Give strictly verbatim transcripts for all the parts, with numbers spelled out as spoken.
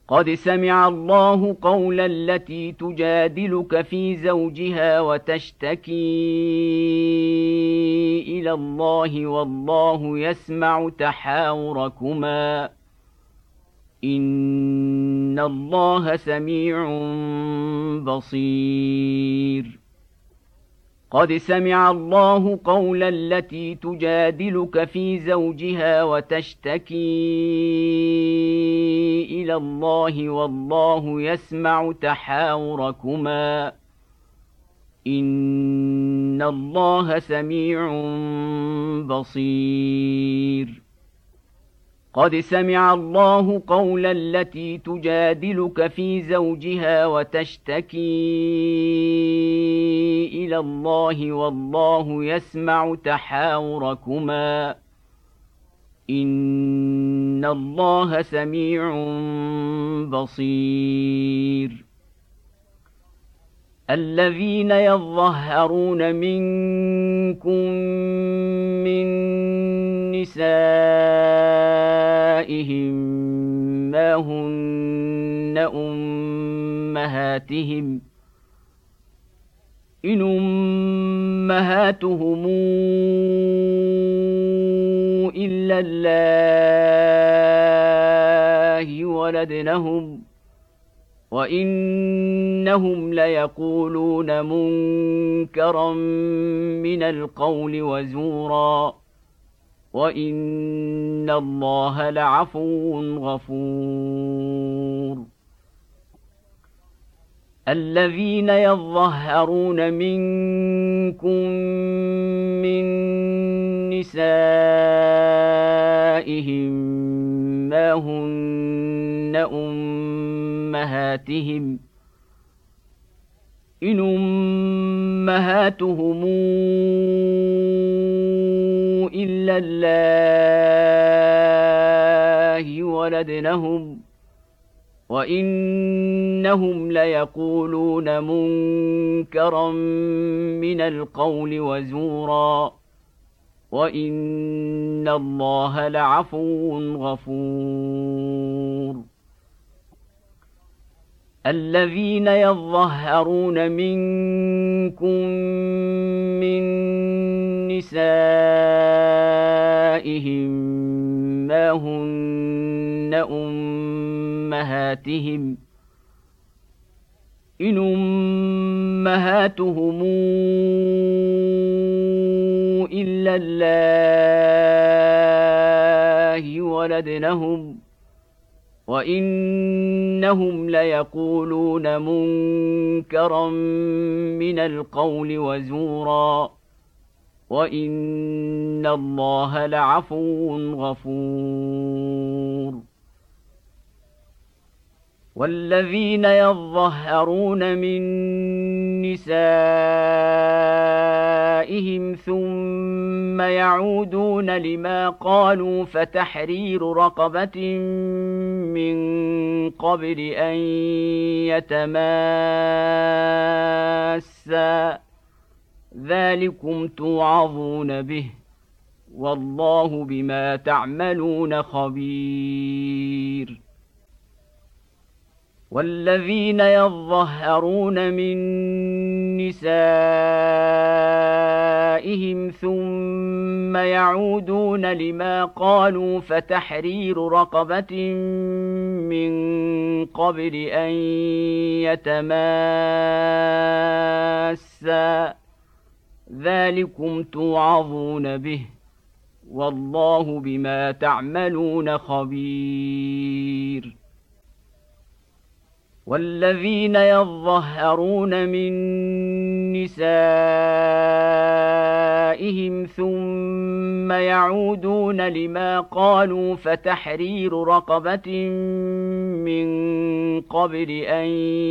قد سمع الله قول التي تجادلك في زوجها وتشتكي إلى الله والله يسمع تحاوركما إن الله سميع بصير قد سمع الله قول التي تجادلك في زوجها وتشتكي إلى الله والله يسمع تحاوركما إن الله سميع بصير قد سمع الله قول التي تجادلك في زوجها وتشتكي إلى الله والله يسمع تحاوركما إن الله سميع بصير الذين يظهرون منكم من نسائهم ما هن أمهاتهم إن أمهاتهم إلا الله ولدنهم وإنهم ليقولون منكرا من القول وزورا وإن الله لعفو غفور الذين يظهرون منكم من نسائهم ما هن أمهاتهم إن أمهاتهم إلا الله ولدنهم وإنهم ليقولون منكرا من القول وزورا وإن الله لعفو غفور الذين يظهرون منكم من نسائهم ما هن أمهاتهم إن أمهاتهم إلا الله ولدنهم وإنهم ليقولون منكرا من القول وزورا وإن الله لعفو غفور والذين يظهرون من نسائهم ثم يعودون لما قالوا فتحرير رقبة من قبل أن يتماسا ذلكم توعظون به والله بما تعملون خبير والذين يظهرون من نسائهم ثم يعودون لما قالوا فتحرير رقبة من قبل أن يتماسا ذلكم توعظون به والله بما تعملون خبير والذين يظهرون من نسائهم ثم يعودون لما قالوا فتحرير رقبة من قبل أن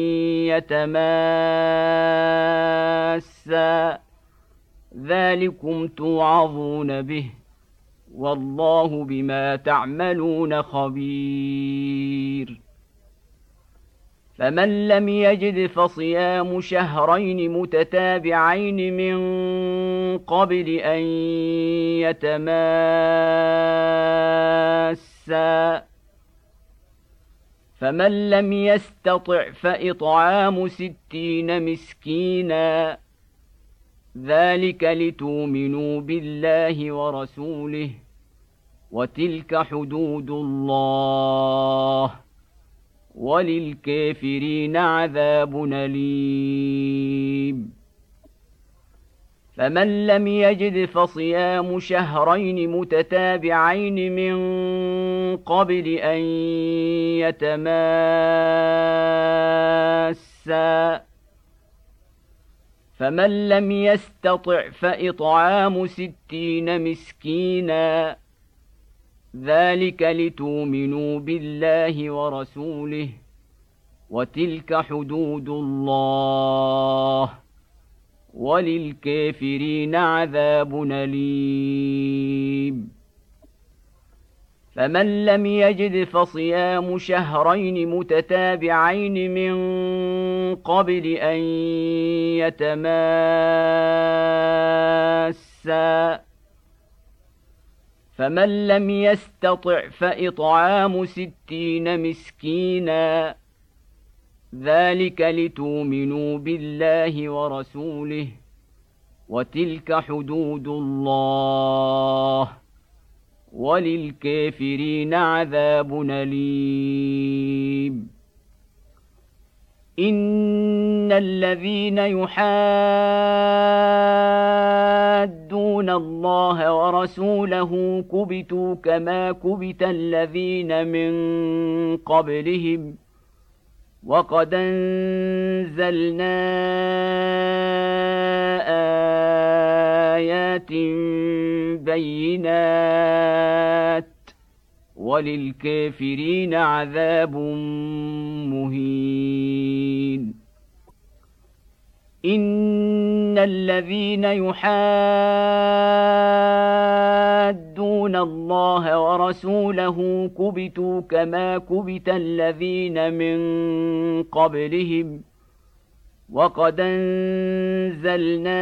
يتماسا ذلكم توعظون به والله بما تعملون خبير فمن لم يجد فصيام شهرين متتابعين من قبل أن يتماسا فمن لم يستطع فإطعام ستين مسكينا ذلك لتؤمنوا بالله ورسوله وتلك حدود الله وللكافرين عذاب أليم فمن لم يجد فصيام شهرين متتابعين من قبل أن يتماسا فمن لم يستطع فإطعام ستين مسكينا ذلك لتؤمنوا بالله ورسوله وتلك حدود الله وللكافرين عذاب أليم فمن لم يجد فصيام شهرين متتابعين من قبل أن يتماسا فمن لم يستطع فإطعام ستين مسكينا ذلك لتؤمنوا بالله ورسوله وتلك حدود الله وللكافرين عذاب أليم إن الذين يحادون الله ورسوله كبتوا كما كبت الذين من قبلهم وقد أنزلنا آيات بينات وللكافرين عذاب مهين إن الذين يحادون الله ورسوله كبتوا كما كبت الذين من قبلهم وقد أنزلنا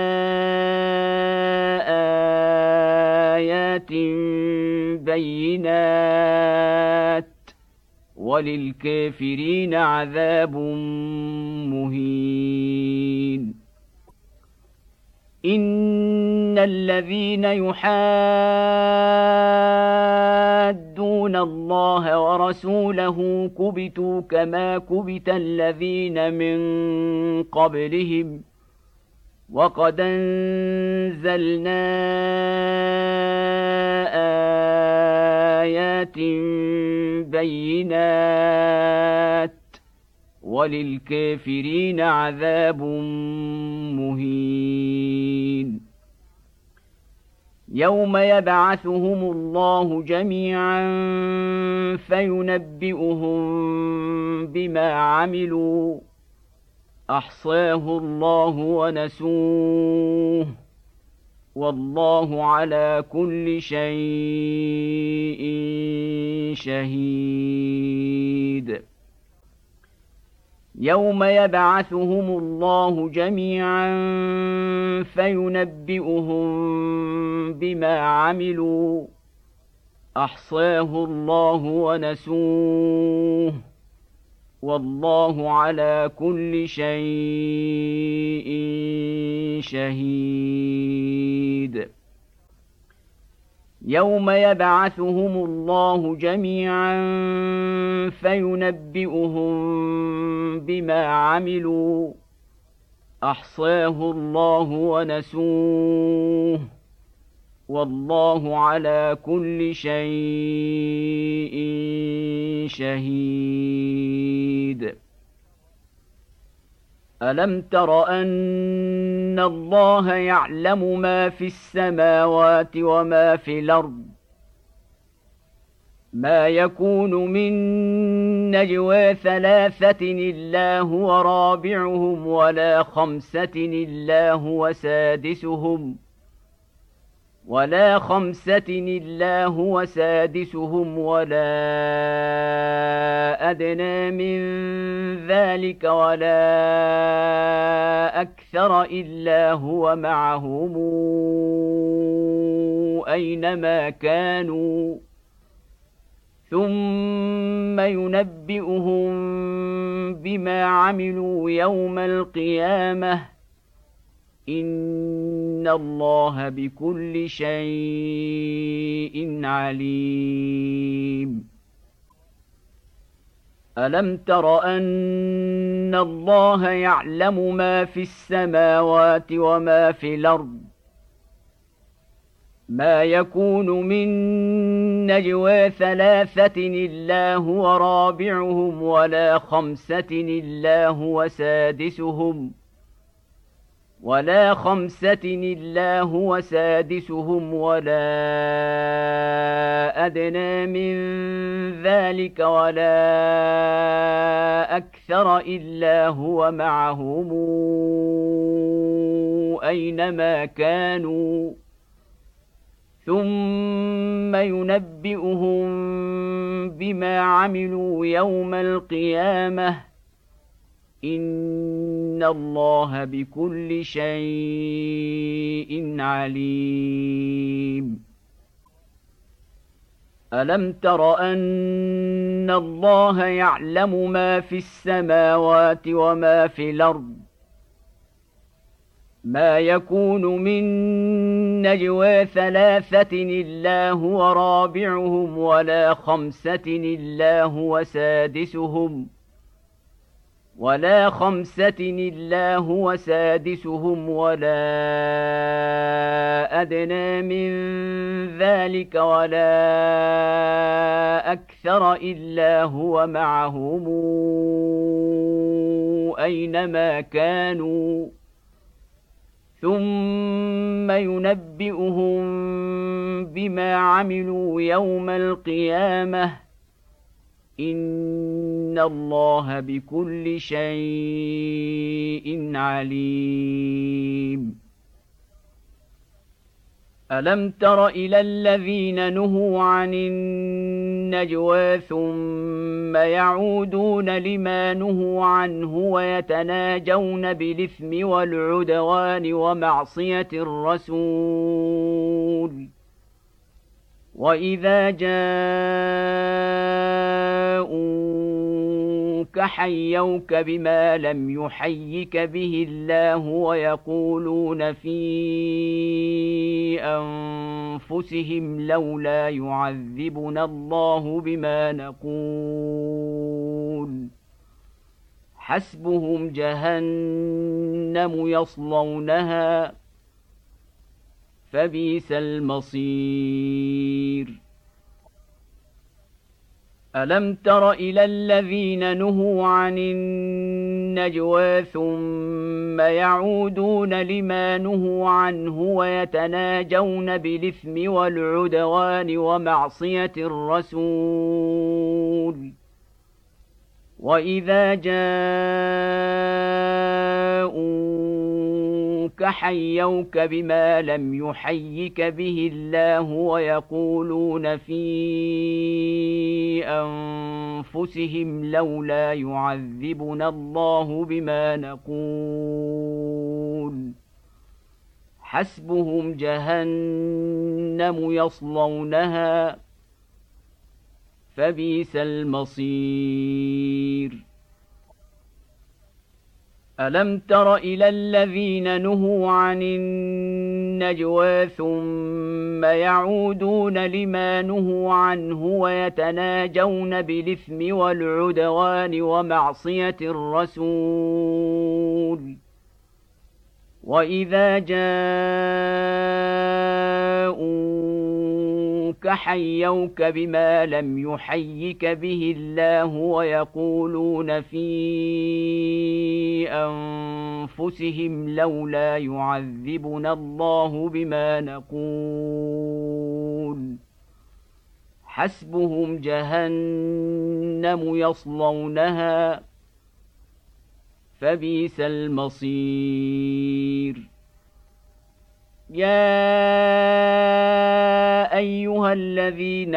آيات بينات وللكافرين عذاب مهين إن الذين يحادون الله ورسوله كبتوا كما كبت الذين من قبلهم وقد أنزلنا آيات بينات وللكافرين عذاب مهين يوم يبعثهم الله جميعا فينبئهم بما عملوا أحصاه الله ونسوه والله على كل شيء شهيد يوم يبعثهم الله جميعا فينبئهم بما عملوا أحصاه الله ونسوه والله على كل شيء شهيد يوم يبعثهم الله جميعا فينبئهم بما عملوا أحصاه الله ونسوه والله على كل شيء شهيد ألم تر أن الله يعلم ما في السماوات وما في الأرض ما يكون من نجوى ثلاثة إلا هو رابعهم ولا خمسة إلا هو سادسهم ولا خمسة إلا هو سادسهم ولا أدنى من ذلك ولا أكثر إلا هو معهم أينما كانوا ثم ينبئهم بما عملوا يوم القيامة إن الله بكل شيء عليم. ألم تر أن الله يعلم ما في السماوات وما في الأرض ما يكون من نجوى ثلاثة إلا هو رابعهم ولا خمسة إلا هو سادسهم ولا خمسة إلا هو سادسهم ولا أدنى من ذلك ولا أكثر إلا هو معهم أينما كانوا ثم ينبئهم بما عملوا يوم القيامة إن الله بكل شيء عليم. ألم تر أن الله يعلم ما في السماوات وما في الأرض ما يكون من نجوى ثلاثة إلا هو رابعهم ولا خمسة إلا هو سادسهم ولا خمسة إلا هو سادسهم ولا أدنى من ذلك ولا أكثر إلا هو معهم أينما كانوا ثم ينبئهم بما عملوا يوم القيامة إن الله بكل شيء عليم. ألم تر إلى الذين نهوا عن النجوى ثم يعودون لما نهوا عنه ويتناجون بالإثم والعدوان ومعصية الرسول وإذا جاءوك حيوك بما لم يحيك به الله ويقولون في أنفسهم لولا يعذبنا الله بما نقول حسبهم جهنم يصلونها فبئس المصير. ألم تر إلى الذين نهوا عن النجوى ثم يعودون لما نهوا عنه ويتناجون بالإثم والعدوان ومعصية الرسول وإذا جاءوك حيوك بما لم يحيك به الله ويقولون في أنفسهم لولا يعذبنا الله بما نقول حسبهم جهنم يصلونها فبئس المصير. ألم تر إلى الذين نهوا عن النجوى ثم يعودون لما نهوا عنه ويتناجون بالإثم والعدوان ومعصية الرسول وإذا جاءوك حيوك بما لم يحيك به الله ويقولون في أنفسهم لولا يعذبنا الله بما نقول حسبهم جهنم يصلونها فبئس المصير. يا أيها الذين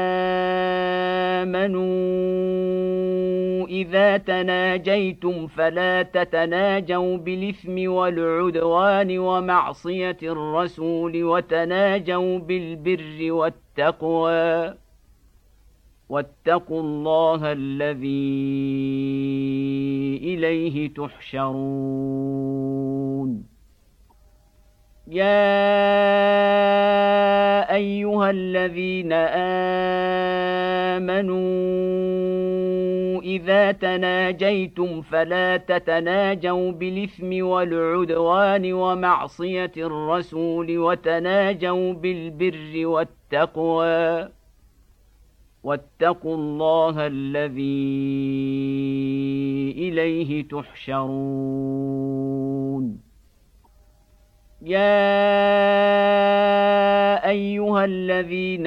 آمنوا إذا تناجيتم فلا تتناجوا بالإثم والعدوان ومعصية الرسول وتناجوا بالبر والتقوى واتقوا الله الذي إليه تحشرون يا أيها الذين آمنوا إذا تناجيتم فلا تتناجوا بالإثم والعدوان ومعصية الرسول وتناجوا بالبر والتقوى واتقوا الله الذي إليه تحشرون يا أيها الذين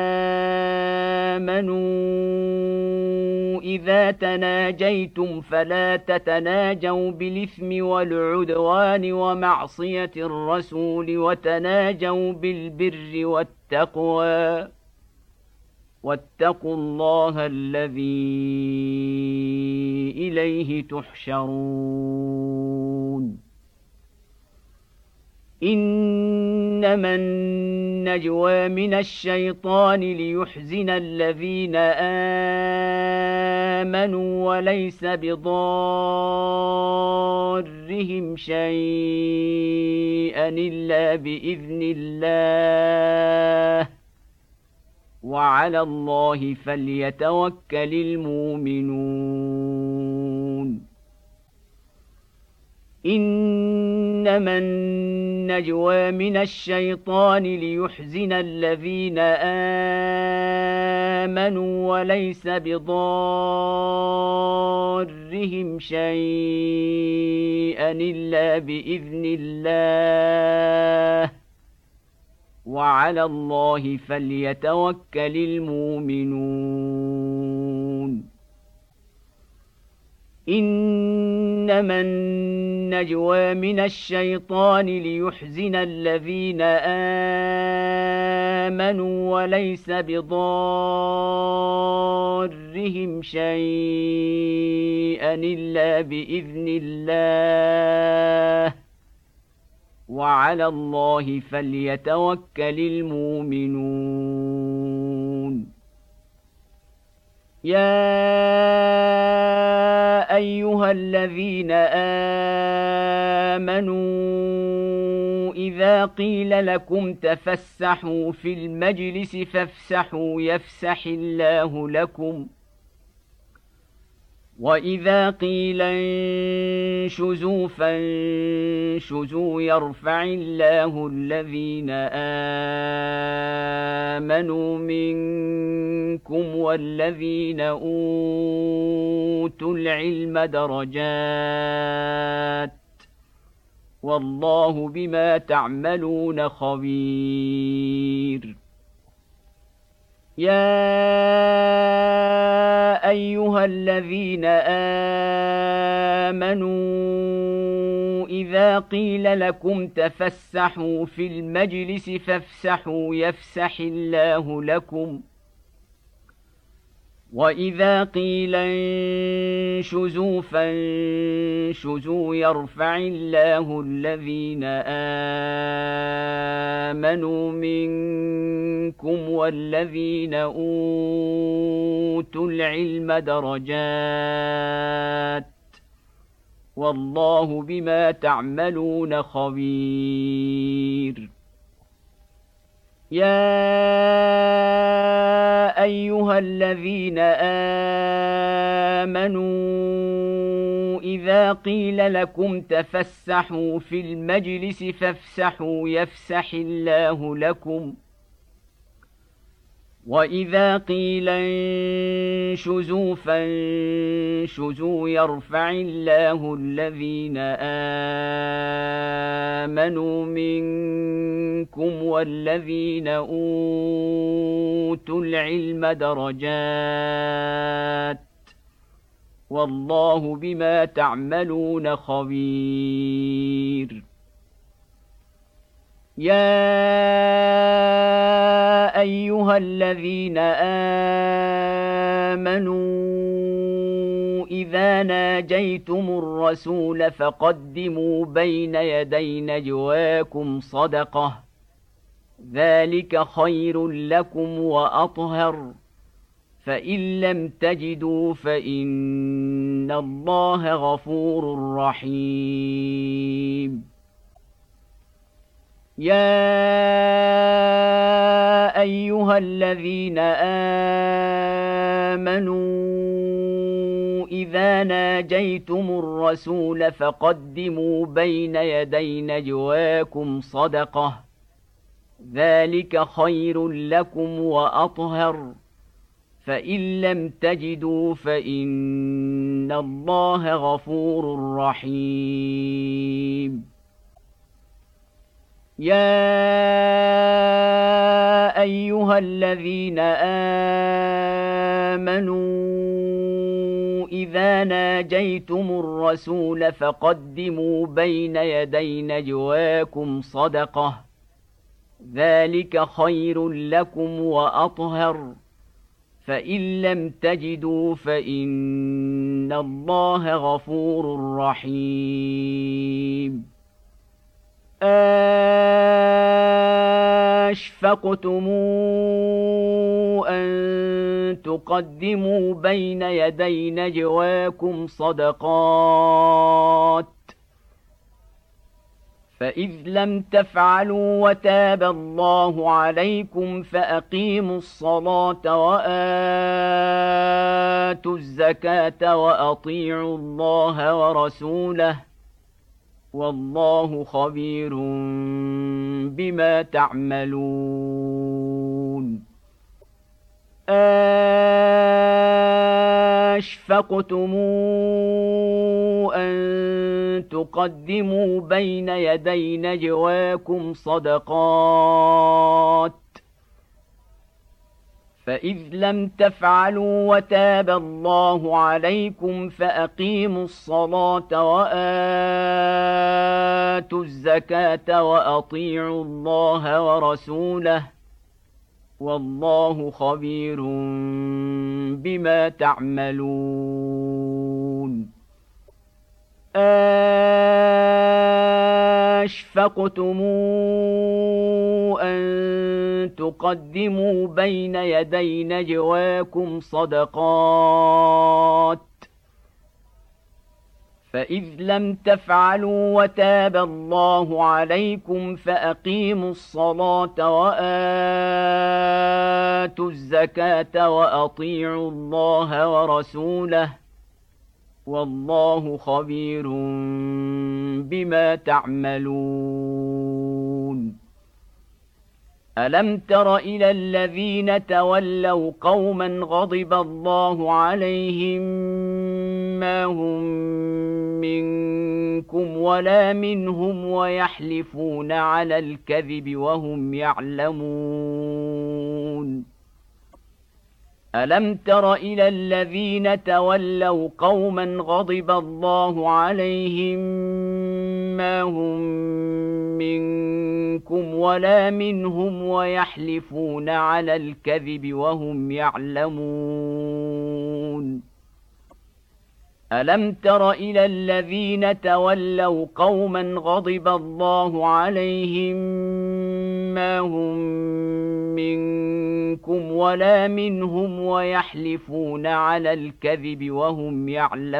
آمنوا إذا تناجيتم فلا تتناجوا بالإثم والعدوان ومعصية الرسول وتناجوا بالبر والتقوى واتقوا الله الذي إليه تحشرون إنما النجوى من الشيطان ليحزن الذين آمنوا وليس بضارهم شيئا إلا بإذن الله وعلى الله فليتوكل المؤمنون إنما النجوى من الشيطان ليحزن الذين آمنوا وليس بضارهم شيئا إلا بإذن الله وعلى الله فليتوكل المؤمنون إنما النجوى من الشيطان ليحزن الذين آمنوا وليس بضارهم شيئا إلا بإذن الله وعلى الله فليتوكل المؤمنون يا أيها الذين آمنوا إذا قيل لكم تفسحوا في المجلس فافسحوا يفسح الله لكم وإذا قيل انشزوا فانشزوا يرفع الله الذين آمنوا منكم والذين أوتوا العلم درجات والله بما تعملون خبير يا أيها الذين آمنوا إذا قيل لكم تفسحوا في المجلس فافسحوا يفسح الله لكم وإذا قيل انشزوا فانشزوا يرفع الله الذين آمنوا منكم والذين أوتوا العلم درجات والله بما تعملون خبير يا أيها الذين آمنوا إذا قيل لكم تفسحوا في المجلس فافسحوا يفسح الله لكم وإذا قيل انشزوا فانشزوا يرفع الله الذين آمنوا منكم والذين أوتوا العلم درجات والله بما تعملون خبير يا أيها الذين آمنوا إذا ناجيتم الرسول فقدموا بين يدي نجواكم صدقة ذلك خير لكم وأطهر فإن لم تجدوا فإن الله غفور رحيم. يا أيها الذين آمنوا إذا ناجيتم الرسول فقدموا بين يدي نجواكم صدقة ذلك خير لكم وأطهر فإن لم تجدوا فإن الله غفور رحيم. يا أيها الذين آمنوا إذا ناجيتم الرسول فقدموا بين يدي نجواكم صدقة ذلك خير لكم وأطهر فإن لم تجدوا فإن الله غفور رحيم. أَشْفَقْتُمْ أَن تُقَدِّمُوا بَيْنَ يَدَيْ نَجْوَاكُمْ صَدَقَاتٍ فإذ لم تفعلوا وتاب الله عليكم فأقيموا الصلاة وآتوا الزكاة وأطيعوا الله ورسوله والله خبير بما تعملون. أَشْفَقْتُمْ أَن تُقَدِّمُوا بَيْنَ يَدَيْ نَجْوَاكُمْ صَدَقَاتٍ فإذ لم تفعلوا وتاب الله عليكم فأقيموا الصلاة وآتوا الزكاة وأطيعوا الله ورسوله والله خبير بما تعملون. أَشْفَقْتُمْ أَن تُقَدِّمُوا بَيْنَ يَدَيْ نَجْوَاكُمْ صَدَقَاتٍ فإذ لم تفعلوا وتاب الله عليكم فأقيموا الصلاة وآتوا الزكاة وأطيعوا الله ورسوله والله خبير بما تعملون. ألم تر إلى الذين تولوا قوما غضب الله عليهم ما هم منكم ولا منهم ويحلفون على الكذب وهم يعلمون. ألم تر إلى الذين تولوا قوما غضب الله عليهم ما هم منكم ولا منهم ويحلفون على الكذب وهم يعلمون. ألم تر إلى الذين تولوا قوما غضب الله عليهم ما هم منكم ولا منهم ويحلفون على الكذب وهم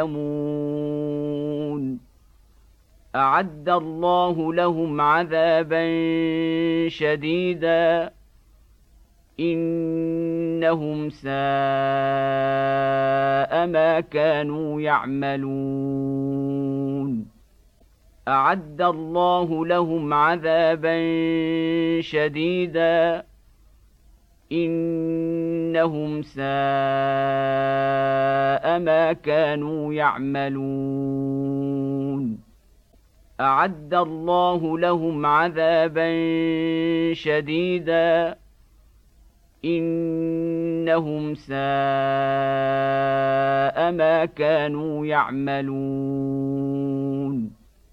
يعلمون. أعد الله لهم عذابا شديدا إنهم ساء ما كانوا يعملون. أعد الله لهم عذابا شديدا إنهم ساء ما كانوا يعملون. أعد الله لهم عذابا شديدا إنهم ساء ما كانوا يعملون.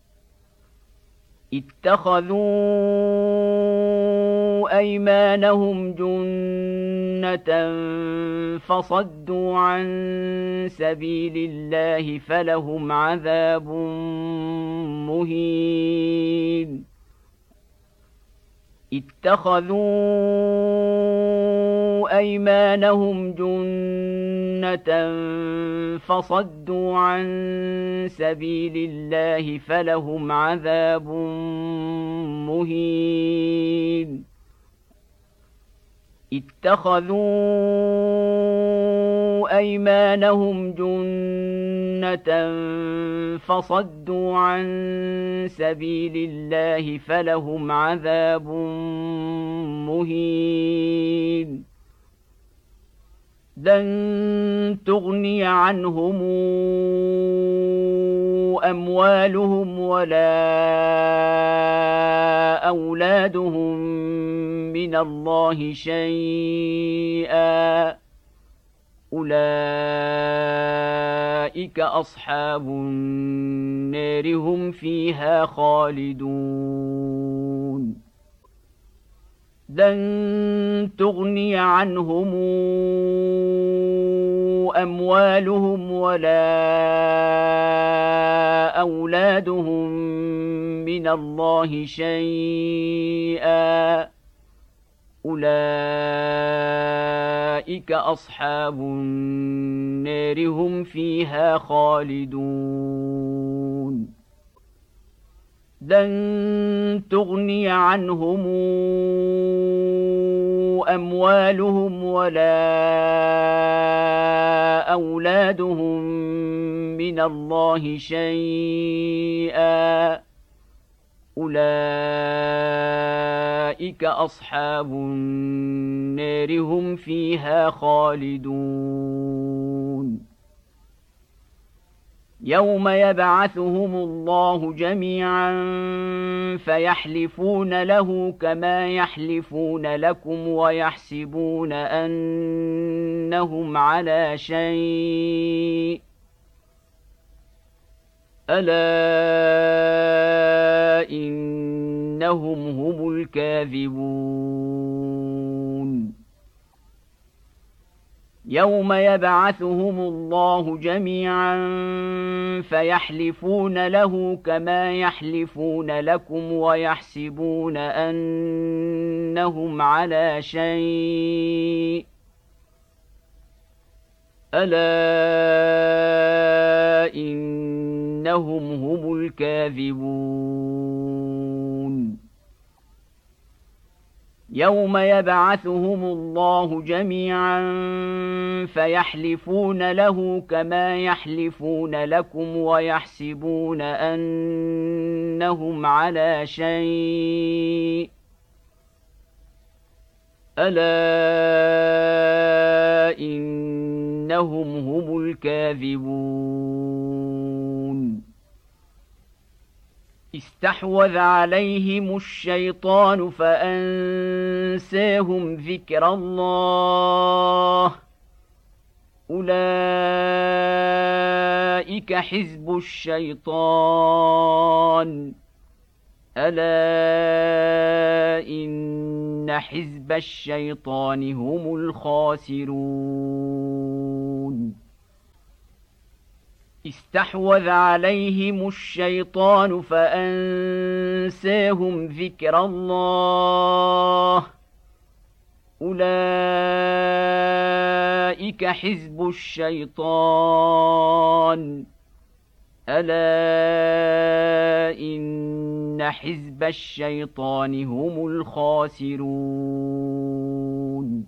اتخذوا أيمانهم جنة فصدوا عن سبيل الله فلهم عذاب مهين. اتخذوا أيمانهم جنة فصدوا عن سبيل الله فلهم عذاب مهين اتخذوا أيمانهم جنة فصدوا عن سبيل الله فلهم عذاب مهين لن تغني عنهم أموالهم ولا أولادهم من الله شيئا أولئك أصحاب النار هم فيها خالدون لن تغني عنهم أموالهم ولا أولادهم من الله شيئا أولئك أصحاب النار هم فيها خالدون لن تغني عنهم أموالهم ولا أولادهم من الله شيئا أولئك أصحاب النار هم فيها خالدون يوم يبعثهم الله جميعا فيحلفون له كما يحلفون لكم ويحسبون أنهم على شيء ألا إنهم هم الكاذبون يوم يبعثهم الله جميعا فيحلفون له كما يحلفون لكم ويحسبون أنهم على شيء ألا إنهم هم الكاذبون يوم يبعثهم الله جميعا فيحلفون له كما يحلفون لكم ويحسبون أنهم على شيء ألا إنهم هم الكاذبون استحوذ عليهم الشيطان فأنساهم ذكر الله أولئك حزب الشيطان ألا إن حزب الشيطان هم الخاسرون استحوذ عليهم الشيطان فأنساهم ذكر الله أولئك حزب الشيطان ألا إن حزب الشيطان هم الخاسرون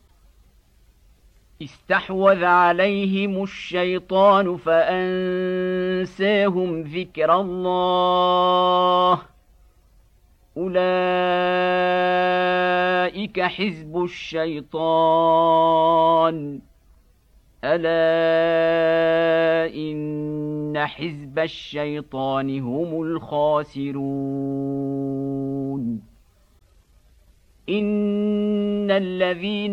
استحوذ عليهم الشيطان فأنساهم ذكر الله أولئك حزب الشيطان ألا إن حزب الشيطان هم الخاسرون إن الذين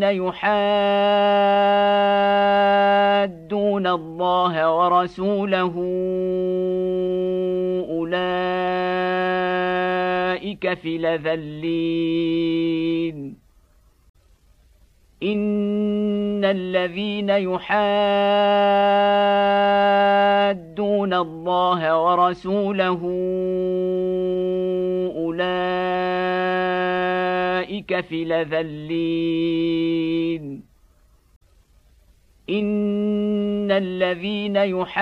يحادون الله ورسوله أولئك في الأذلين إن الذين يحادون الله ورسوله أولئك أولئك في لذلين إن الذين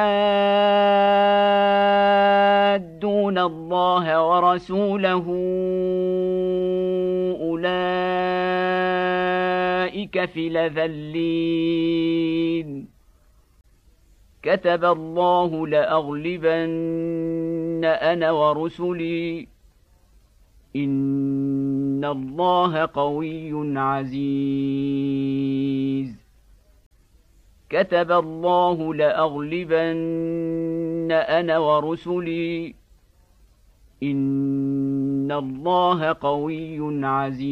يحادون الله ورسوله أولئك في لذلين كتب الله لأغلبن أنا ورسلي إن الله قوي عزيز كتب الله لأغلبن أنا ورسلي إن الله قوي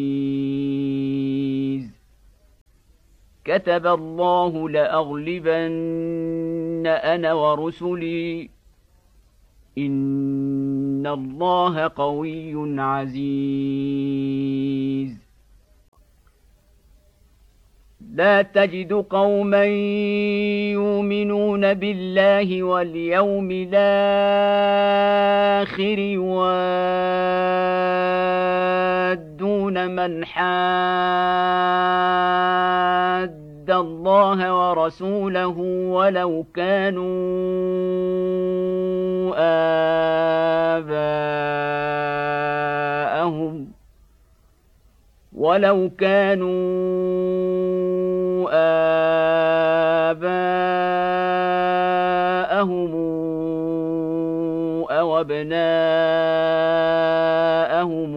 عزيز كتب الله لأغلبن أنا ورسلي إن الله قوي عزيز لا تجد قوما يؤمنون بالله واليوم الآخر يوادون من حاد الله ورسوله ولو كانوا آباءهم ولو كانوا آباءهم أو أبناءهم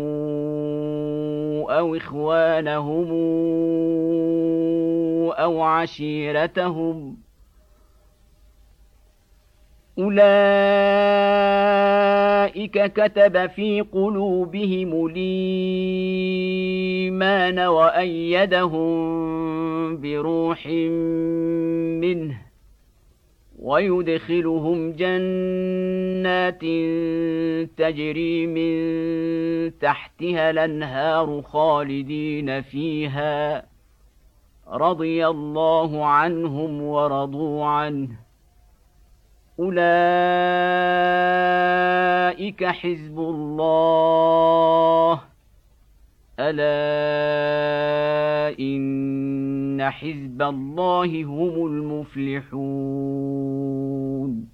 أو إخوانهم أو عشيرتهم أولئك كتب في قلوبهم الإيمان وأيدهم بروح منه ويدخلهم جنات تجري من تحتها الأنهار خالدين فيها رضي الله عنهم ورضوا عنه أولئك حزب الله ألا إن حزب الله هم المفلحون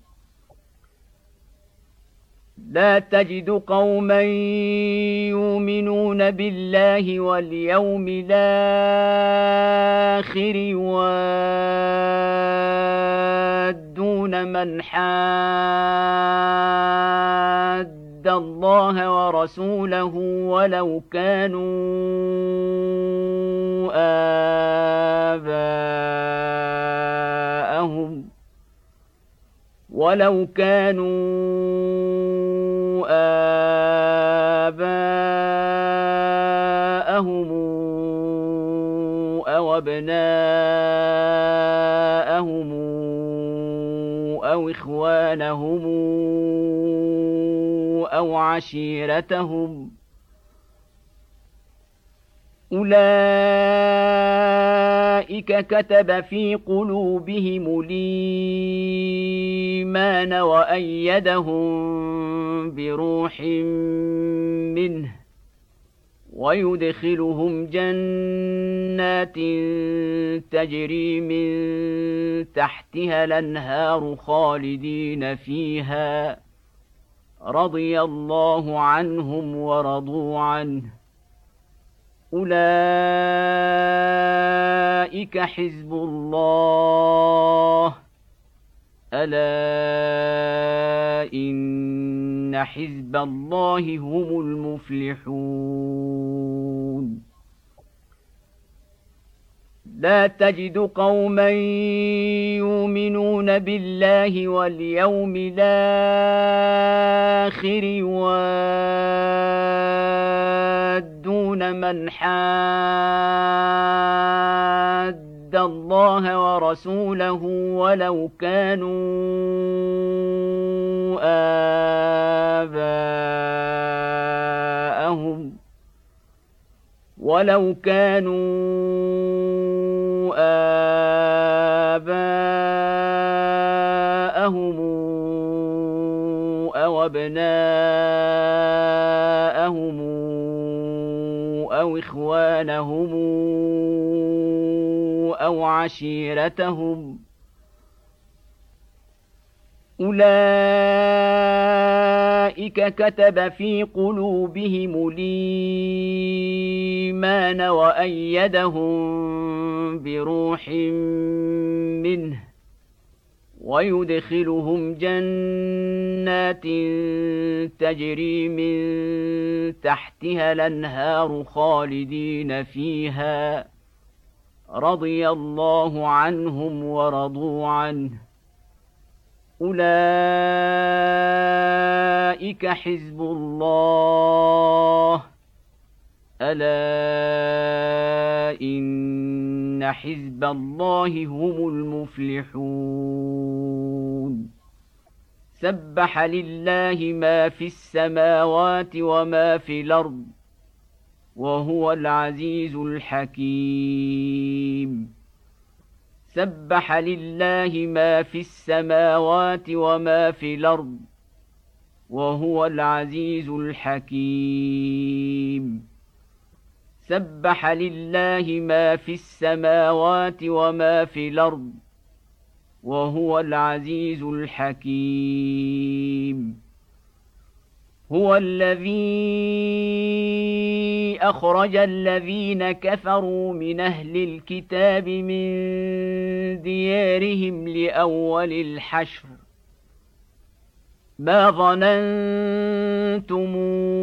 لا تجد قوما يؤمنون بالله واليوم الآخر يوادون من حاد الله ورسوله ولو كانوا آباءهم ولو كانوا آباءهم أو أبناءهم أو إخوانهم أو عشيرتهم أولئك كتب في قلوبهم الإيمان وأيدهم بروح منه ويدخلهم جنات تجري من تحتها الأنهار خالدين فيها رضي الله عنهم ورضوا عنه أولئك حزب الله ألا إن حزب الله هم المفلحون لا تجد قوما يؤمنون بالله واليوم الآخر يوادون من حاد الله ورسوله ولو كانوا آباءهم ولو كانوا آباءهم أو أبناءهم أو إخوانهم أو عشيرتهم أولئك كتب في قلوبهم الإيمان وأيدهم بروح منه ويدخلهم جنات تجري من تحتها الأنهار خالدين فيها رضي الله عنهم ورضوا عنه أولئك حزب الله ألا إن حزب الله هم المفلحون سبح لله ما في السماوات وما في الأرض وهو العزيز الحكيم سبح لله ما في السماوات وما في الأرض وهو العزيز الحكيم سبح لله ما في السماوات وما في الأرض وهو العزيز الحكيم هو الذي أخرج الذين كفروا من أهل الكتاب من ديارهم لأول الحشر ما ظننتم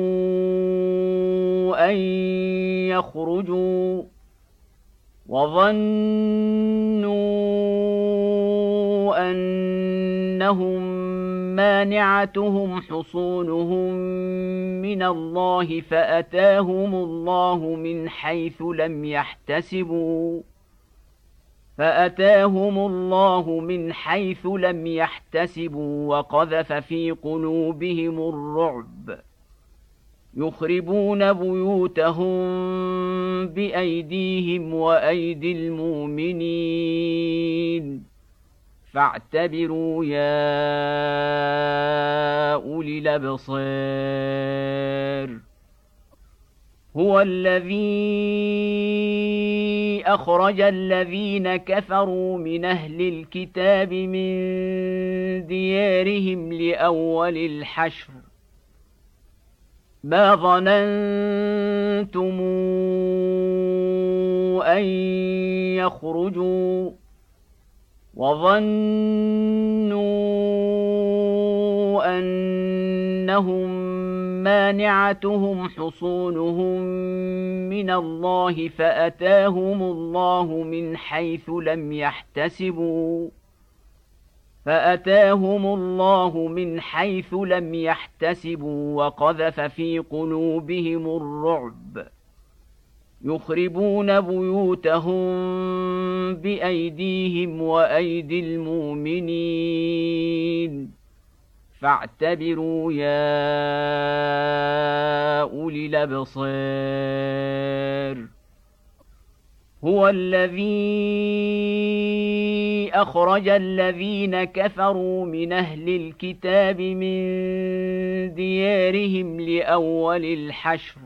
أن يخرجوا وظنوا أنهم مانعتهم حصونهم من الله فأتاهم الله من حيث لم يحتسبوا فأتاهم الله من حيث لم يحتسبوا وقذف في قلوبهم الرعب يخربون بيوتهم بأيديهم وأيدي المؤمنين فاعتبروا يا أولي الأبصار هو الذي أخرج الذين كفروا من أهل الكتاب من ديارهم لأول الحشر ما ظننتم أن يخرجوا وظنوا أنهم مانعتهم حصونهم من الله فأتاهم الله من حيث لم يحتسبوا فأتاهم الله من حيث لم يحتسبوا وقذف في قلوبهم الرعب يخربون بيوتهم بأيديهم وأيدي المؤمنين فاعتبروا يا أولي الأبصار هو الذي أخرج الذين كفروا من أهل الكتاب من ديارهم لأول الحشر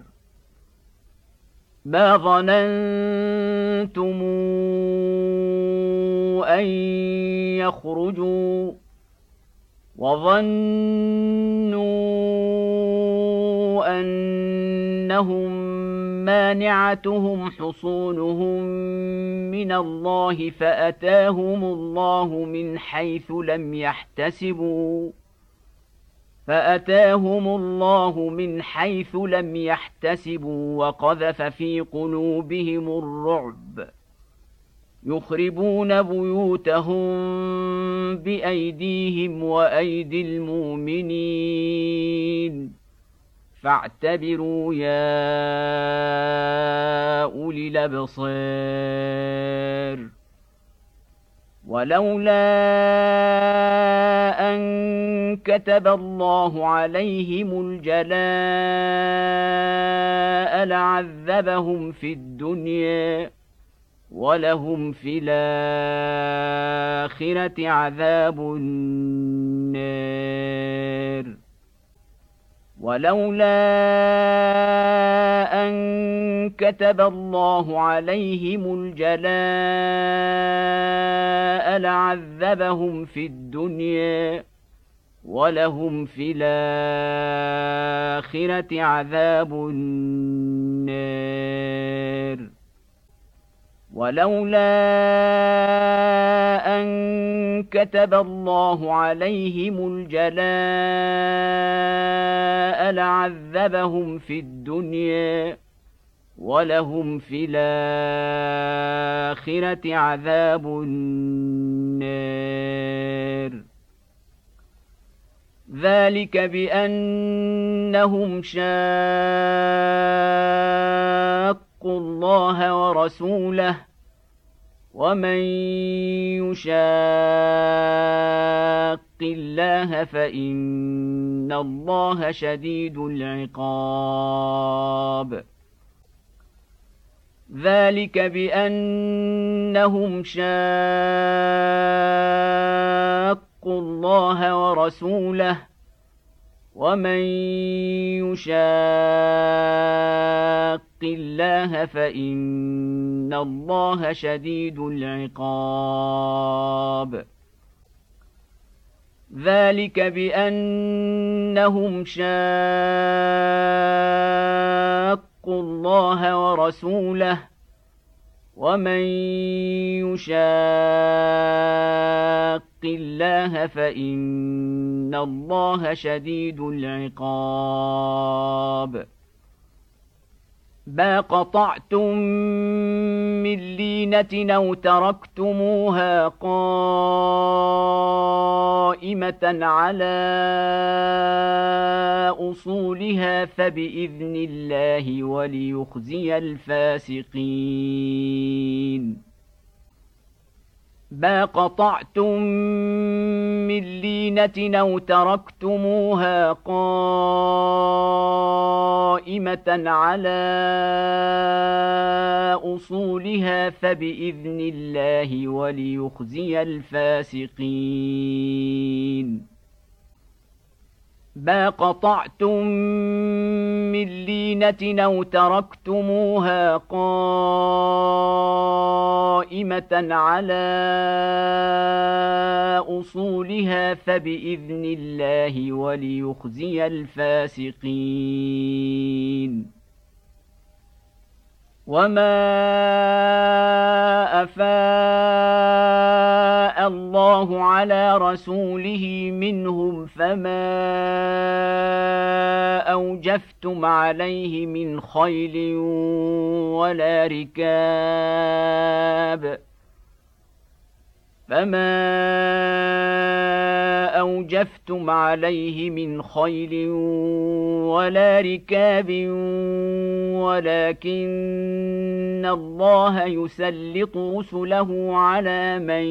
ما ظننتم أن يخرجوا وظنوا أنهم مانعتهم حصونهم من الله فأتاهم الله من حيث لم يحتسبوا فأتاهم الله من حيث لم يحتسبوا وقذف في قلوبهم الرعب يخربون بيوتهم بأيديهم وأيدي المؤمنين فاعتبروا يا أولي الأبصار ولولا أن كتب الله عليهم الجلاء لعذبهم في الدنيا ولهم في الآخرة عذاب النار ولولا أن كتب الله عليهم الجلاء لعذبهم في الدنيا ولهم في الآخرة عذاب النار ولولا أن كتب الله عليهم الجلاء لعذبهم في الدنيا ولهم في الآخرة عذاب النار ذلك بأنهم شاقوا الله ورسوله ومن يشاق الله فإن الله شديد العقاب ذلك بأنهم شاقوا الله ورسوله ومن يشاق الله فإن الله شديد العقاب ذلك بأنهم شاقوا الله ورسوله ومن يشاق الله فإن الله شديد العقاب ما قطعتم من لينة أو تركتموها قائمة على أصولها فبإذن الله وليخزي الفاسقين ما قطعتم من لينة أو تركتموها قائمة على أصولها فبإذن الله وليخزي الفاسقين ما قطعتم من لينة أو تركتموها قائمة على أصولها فبإذن الله وليخزي الفاسقين وما أفاء الله على رسوله منهم فما أوجفتم عليه من خيل ولا ركاب فما أوجفتم عليه من خيل ولا ركاب ولكن الله يسلط رسله على من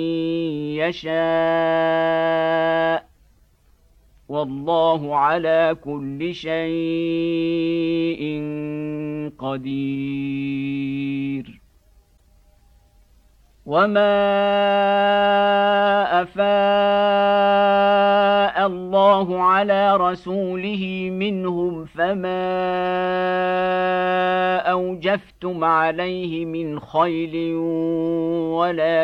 يشاء والله على كل شيء قدير وما أفاء الله على رسوله منهم فما أوجفتم عليه من خيل ولا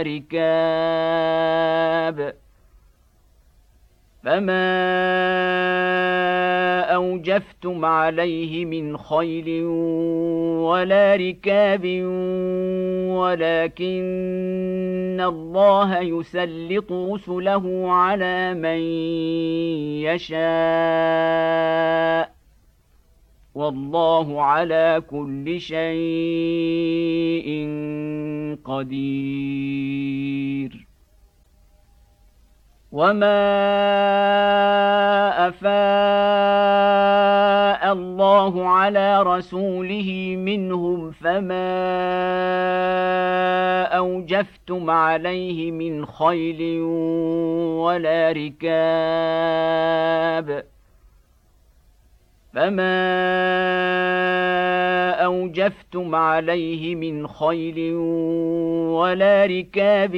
ركاب فما أوجفتم عليه من خيل ولا ركاب ولكن الله يسلط رسله على من يشاء والله على كل شيء قدير وما أفاء الله على رسوله منهم فما أوجفتم عليه من خيل ولا ركاب فما أوجفتم عليه من خيل ولا ركاب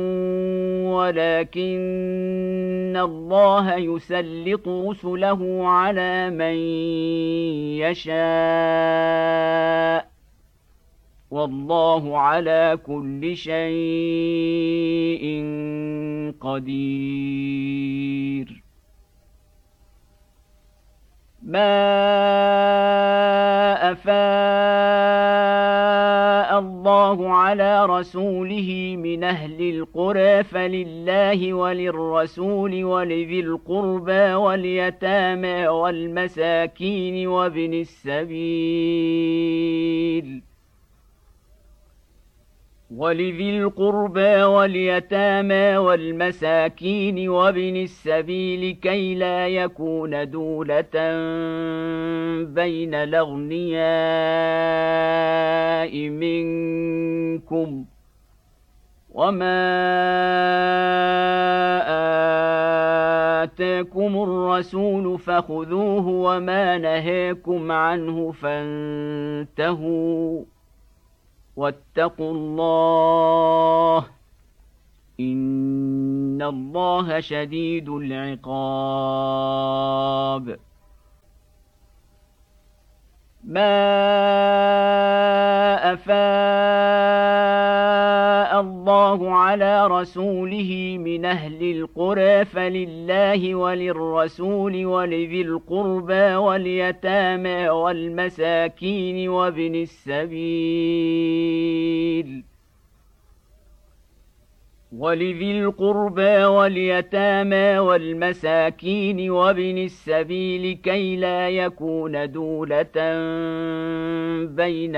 ولكن الله يسلط رسله على من يشاء والله على كل شيء قدير. ما أفاء الله على رسوله من أهل القرى فلله وللرسول ولذي القربى واليتامى والمساكين وابن السبيل ولذي القربى واليتامى والمساكين وابن السبيل كي لا يكون دولة بين الأغنياء منكم وما آتاكم الرسول فخذوه وما نهاكم عنه فانتهوا واتقوا الله إن الله شديد العقاب. ما أفاء الله على رسوله من أهل القرى فلله وللرسول ولذي القربى واليتامى والمساكين وابن السبيل ولذي القربى واليتامى والمساكين وابن السبيل كي لا يكون دولة بين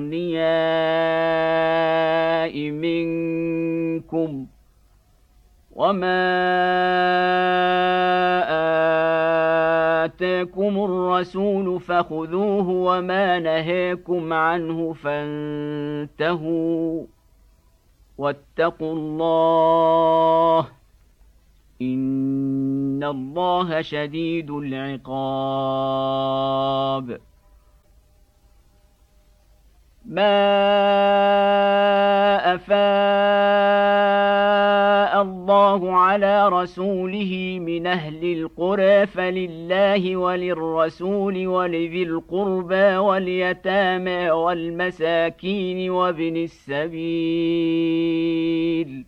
الأغنياء منكم وما آتاكم الرسول فخذوه وما نهاكم عنه فانتهوا واتقوا الله إن الله شديد العقاب. ما أفاء الله على رسوله من أهل القرى فلله وللرسول ولذي القربى واليتامى والمساكين وابن السبيل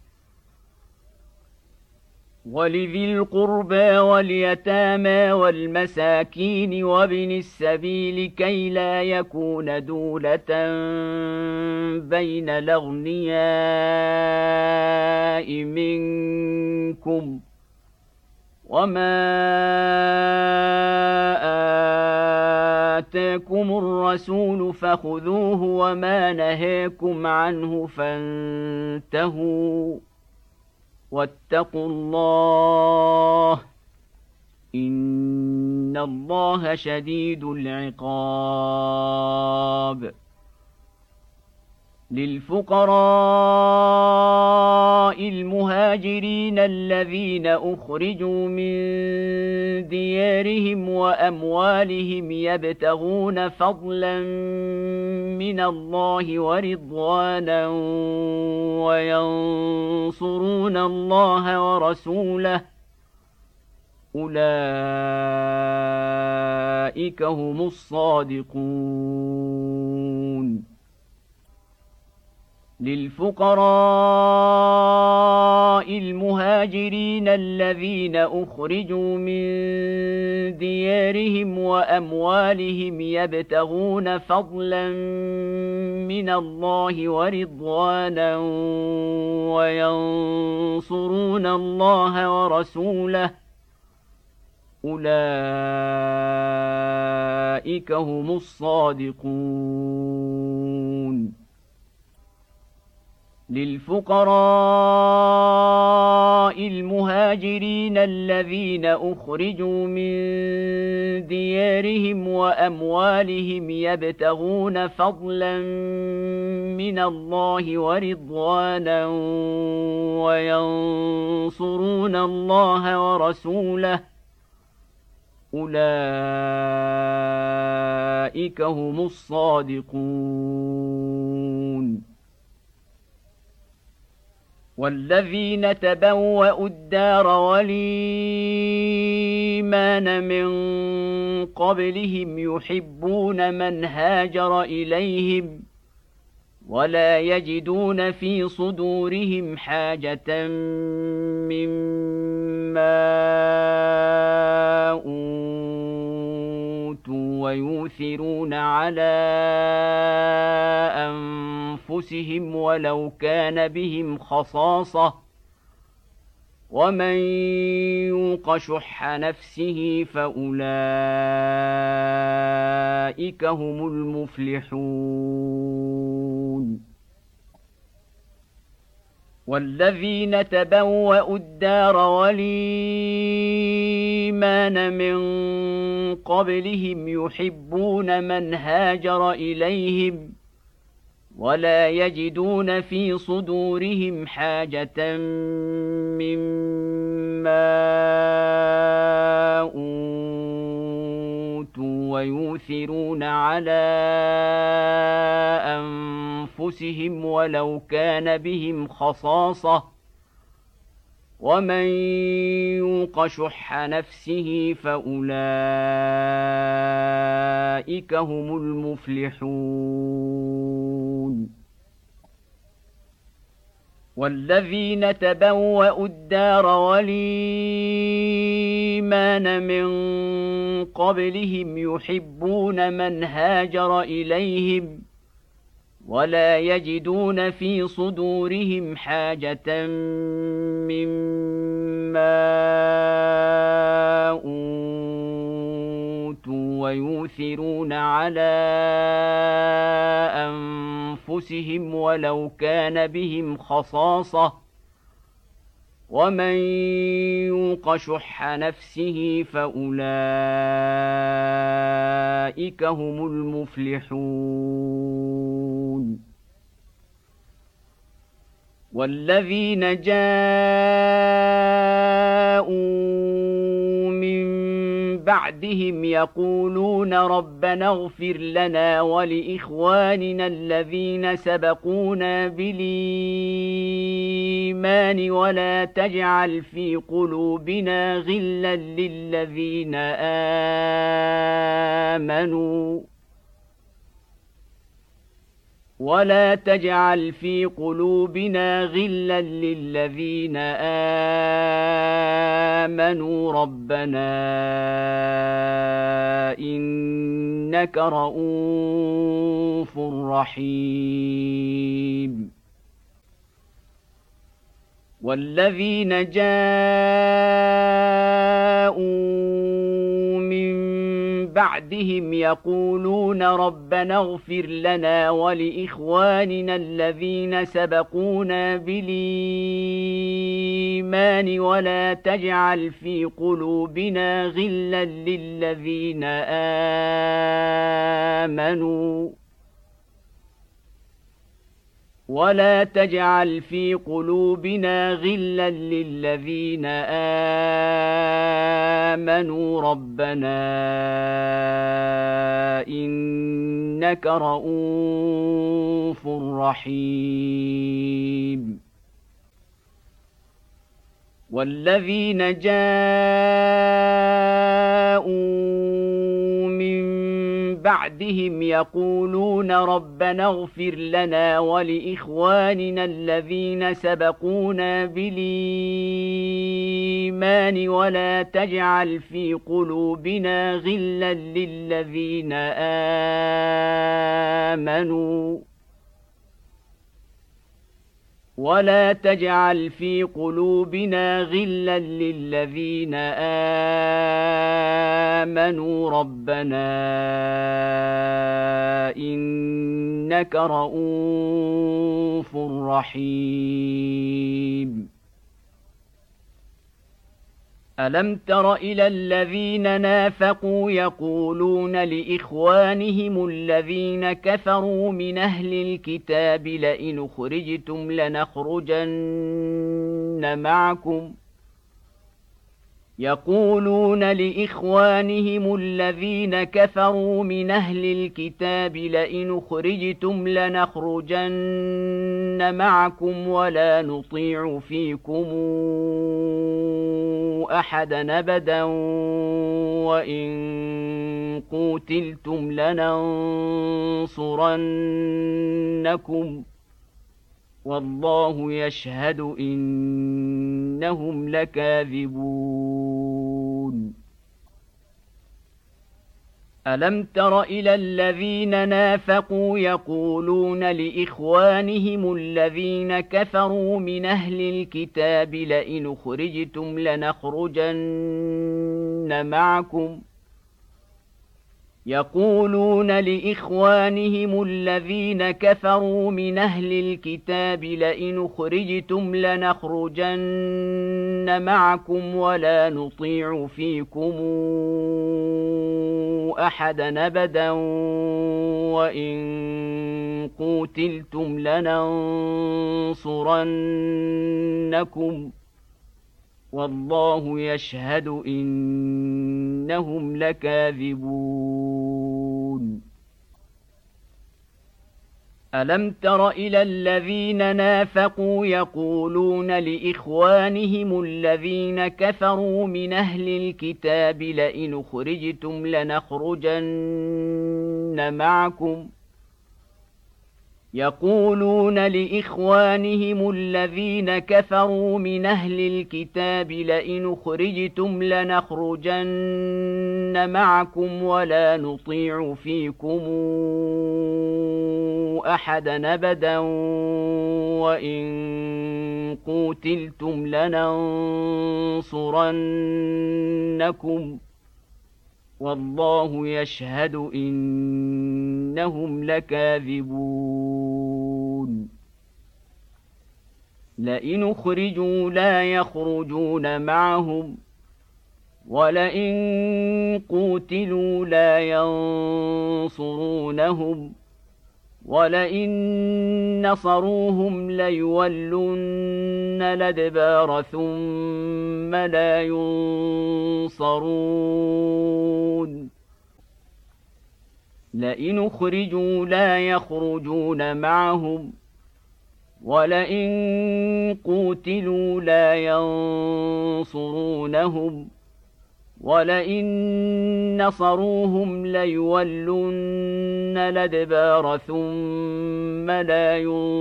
ولذي القربى واليتامى والمساكين وابن السبيل كي لا يكون دولة بين الأغنياء منكم وما آتاكم الرسول فخذوه وما نهاكم عنه فانتهوا واتقوا الله إن الله شديد العقاب. للفقراء المهاجرين الذين أخرجوا من ديارهم وأموالهم يبتغون فضلا من الله ورضوانا وينصرون الله ورسوله أولئك هم الصادقون. للفقراء المهاجرين الذين أخرجوا من ديارهم وأموالهم يبتغون فضلا من الله ورضوانا وينصرون الله ورسوله أولئك هم الصادقون. للفقراء المهاجرين الذين أخرجوا من ديارهم وأموالهم يبتغون فضلا من الله ورضوانا وينصرون الله ورسوله أولئك هم الصادقون. والذين تبوأوا الدار والإيمان من قبلهم يحبون من هاجر إليهم ولا يجدون في صدورهم حاجة مما أوتوا ويؤثرون على أنفسهم ولو كان بهم خصاصة ومن يوق شح نفسه فأولئك هم المفلحون والذين تبوأوا الدار والإيمان من قبلهم يحبون من هاجر إليهم ولا يجدون في صدورهم حاجة مما أوتوا ويؤثرون على أنفسهم ولو كان بهم خصاصة ومن يوق شح نفسه فأولئك هم المفلحون والذين تبوأوا الدار والإيمان من قبلهم يحبون من هاجر إليهم ولا يجدون في صدورهم حاجة مما أوتوا ويؤثرون على أنفسهم ولو كان بهم خصاصة ومن يوق شح نفسه فأولئك هم المفلحون والذين جاءوا من بعدهم يقولون ربنا اغفر لنا ولإخواننا الذين سبقونا بالإيمان ولا تجعل في قلوبنا غلا للذين آمنوا ولا تجعل في قلوبنا غلا للذين آمنوا ربنا إنك رؤوف رحيم والذين جاءوا من بعدهم يقولون ربنا اغفر لنا ولإخواننا الذين سبقونا بالإيمان ولا تجعل في قلوبنا غلا للذين آمنوا ولا تجعل في قلوبنا غلا للذين آمنوا ربنا إنك رؤوف رحيم والذين جاءوا من بعدهم يقولون ربنا اغفر لنا ولإخواننا الذين سبقونا بالإيمان ولا تجعل في قلوبنا غلا للذين آمنوا ولا تجعل في قلوبنا غلا للذين آمنوا ربنا إنك رؤوف رحيم ألم تر إلى الذين نافقوا يقولون لإخوانهم الذين كفروا من أهل الكتاب لئن أخرجتم لنخرجن معكم يقولون لإخوانهم الذين كفروا من أهل الكتاب لئن أخرجتم لنخرجن معكم ولا نطيع فيكم أحدا أبدا وإن قوتلتم لننصرنكم والله يشهد إنهم لكاذبون ألم تر إلى الذين نافقوا يقولون لإخوانهم الذين كفروا من أهل الكتاب لئن أخرجتم لنخرجن معكم يقولون لإخوانهم الذين كفروا من أهل الكتاب لئن أخرجتم لنخرجن معكم ولا نطيع فيكم أحدا أبدا وإن قوتلتم لننصرنكم والله يشهد إنهم لكاذبون ألم تر إلى الذين نافقوا يقولون لإخوانهم الذين كفروا من أهل الكتاب لئن أخرجتم لنخرجن معكم يقولون لإخوانهم الذين كفروا من أهل الكتاب لئن أخرجتم لنخرجن معكم ولا نطيع فيكم أحدا أبدا وإن قوتلتم لننصرنكم والله يشهد إنهم لكاذبون لئن أخرجوا لا يخرجون معهم ولئن قوتلوا لا ينصرونهم ولئن نصروهم ليولن الأدبار ثم لا ينصرون لئن أخرجوا لا يخرجون معهم ولئن قوتلوا لا ينصرونهم ولئن نصروهم ليولن الأدبار ثم لا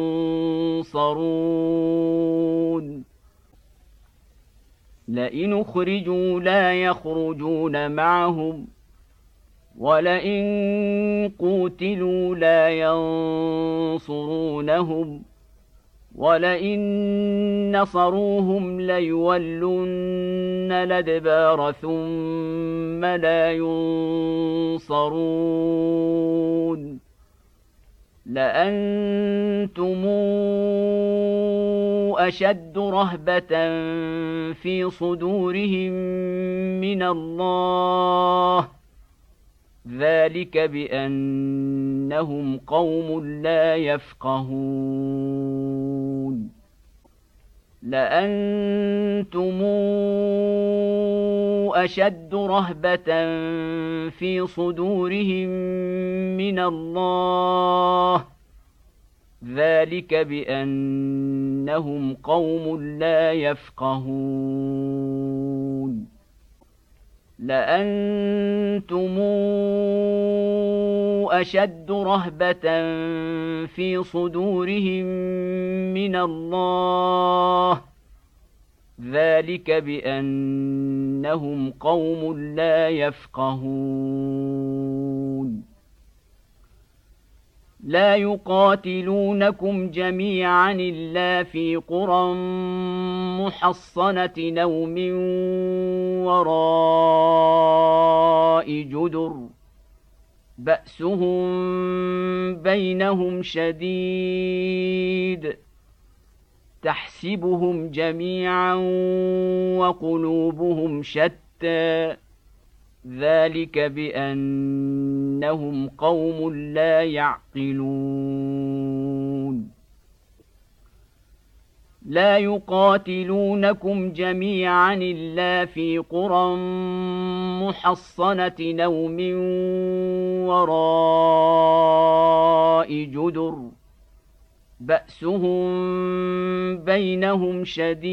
ينصرون لئن أخرجوا لا يخرجون معهم ولئن قوتلوا لا ينصرونهم ولئن نصروهم ليولن الأدبار ثم لا ينصرون لأنتم أشد رهبة في صدورهم من الله ذلك بأنهم قوم لا يفقهون لأنتم أشد رهبة في صدورهم من الله ذلك بأنهم قوم لا يفقهون لأنتم أشد رهبة في صدورهم من الله ذلك بأنهم قوم لا يفقهون لا يقاتلونكم جميعا إلا في قرى محصنة أو من وراء جدر بأسهم بينهم شديد تحسبهم جميعا وقلوبهم شتى ذلك بأنهم قوم لا يعقلون لا يقاتلونكم جميعا إلا في قرى محصنة أو من وراء جدر بأسهم بينهم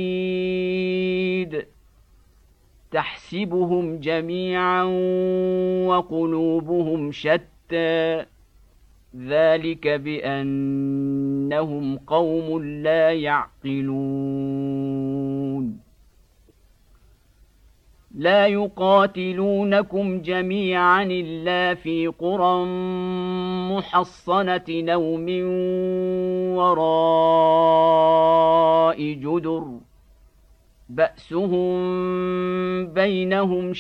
شديد تحسبهم جميعا وقلوبهم شتى ذلك بأنهم قوم لا يعقلون لا يقاتلونكم جميعا إلا في قرى محصنة أو من وراء جدر بأسهم بينهم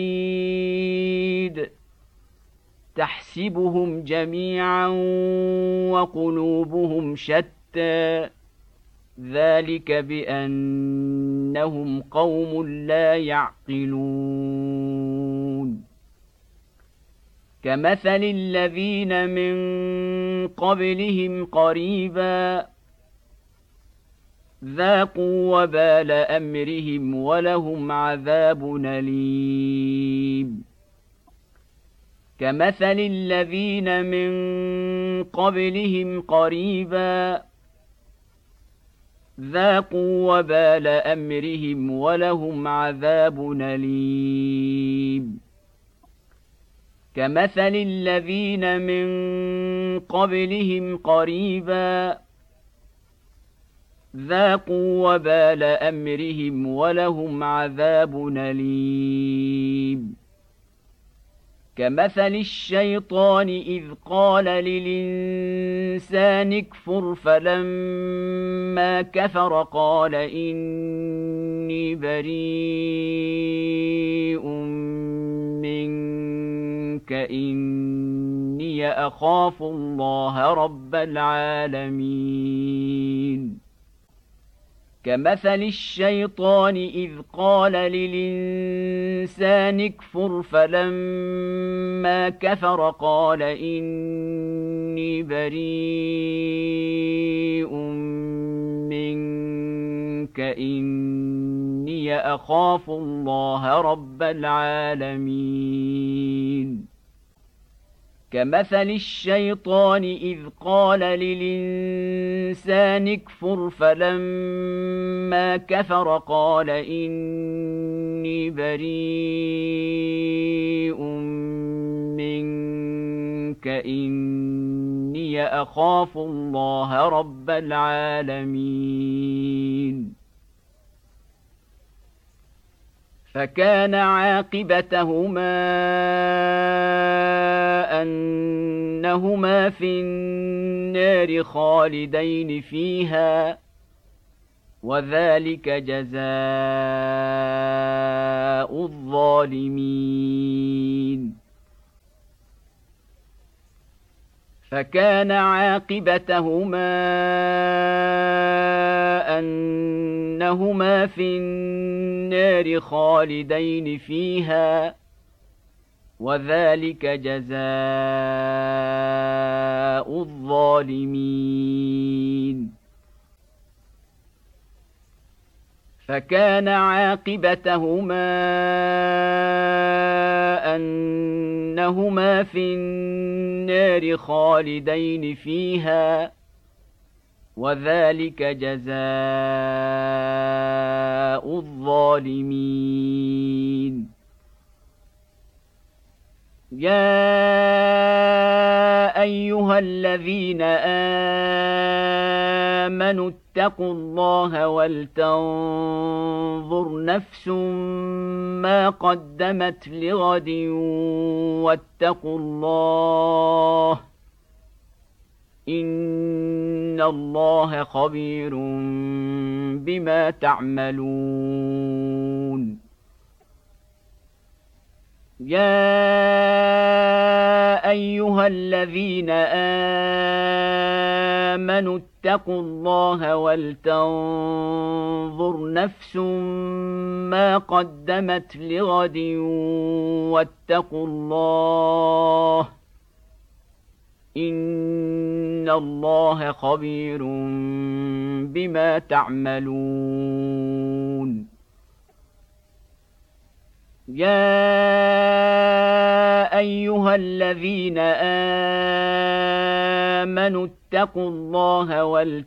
شديد تحسبهم جميعا وقلوبهم شتى ذلك بأنهم قوم لا يعقلون كمثل الذين من قبلهم قريبا ذاقوا وبال أمرهم ولهم عذاب أليم كمثل الذين من قبلهم قريبا ذاقوا وبال أمرهم ولهم عذاب أليم كمثل الذين من قبلهم قريبا ذاقوا وبال أمرهم ولهم عذاب أليم كمثل الشيطان إذ قال للإنسان اكفر فلما كفر قال إني بريء منك إني أخاف الله رب العالمين كمثل الشيطان إذ قال للإنسان اكفر فلما كفر قال إني بريء منك إني أخاف الله رب العالمين كمثل الشيطان إذ قال للإنسان اكفر فلما كفر قال إني بريء منك إني أخاف الله رب العالمين فكان عاقبتهما أنهما في النار خالدين فيها وذلك جزاء الظالمين فكان عاقبتهما أنهما في النار خالدين فيها وذلك جزاء الظالمين فكان عاقبتهما أنهما في النار خالدين فيها وذلك جزاء الظالمين يا أيها الذين آمنوا اتقوا الله ولتنظر نفس ما قدمت لغد واتقوا الله إن الله خبير بما تعملون يا أيها الذين آمنوا اتقوا الله ولتنظر نفس ما قدمت لغد واتقوا الله إن الله خبير بما تعملون يا أيها الذين آمنوا اتقوا الله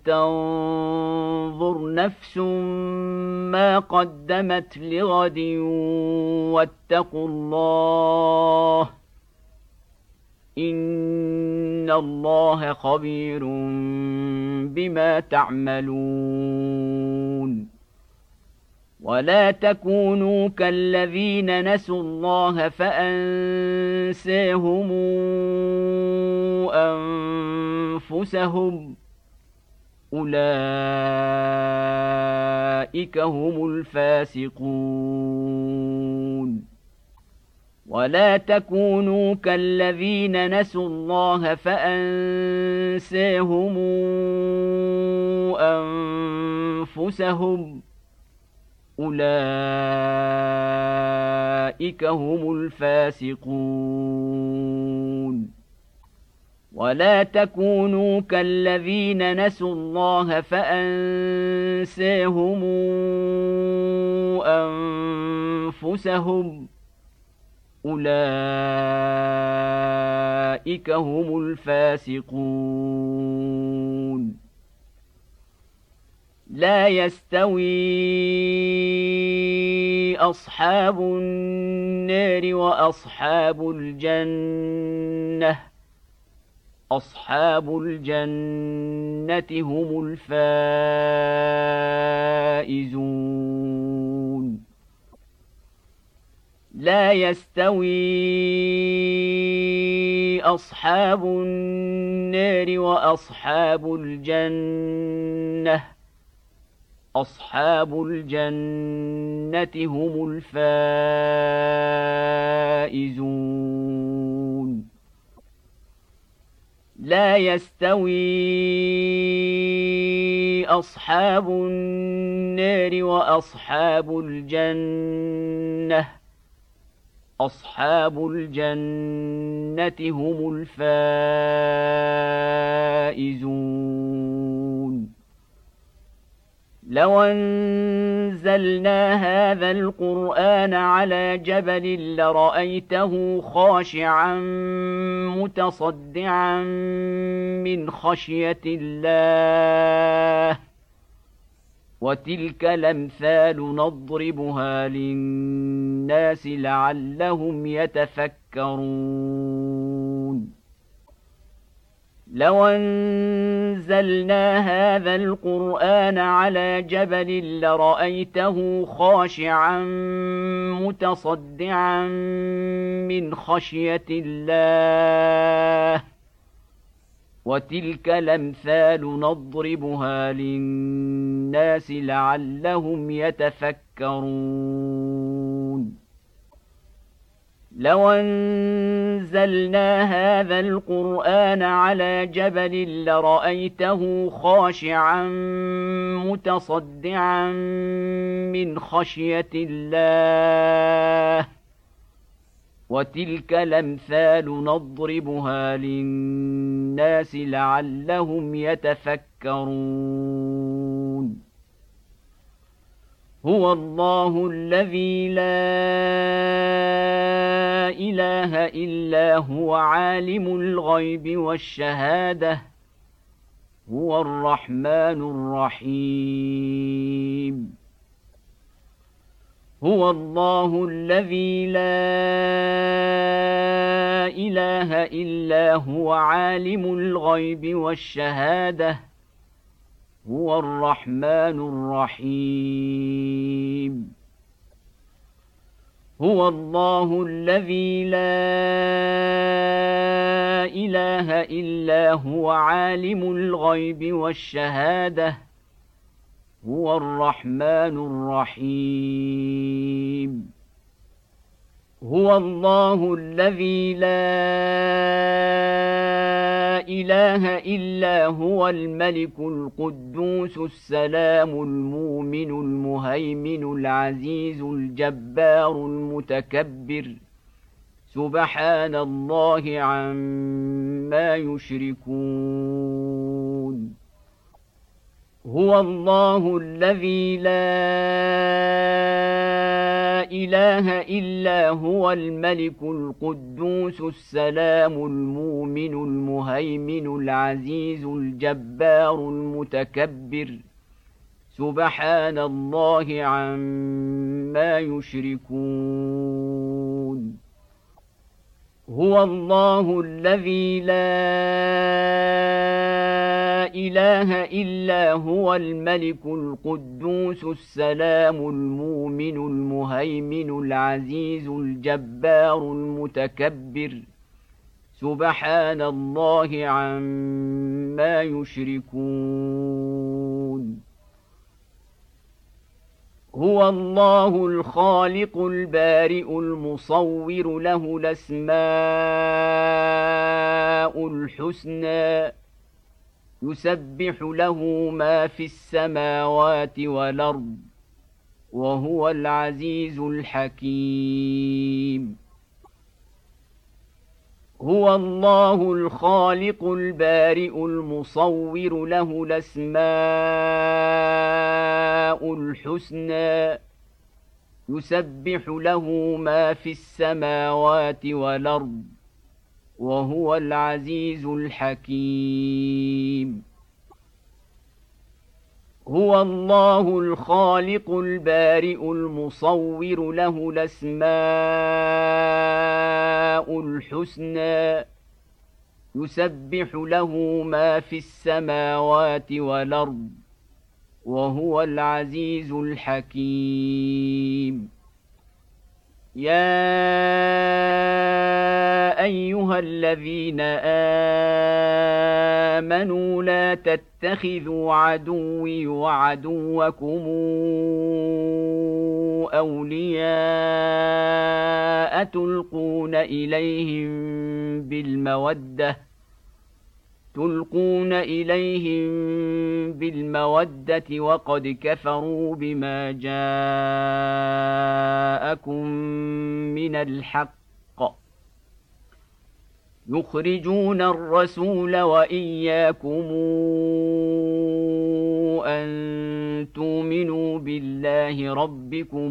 ولتنظر نفس ما قدمت لغد واتقوا الله إن الله خبير بما تعملون ولا تكونوا كالذين نسوا الله فأنساهم أنفسهم أولئك هم الفاسقون ولا تكونوا كالذين نسوا الله فأنساهم أنفسهم أولئك هم الفاسقون ولا تكونوا كالذين نسوا الله فأنساهم أنفسهم أولئك هم الفاسقون لا يستوي أصحاب النار وأصحاب الجنة أصحاب الجنة هم الفائزون لا يستوي أصحاب النار وأصحاب الجنة أصحاب الجنة هم الفائزون لا يستوي أصحاب النار وأصحاب الجنة أصحاب الجنة هم الفائزون لو أنزلنا هذا القرآن على جبل لرأيته خاشعا متصدعا من خشية الله وتلك الأمثال نضربها للناس لعلهم يتفكرون لو أنزلنا هذا القرآن على جبل لرأيته خاشعا متصدعا من خشية الله وتلك الأمثال نضربها للناس لعلهم يتفكرون لو أنزلنا هذا القرآن على جبل لرأيته خاشعا متصدعا من خشية الله وتلك الأمثال نضربها للناس لعلهم يتفكرون هو الله الذي لا إله إلا هو عالم الغيب والشهادة هو الرحمن الرحيم هو الله الذي لا إله إلا هو عالم الغيب والشهادة هو الرحمن الرحيم هو الله الذي لا إله إلا هو عالم الغيب والشهادة هو الرحمن الرحيم هو الله الذي لا إله إلا هو الملك القدوس السلام المؤمن المهيمن العزيز الجبار المتكبر سبحان الله عما عما يشركون هو الله الذي لا إله إلا هو الملك القدوس السلام المؤمن المهيمن العزيز الجبار المتكبر سبحان الله عما يشركون هو الله الذي لا إله إلا هو الملك القدوس السلام المؤمن المهيمن العزيز الجبار المتكبر سبحان الله عما يشركون هو الله الخالق البارئ المصور له الأسماء الحسنى يسبح له ما في السماوات والأرض وهو العزيز الحكيم هو الله الخالق البارئ المصور له الأسماء الحسنى يسبح له ما في السماوات والأرض وهو العزيز الحكيم هو الله الخالق البارئ المصور له الأسماء الحسنى يسبح له ما في السماوات والأرض وهو العزيز الحكيم يا أيها الذين آمنوا لا تتخذوا عدوي وعدوكم أولياء تلقون إليهم بالمودة تلقون إليهم بالمودة وقد كفروا بما جاءكم من الحق يخرجون الرسول وإياكم أن تؤمنوا بالله ربكم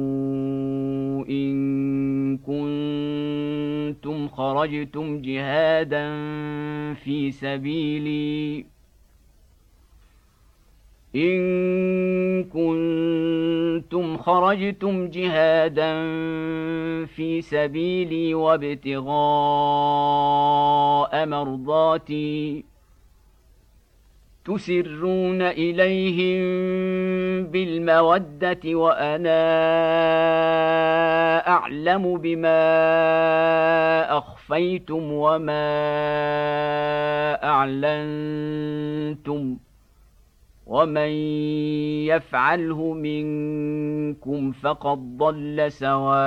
إن كنتم خرجتم جهادا في سبيلي إن كنتم خرجتم جهادا في سبيلي وابتغاء مرضاتي تسرون إليهم بالمودة وأنا أعلم بما أخفيتم وما أعلنتم ومن يفعله منكم فقد ضل سواء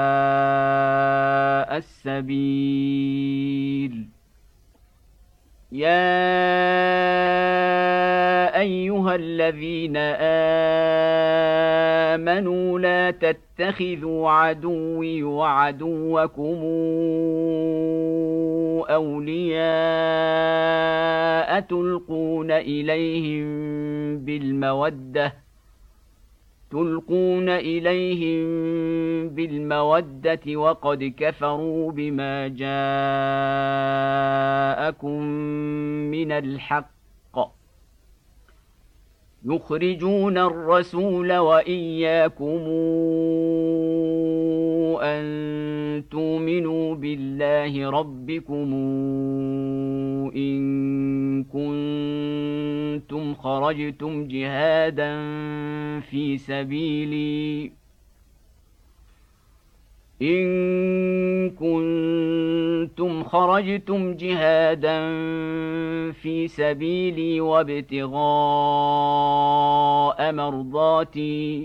السبيل يا أيها الذين آمنوا لا تتخذوا عدوي وعدوكم أولياء تلقون إليهم بالمودة تلقون إليهم بالمودة وقد كفروا بما جاءكم من الحق يخرجون الرسول وإياكم أن تؤمنوا بالله ربكم إن كنتم خرجتم جهادا في سبيلي إن كنتم خرجتم جهادا في سبيلي وابتغاء مرضاتي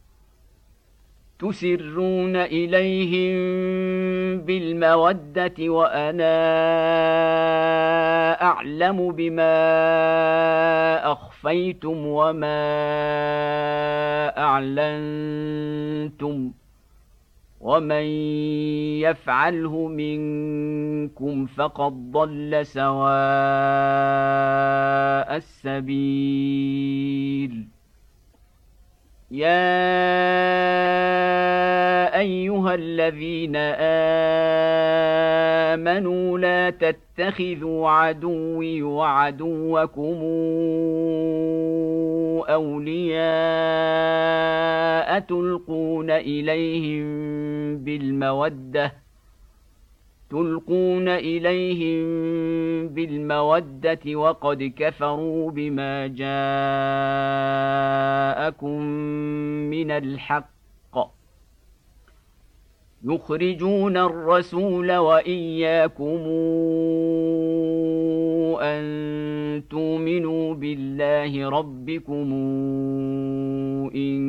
تسرون إليهم بالمودة وأنا أعلم بما أخفيتم وما أعلنتم ومن يفعله منكم فقد ضل سواء السبيل. يا أيها الذين آمنوا لا تتخذوا عدوي وعدوكم أولياء تلقون إليهم بالمودة تلقون إليهم بالمودة وقد كفروا بما جاءكم من الحق يخرجون الرسول وإياكم أن تؤمنوا بالله ربكم إن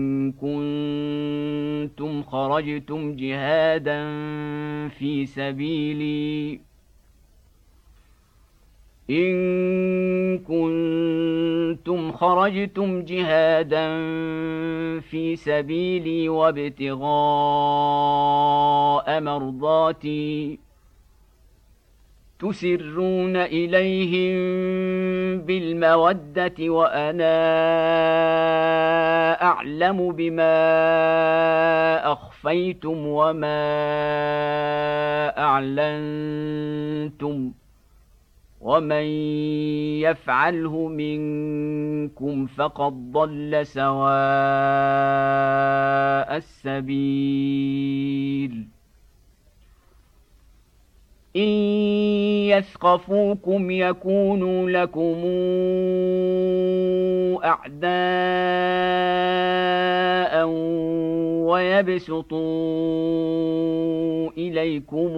كنتم خرجتم جهادا في سبيلي إن كنتم خرجتم جهادا في سبيلي وابتغاء مرضاتي تسرون إليهم بالمودة وأنا أعلم بما أخفيتم وما أعلنتم ومن يفعله منكم فقد ضل سواء السبيل. إن يثقفوكم يكونوا لكم أعداء ويبسطوا إليكم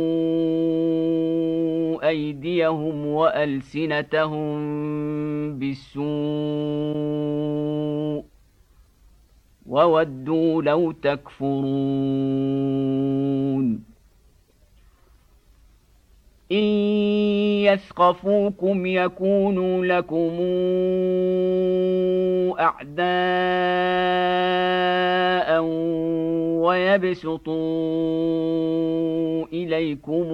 أيديهم وألسنتهم بالسوء وودوا لو تكفرون. إن يثقفوكم يكونوا لكم أعداء ويبسطوا إليكم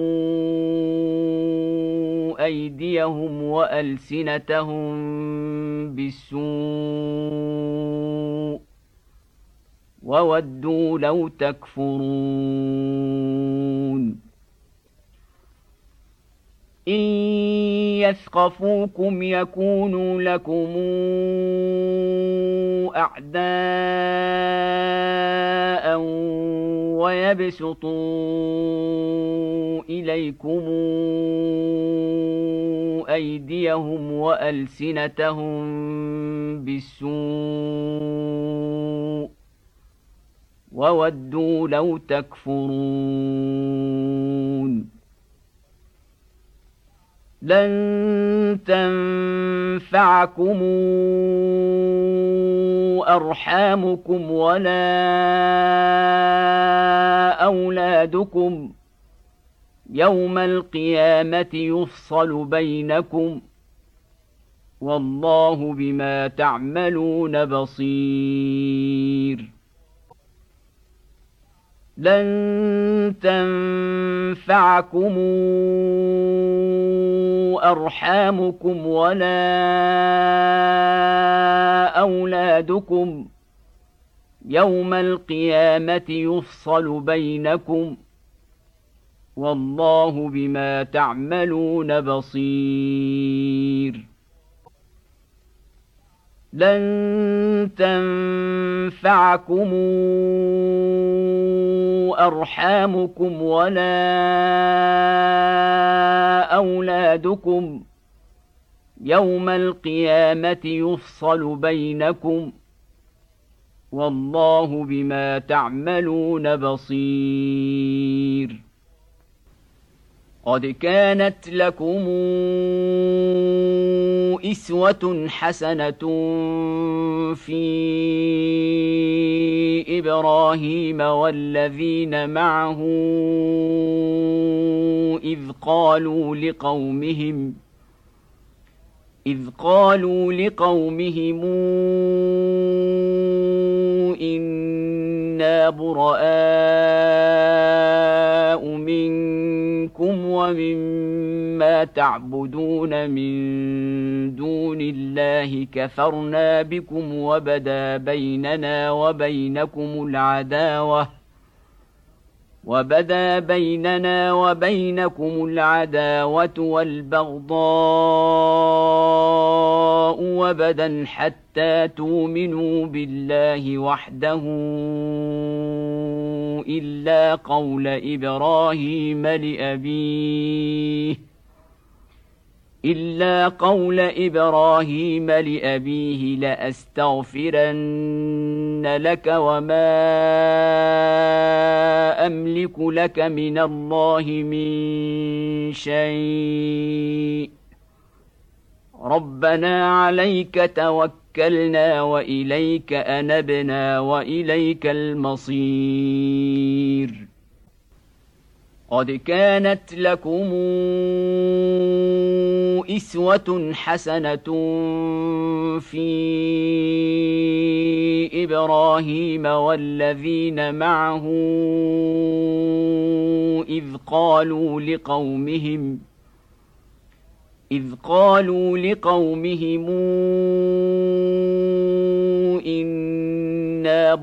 أيديهم وألسنتهم بالسوء وودوا لو تكفرون. إن يثقفوكم يكونوا لكم أعداء ويبسطوا إليكم أيديهم وألسنتهم بالسوء وودوا لو تكفرون. لن تنفعكم أرحامكم ولا أولادكم يوم القيامة يفصل بينكم والله بما تعملون بصير. لن تنفعكم أرحامكم ولا أولادكم يوم القيامة يفصل بينكم والله بما تعملون بصير. لن تنفعكم أرحامكم ولا أولادكم يوم القيامة يفصل بينكم والله بما تعملون بصير. قد كانت لكم أسوة حسنة في إبراهيم والذين معه إذ قالوا لقومهم إذ قالوا لقومهم إنا إنا براء منكم ومما تعبدون من دون الله كفرنا بكم وبدا بيننا وبينكم العداوة وبدا بيننا وبينكم العداوة والبغضاء وبدا حتى تؤمنوا بالله وحده إلا قول إبراهيم لأبيه إلا قول إبراهيم لأبيه لأستغفرن لك وما أملك لك من الله من شيء ربنا عليك توكلنا وإليك أنبنا وإليك المصير قد كانت لكم إسوة حسنة في إبراهيم والذين معه إذ قالوا لقومهم إذ قالوا لقومهم إنا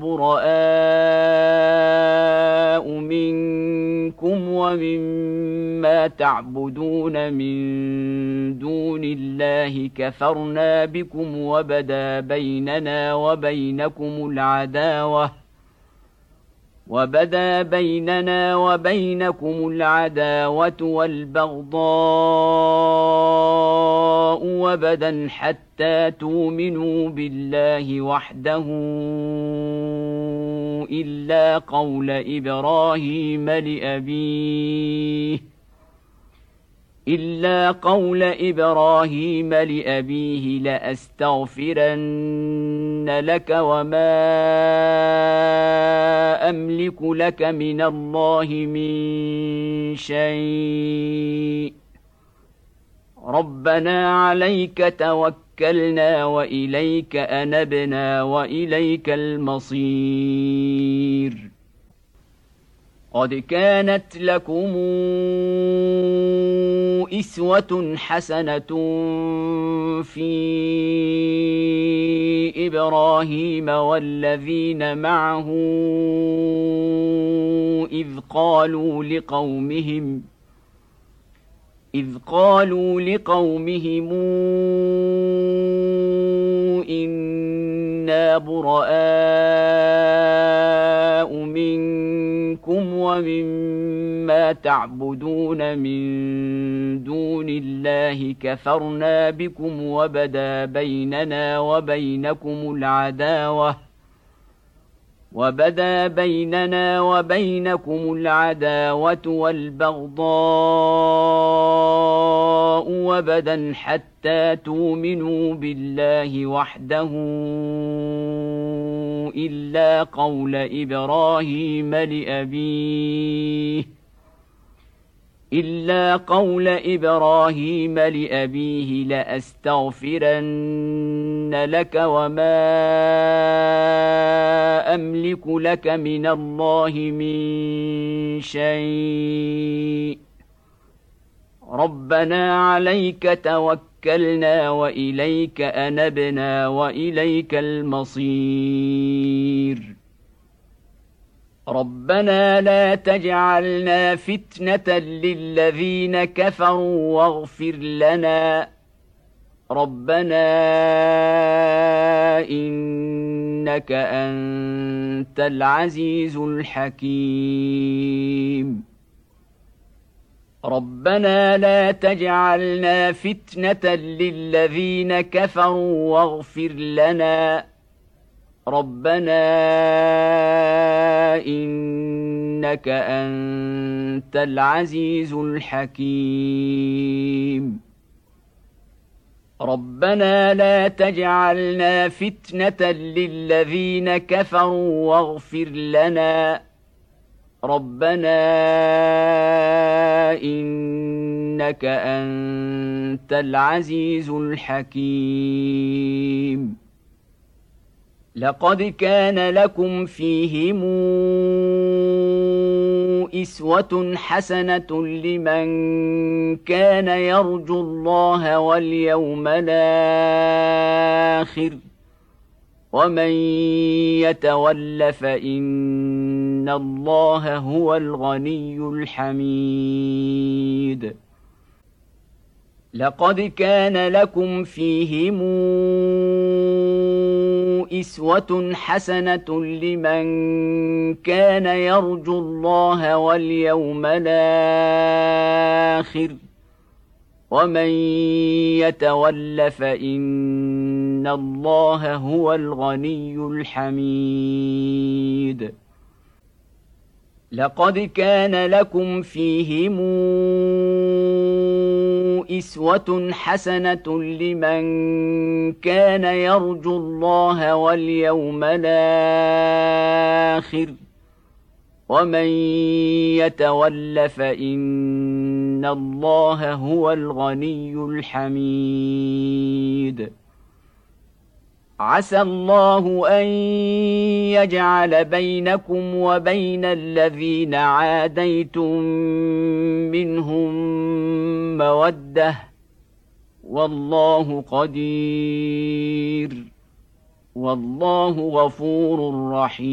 براء منكم ومما تعبدون من دون الله كفرنا بكم وبدا بيننا وبينكم العداوة وبدا بيننا وبينكم العداوة والبغضاء وبدا حتى تؤمنوا بالله وحده إلا قول إبراهيم لأبيه إلا قول إبراهيم لأبيه لأستغفرن لك وما أملك لك من الله من شيء ربنا عليك توكلنا وإليك أنبنا وإليك المصير قد كانت لكم إسوة حسنة في إبراهيم والذين معه إذ قالوا لقومهم إذ قالوا لقومهم إنا براء منكم ومما تعبدون من دون الله كفرنا بكم وبدا بيننا وبينكم العداوة وبدا بيننا وبينكم العداوة والبغضاء وبدا حتى تؤمنوا بالله وحده إلا قول إبراهيم لأبيه إلا قول إبراهيم لأبيه لأستغفرن لك وما أملك لك من الله من شيء ربنا عليك توكلنا وإليك أنبنا وإليك المصير ربنا لا تجعلنا فتنة للذين كفروا واغفر لنا ربنا إنك أنت العزيز الحكيم ربنا لا تجعلنا فتنة للذين كفروا واغفر لنا ربنا إنك أنت أنت العزيز الحكيم ربنا لا تجعلنا فتنة للذين كفروا واغفر لنا ربنا إنك أنت العزيز الحكيم ربنا لا تجعلنا فتنة للذين كفروا واغفر لنا ربنا إنك أنت العزيز الحكيم ربنا لا تجعلنا فتنة للذين كفروا واغفر لنا ربنا إنك أنت العزيز الحكيم ربنا لا تجعلنا فتنة للذين كفروا واغفر لنا ربنا إنك أنت العزيز الحكيم لقد كان لكم فيهم أسوة حسنة لمن كان يرجو الله واليوم الآخر ومن يتول فإن الله هو الغني الحميد لقد كان لكم فيهم أسوة حسنة لمن كان يرجو الله واليوم الآخر ومن يتول فإن الله هو الغني الحميد لقد كان لكم فيهم أسوة حسنة لمن كان يرجو الله واليوم الآخر ومن يتول فإن الله هو الغني الحميد عسى الله أن يجعل بينكم وبين الذين عاديتم منهم مودة والله قدير والله غفور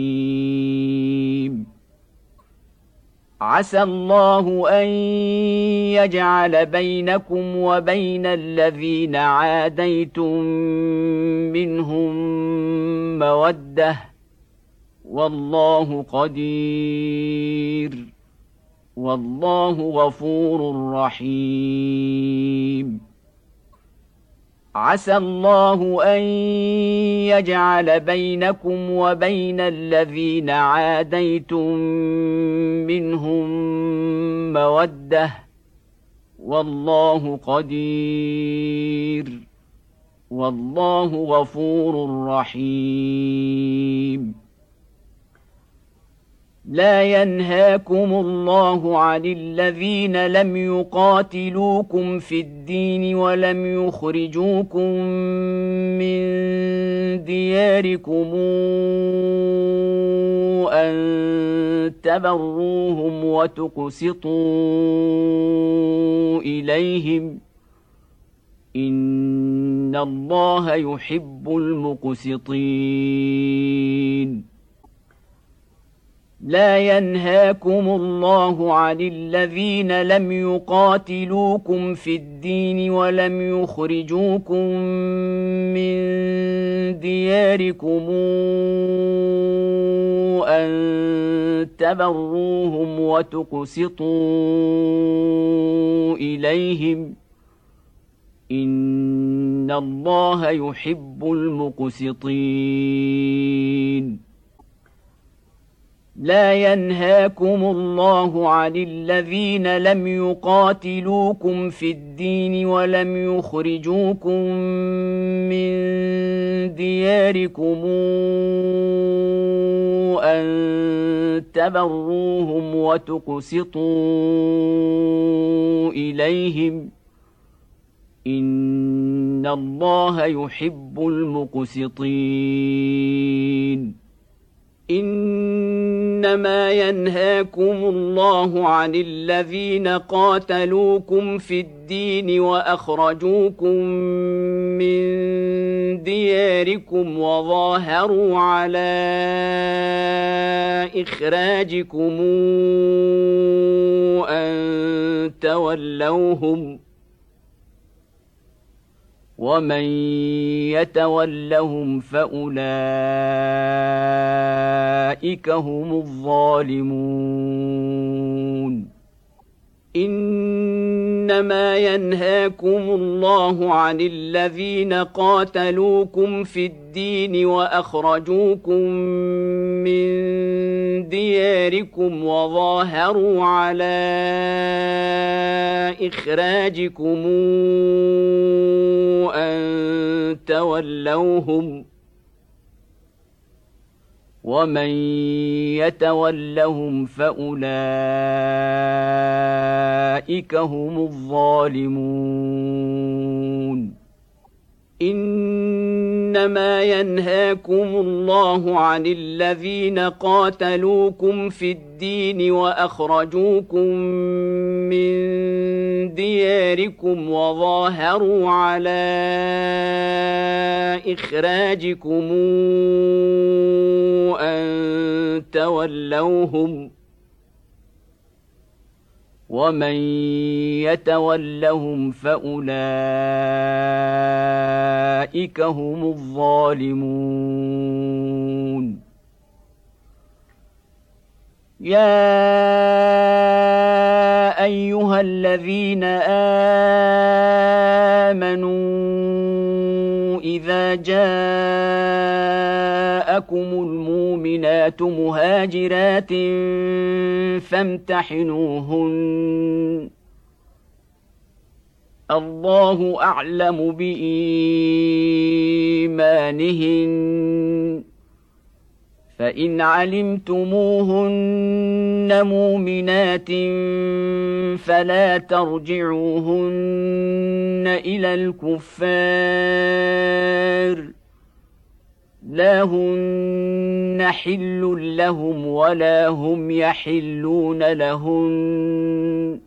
رحيم عسى الله أن يجعل بينكم وبين الذين عاديتم منهم مودة والله قدير والله غفور رحيم عسى الله أن يجعل بينكم وبين الذين عاديتم منهم مودة والله قدير والله غفور رحيم لا ينهاكم الله عن الذين لم يقاتلوكم في الدين ولم يخرجوكم من دياركم أن تبروهم وتقسطوا إليهم إن الله يحب المقسطين لا ينهاكم الله عن الذين لم يقاتلوكم في الدين ولم يخرجوكم من دياركم أن تبروهم وتقسطوا إليهم إن الله يحب المقسطين لا ينهاكم الله عن الذين لم يقاتلوكم في الدين ولم يخرجوكم من دياركم أن تبروهم وتقسطوا إليهم إن الله يحب المقسطين إنما ينهاكم الله عن الذين قاتلوكم في الدين وأخرجوكم من دياركم وظاهروا على إخراجكم أن تولوهم ومن يتولهم فأولئك هم الظالمون إنما ينهاكم الله عن الذين قاتلوكم في الدين وأخرجوكم من دياركم وظاهروا على إخراجكم أن تولوهم ومن يتولهم فأولئك هم الظالمون إن إنما ينهاكم الله عن الذين قاتلوكم في الدين وأخرجوكم من دياركم وظاهروا على إخراجكم أن تولوهم ومن يتولهم فأولئك هم الظالمون يا أيها الذين آمنوا إذا جاءكم المؤمنات مهاجرات فامتحنوهن الله أعلم بإيمانهن فإن علمتموهن مؤمنات فلا ترجعوهن إلى الكفار لا هن حل لهم ولا هم يحلون لهن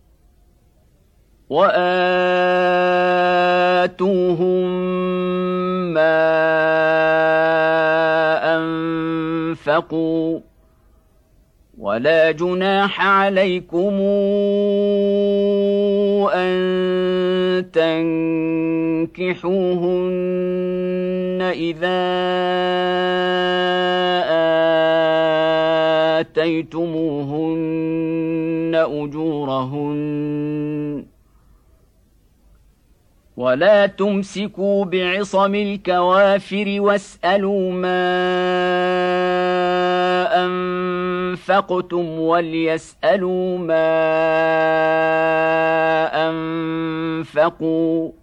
وآتوهم ما أنفقوا ولا جناح عليكم أن تنكحوهن إذا آتيتموهن أجورهن ولا تمسكوا بعصم الكوافر واسألوا ما أنفقتم وليسألوا ما أنفقوا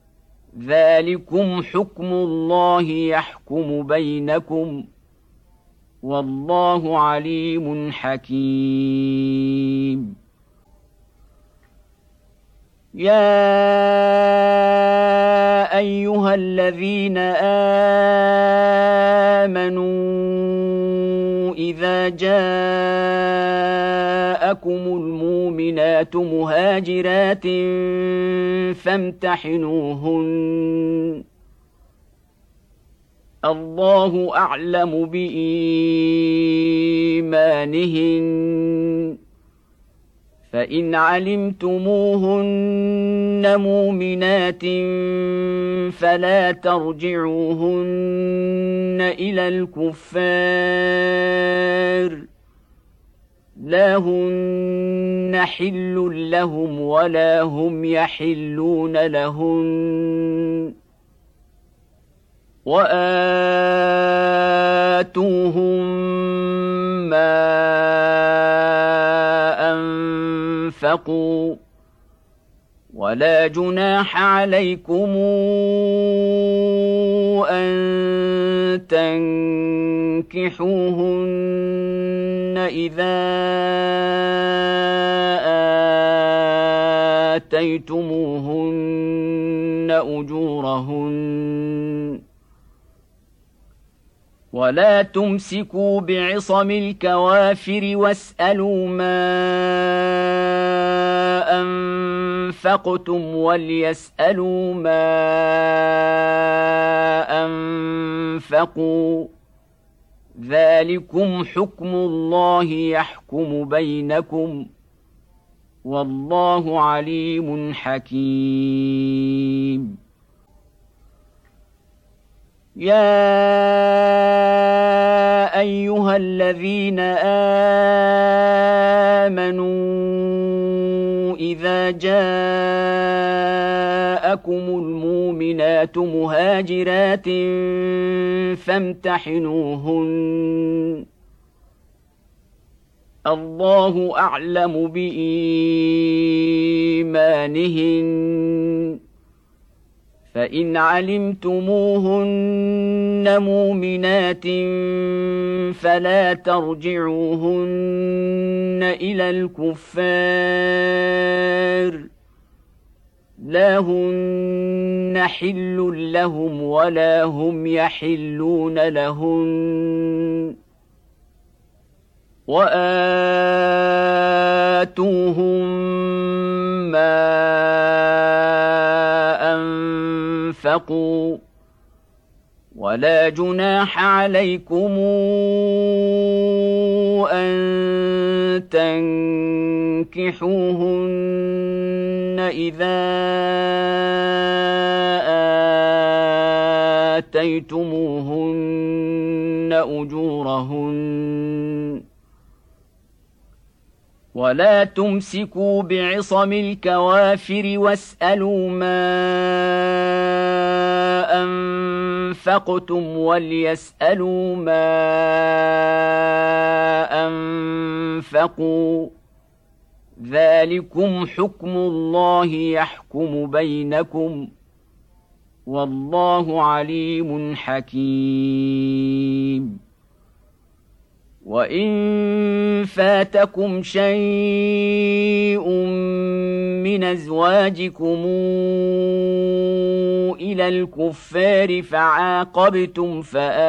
ذلكم حكم الله يحكم بينكم والله عليم حكيم يا أيها الذين آمنوا إذا جاءكم المؤمنات مهاجرات فامتحنوهن الله أعلم بإيمانهن فإن علمتموهن مؤمنات فلا ترجعوهن إلى الكفار لا هن حل لهم ولا هم يحلون لهن وآتوهم ما أنفقوا ولا جناح عليكم أن تنكحوهن إذا آتيتموهن أجورهن ولا تمسكوا بعصم الكوافر واسألوا ما أنفقتم وليسألوا ما أنفقوا ذلكم حكم الله يحكم بينكم والله عليم حكيم يا أيها الذين آمنوا إذا جاءكم المؤمنات مهاجرات فامتحنوهن الله أعلم بإيمانهن فإن علمتموهن مؤمنات فلا ترجعوهن إلى الكفار لا هن حل لهم ولا هم يحلون لهن وآتوهم ما أنفقوا ولا جناح عليكم أن تنكحوهن إذا آتيتموهن أجورهن ولا تمسكوا بعصم الكوافر واسألوا ما أنفقتم وليسألوا ما أنفقوا ذلكم حكم الله يحكم بينكم والله عليم حكيم وإن فاتكم شيء من أزواجكم إلى الكفار فعاقبتم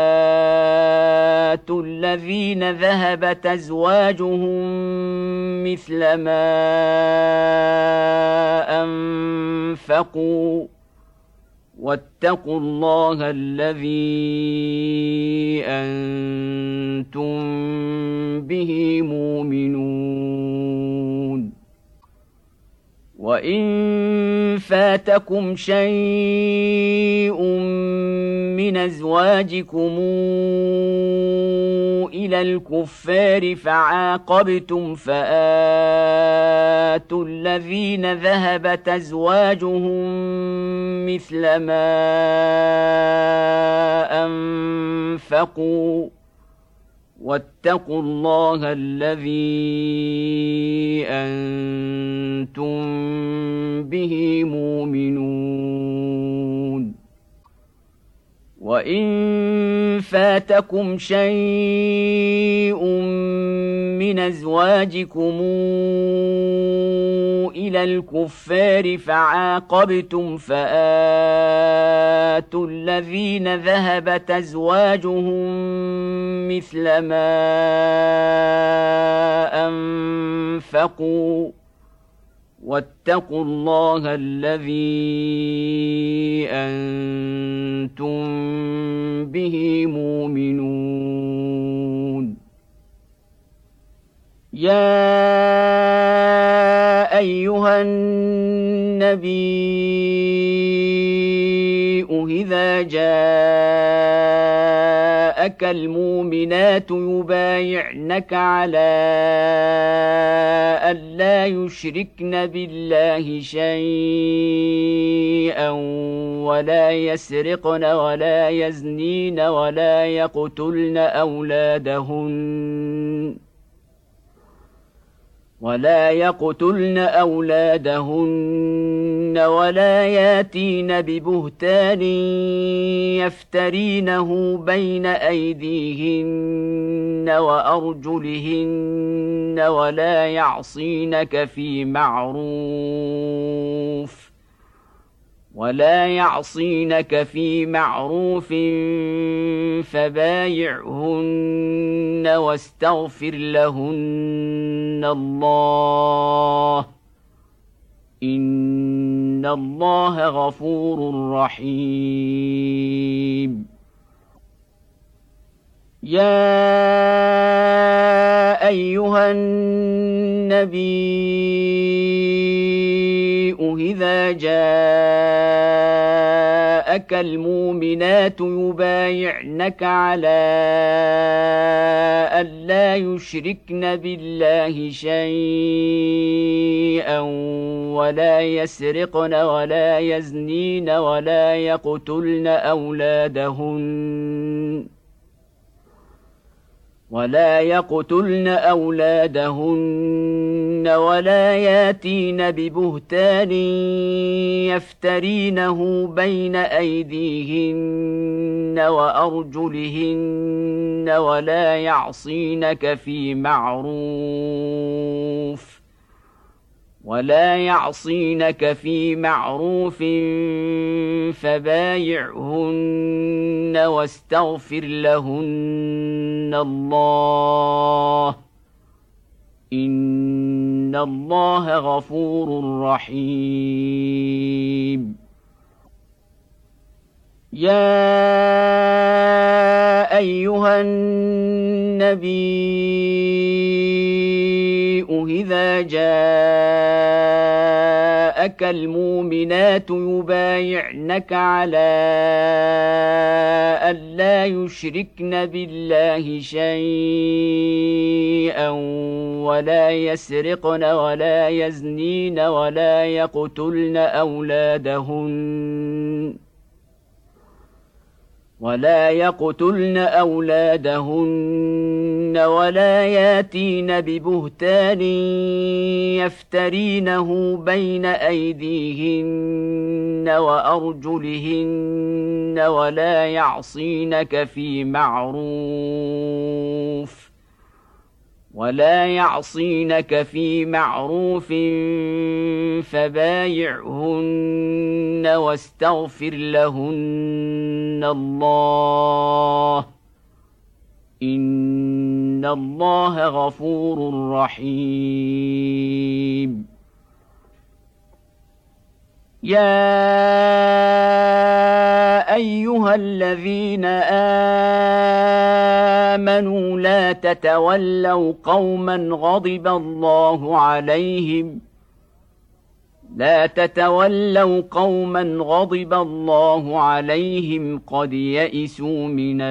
فآتوا الذين ذهبت أزواجهم مثل ما أنفقوا واتقوا الله الذي أنتم به مؤمنون وإن فاتكم شيء من أزواجكم إلى الكفار فعاقبتم فآتوا الذين ذهبت أزواجهم مثل ما أنفقوا واتقوا الله الذي أنتم به مؤمنون وإن فاتكم شيء من أزواجكم إلى الكفار فعاقبتم فآتوا الذين ذهبت أزواجهم مثل ما أنفقوا واتقوا الله الذي أنتم به مؤمنون يا أيها النبي إذا جاءك المؤمنات يبايعنك على ألا يشركن بالله شيئا ولا يسرقن ولا يزنين ولا يقتلن أولادهن ولا يقتلن أولادهن ولا ياتين ببهتان يفترينه بين أيديهن وأرجلهن ولا يعصينك في معروف ولا يعصينك في معروف فبايعهن واستغفر لهن الله إن الله غفور رحيم يا أيها النبي إذا جاءك المؤمنات يبايعنك على ألا يشركن بالله شيئا ولا يسرقن ولا يزنين ولا يقتلن أولادهن ولا يقتلن أولادهن ولا ياتين ببهتان يفترينه بين أيديهن وأرجلهن ولا يعصينك في معروف ولا يعصينك في معروف فبايعهن واستغفر لهن الله إن الله غفور رحيم. يا أيها النبي إذا جاءك المؤمنات يبايعنك على ألا يشركن بالله شيئا ولا يسرقن ولا يزنين ولا يقتلن أولادهن ولا يقتلن أولادهن ولا ياتين ببهتان يفترينه بين أيديهن وأرجلهن ولا يعصينك في معروف ولا يعصينك في معروف فبايعهن واستغفر لهن الله إن الله غفور رحيم. يا أيها الذين آمنوا لا تتولوا قوما غضب الله عليهم لا تتولوا قوما غضب الله عليهم قد يئسوا من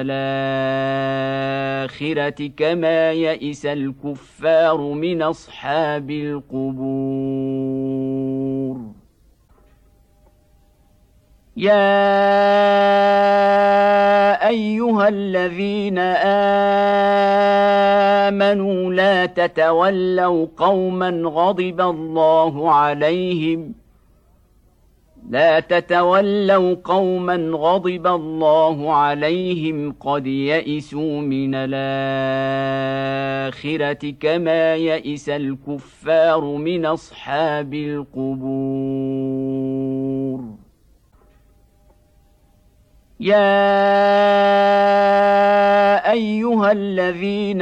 الآخرة كما يئس الكفار من أصحاب القبور. يا أيها الذين آمنوا لا تتولوا قوما غضب الله عليهم لا تتولوا قوما غضب الله عليهم قد يئسوا من الآخرة كما يئس الكفار من أصحاب القبور. يا أيها الذين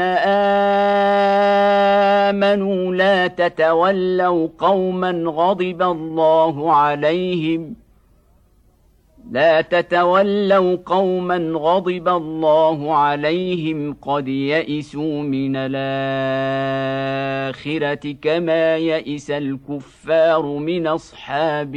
آمنوا لا تتولوا قوما غضب الله عليهم لا تتولوا قوما غضب الله عليهم قد يئسوا من الآخرة كما يئس الكفار من أصحاب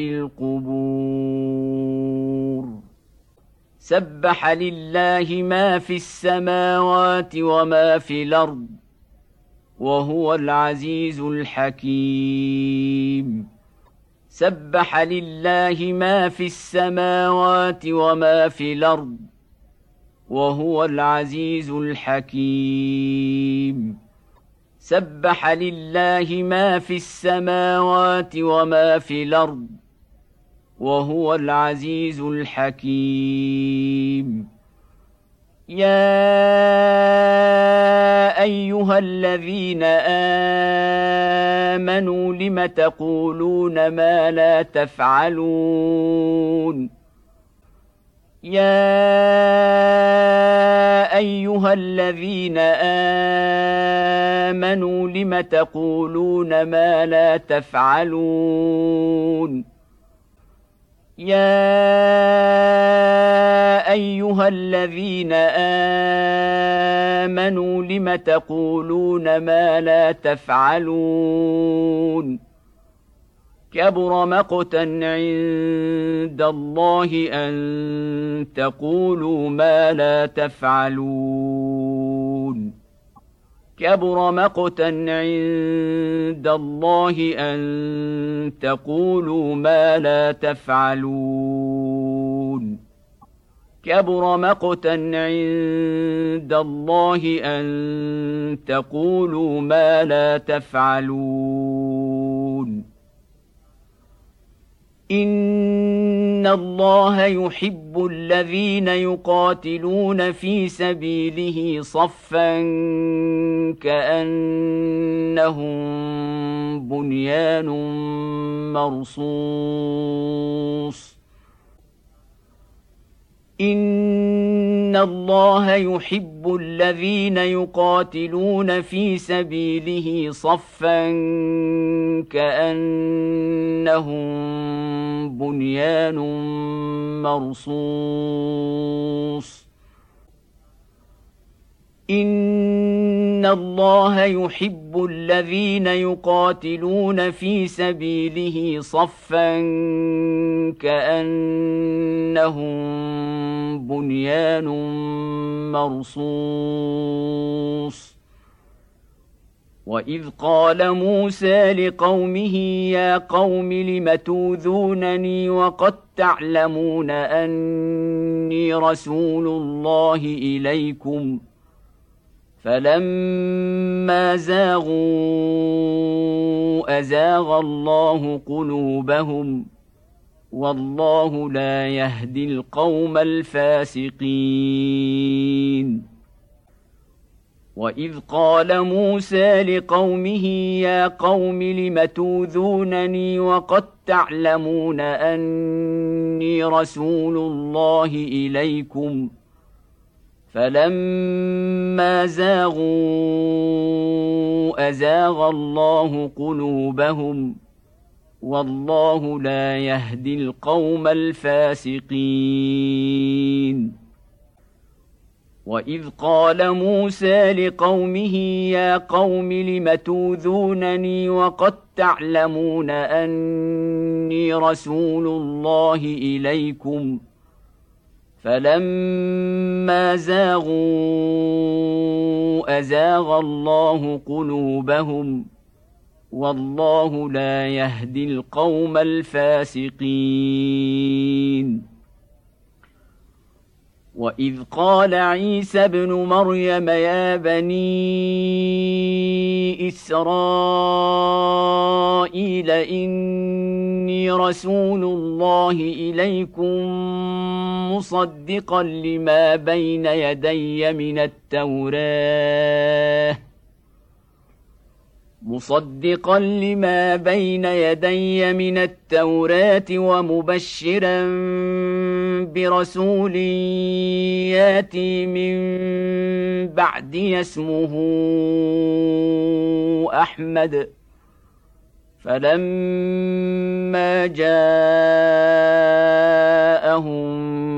القبور. سبح لله ما في السماوات وما في الأرض وهو العزيز الحكيم. سبح لله ما في السماوات وما في الأرض وهو العزيز الحكيم. سبح لله ما في السماوات وما في الأرض وهو العزيز الحكيم. يا أيها الذين آمنوا لم تقولون ما لا تفعلون. يا أيها الذين آمنوا لم تقولون ما لا تفعلون. يا أيها الذين آمنوا لم تقولون ما لا تفعلون. كبر مقتا عند الله أن تقولوا ما لا تفعلون. كبر مقتا عند الله أن تقولوا ما لا تفعلون. كبر مقتا عند الله أن تقولوا ما لا تفعلون. إن الله يحب الذين يقاتلون في سبيله صفا كأنهم بنيان مرصوص إن الله يحب الذين يقاتلون في سبيله صفا كأنهم بنيان مرصوص إن الله يحب الذين يقاتلون في سبيله صفا كأنهم بنيان مرصوص وإذ قال موسى لقومه يا قوم لم توذونني وقد تعلمون أني رسول الله إليكم فلما زاغوا أزاغ الله قلوبهم والله لا يهدي القوم الفاسقين وإذ قال موسى لقومه يا قوم لم توذونني وقد تعلمون أني رسول الله إليكم فلما زاغوا أزاغ الله قلوبهم والله لا يهدي القوم الفاسقين وإذ قال موسى لقومه يا قوم لم توذونني وقد تعلمون أني رسول الله إليكم فلما زاغوا أزاغ الله قلوبهم والله لا يهدي القوم الفاسقين وإذ قال عيسى ابن مريم يا بني إسرائيل إني رسول الله إليكم مصدقا لما بين يدي من التوراة مصدقا لما بين يدي من التوراة ومبشرا برسول ياتي من بعدي اسمه أحمد فلما جاءهم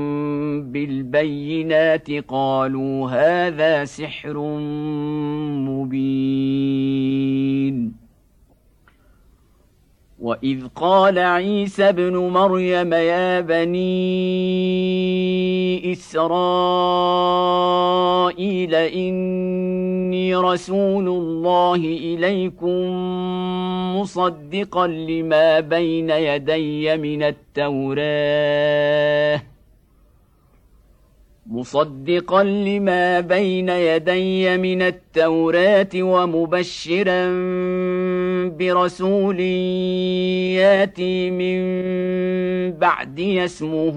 بالبينات قالوا هذا سحر مبين وإذ قال عيسى ابن مريم يا بني إسرائيل إني رسول الله إليكم مصدقا لما بين يدي من التوراة مصدقا لما بين يدي من التوراة ومبشرا برسول ياتي من بعدي اسمه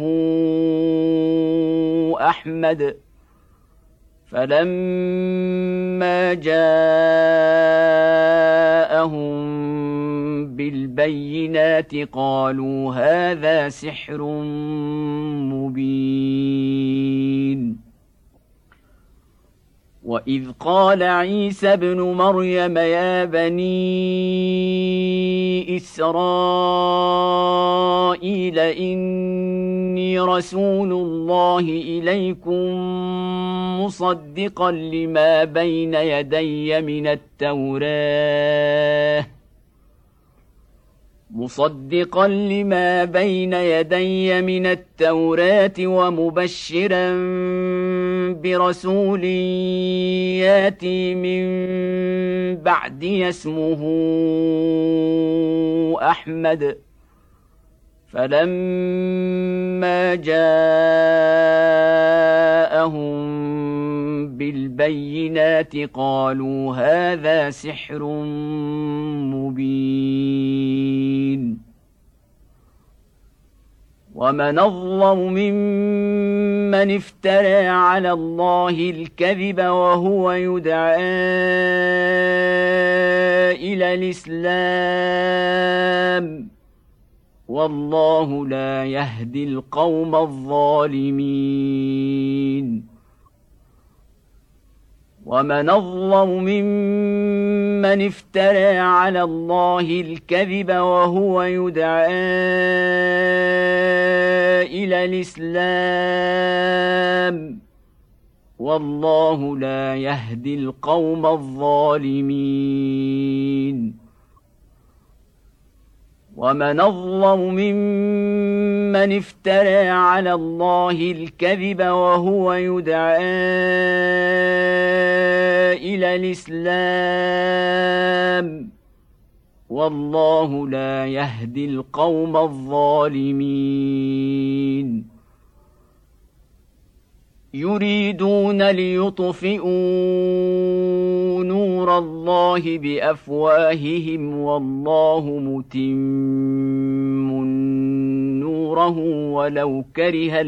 أحمد فلما جاءهم بالبينات قالوا هذا سحر مبين وإذ قال عيسى ابن مريم يا بني إسرائيل إني رسول الله إليكم مصدقا لما بين يدي من التوراة مصدقا لما بين يدي من التوراة ومبشرا برسول ياتي من بعدي اسمه أحمد فلما جاءهم بالبينات قالوا هذا سحر مبين ومن أظلم ممن من افترى على الله الكذب وهو يدعى إلى الإسلام والله لا يهدي القوم الظالمين ومن أظلم ممن افترى على الله الكذب وهو يدعى إلى الإسلام والله لا يهدي القوم الظالمين ومن أظلم ممن افترى على الله الكذب وهو يدعى إلى الإسلام والله لا يهدي القوم الظالمين يريدون ليطفئوا نور الله بأفواههم والله متم نوره ولو كره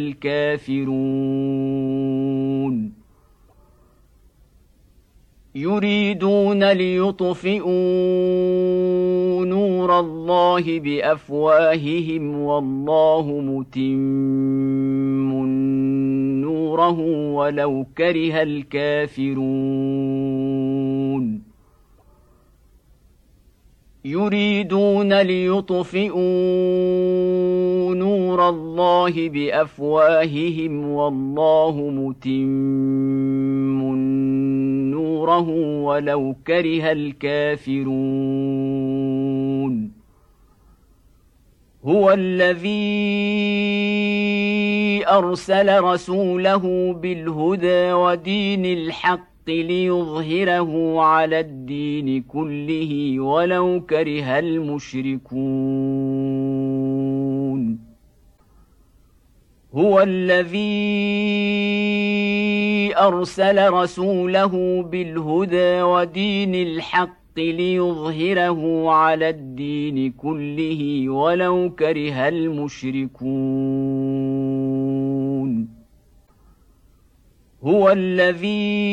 الكافرون يريدون ليطفئوا نور الله بأفواههم والله متم نوره ولو كره الكافرون يريدون ليطفئوا نور الله بأفواههم والله متم نوره ولو كره الكافرون هو الذي أرسل رسوله بالهدى ودين الحق ليظهره على الدين كله ولو كره المشركون هو الذي أرسل رسوله بالهدى ودين الحق ليظهره على الدين كله ولو كره المشركون هو الذي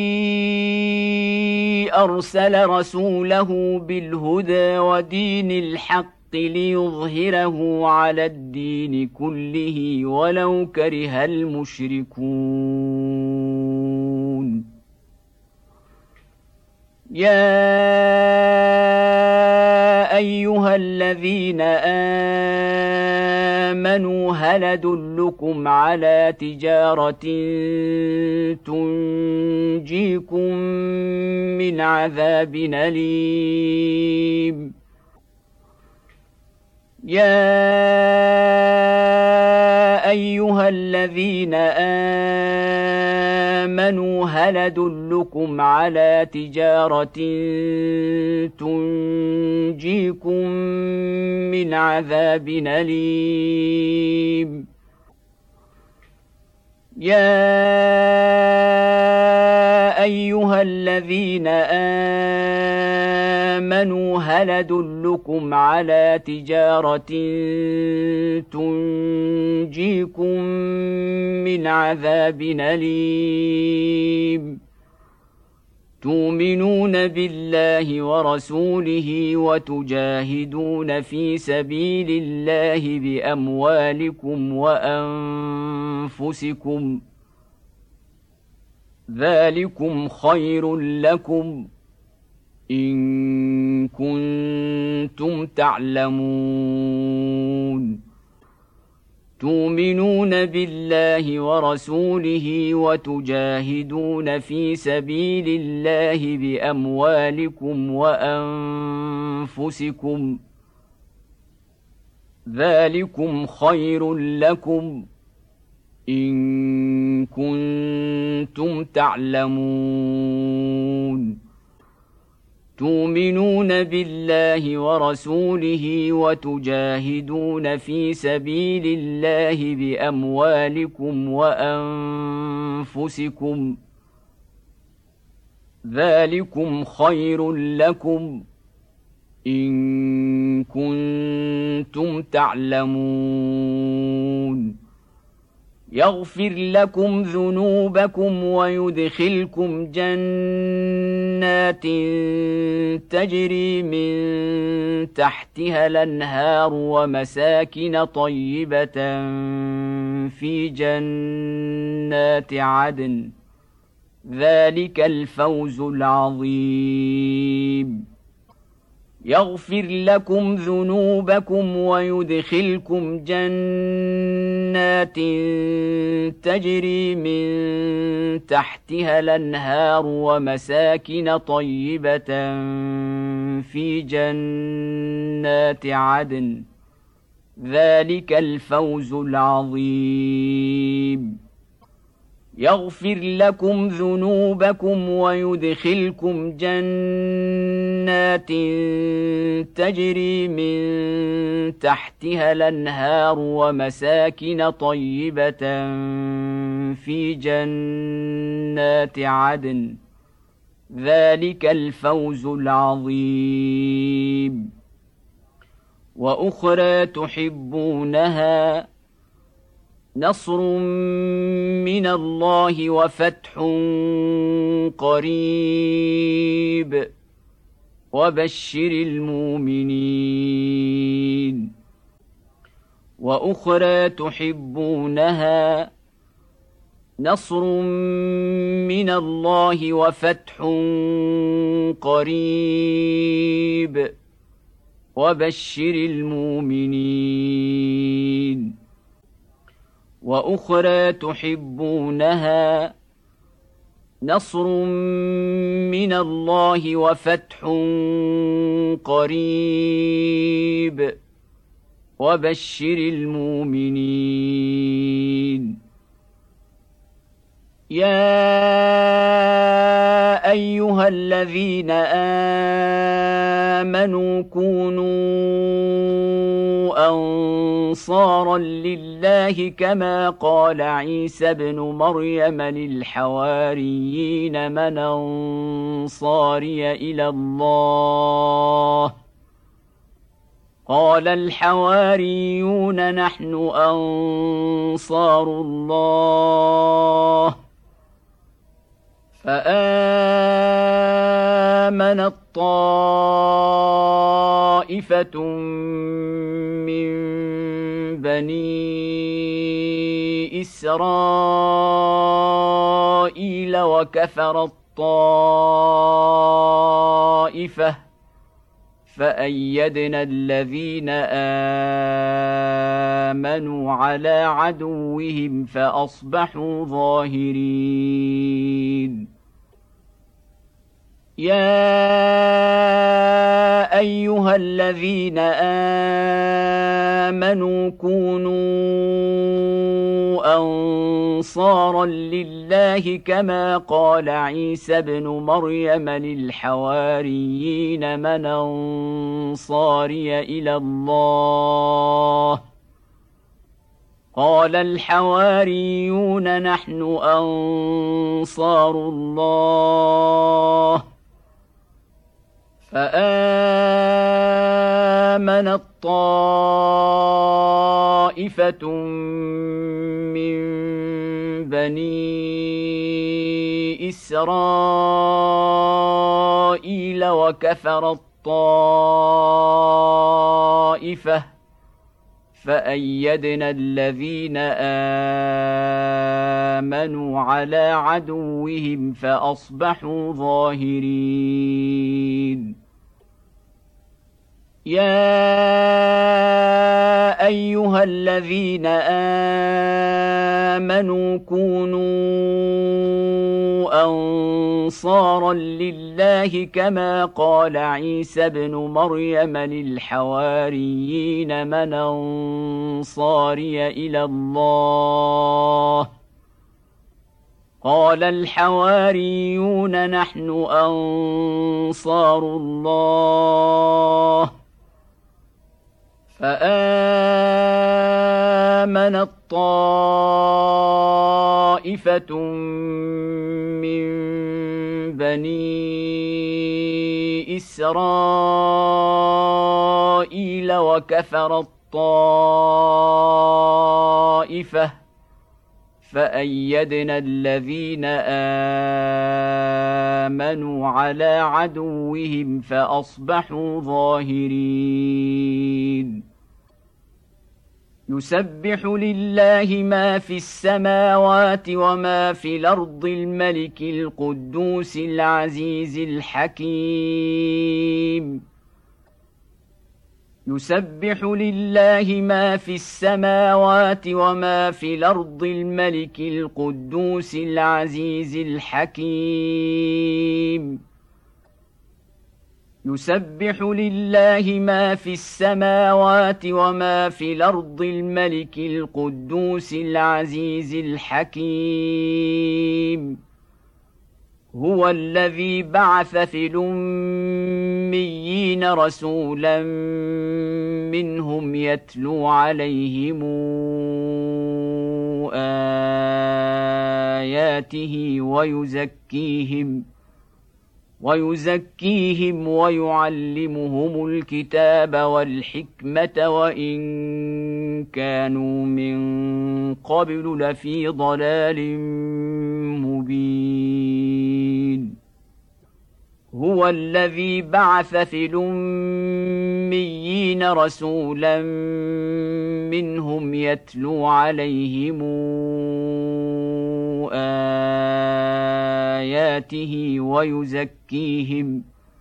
أرسل رسوله بالهدى ودين الحق ليظهره على الدين كله ولو كره المشركون يا أيها الذين آمنوا هل أدلكم على تجارة تنجيكم من عذاب أليم يا أيها الذين آمنوا هل أدلكم على تجارة تنجيكم من عذاب أليم يا أيها الذين آمنوا هل أدلكم على تجارة تنجيكم من عذاب أليم تؤمنون بالله ورسوله وتجاهدون في سبيل الله بأموالكم وأنفسكم ذلكم خير لكم إن كنتم تعلمون تؤمنون بالله ورسوله وتجاهدون في سبيل الله بأموالكم وأنفسكم ذلكم خير لكم إن كنتم تعلمون تؤمنون بالله ورسوله وتجاهدون في سبيل الله بأموالكم وأنفسكم ذلكم خير لكم إن كنتم تعلمون يغفر لكم ذنوبكم ويدخلكم جنات تجري من تحتها الأنهار ومساكن طيبة في جنات عدن ذلك الفوز العظيم يغفر لكم ذنوبكم ويدخلكم جنات تجري من تحتها الأنهار ومساكن طيبة في جنات عدن ذلك الفوز العظيم يغفر لكم ذنوبكم ويدخلكم جنات تجري من تحتها الأنهار ومساكن طيبة في جنات عدن ذلك الفوز العظيم وأخرى تحبونها نصر من الله وفتح قريب وبشر المؤمنين وأخرى تحبونها نصر من الله وفتح قريب وبشر المؤمنين وأخرى تحبونها نصر من الله وفتح قريب وبشر المؤمنين يا أيها الذين آمنوا كونوا أنصارا لله كما قال عيسى ابن مريم للحواريين من أنصاري إلى الله قال الحواريون نحن أنصار الله فآمنت طائفة من بني إسرائيل وكفرت طائفة فأيدنا الذين آمنوا على عدوهم فأصبحوا ظاهرين يا أيها الذين آمنوا كونوا أنصارا لله كما قال عيسى ابن مريم للحواريين من أنصاري إلى الله قال الحواريون نحن أنصار الله فآمنت طائفة من بني إسرائيل وكفرت طائفة فأيدنا الذين آمنوا على عدوهم فأصبحوا ظاهرين يا أيها الذين آمنوا كونوا أنصارا لله كما قال عيسى ابن مريم للحواريين من أنصاري إلى الله قال الحواريون نحن أنصار الله فآمنت طائفة من بني إسرائيل وكفرت طائفة فأيدنا الذين آمنوا على عدوهم فأصبحوا ظاهرين يسبح لله ما في السماوات وما في الأرض الملك القدوس العزيز الحكيم يسبح لله ما في السماوات وما في الأرض الملك القدوس العزيز الحكيم يسبح لله ما في السماوات وما في الأرض الملك القدوس العزيز الحكيم هو الذي بعث في الأميين رسولا منهم يتلو عليهم آياته ويزكيهم ويزكيهم ويعلمهم الكتاب والحكمة وإن كانوا من قبل لفي ضلال مبين هو الذي بعث في الأميين رسولا منهم يتلو عليهم آياته ويزكيهم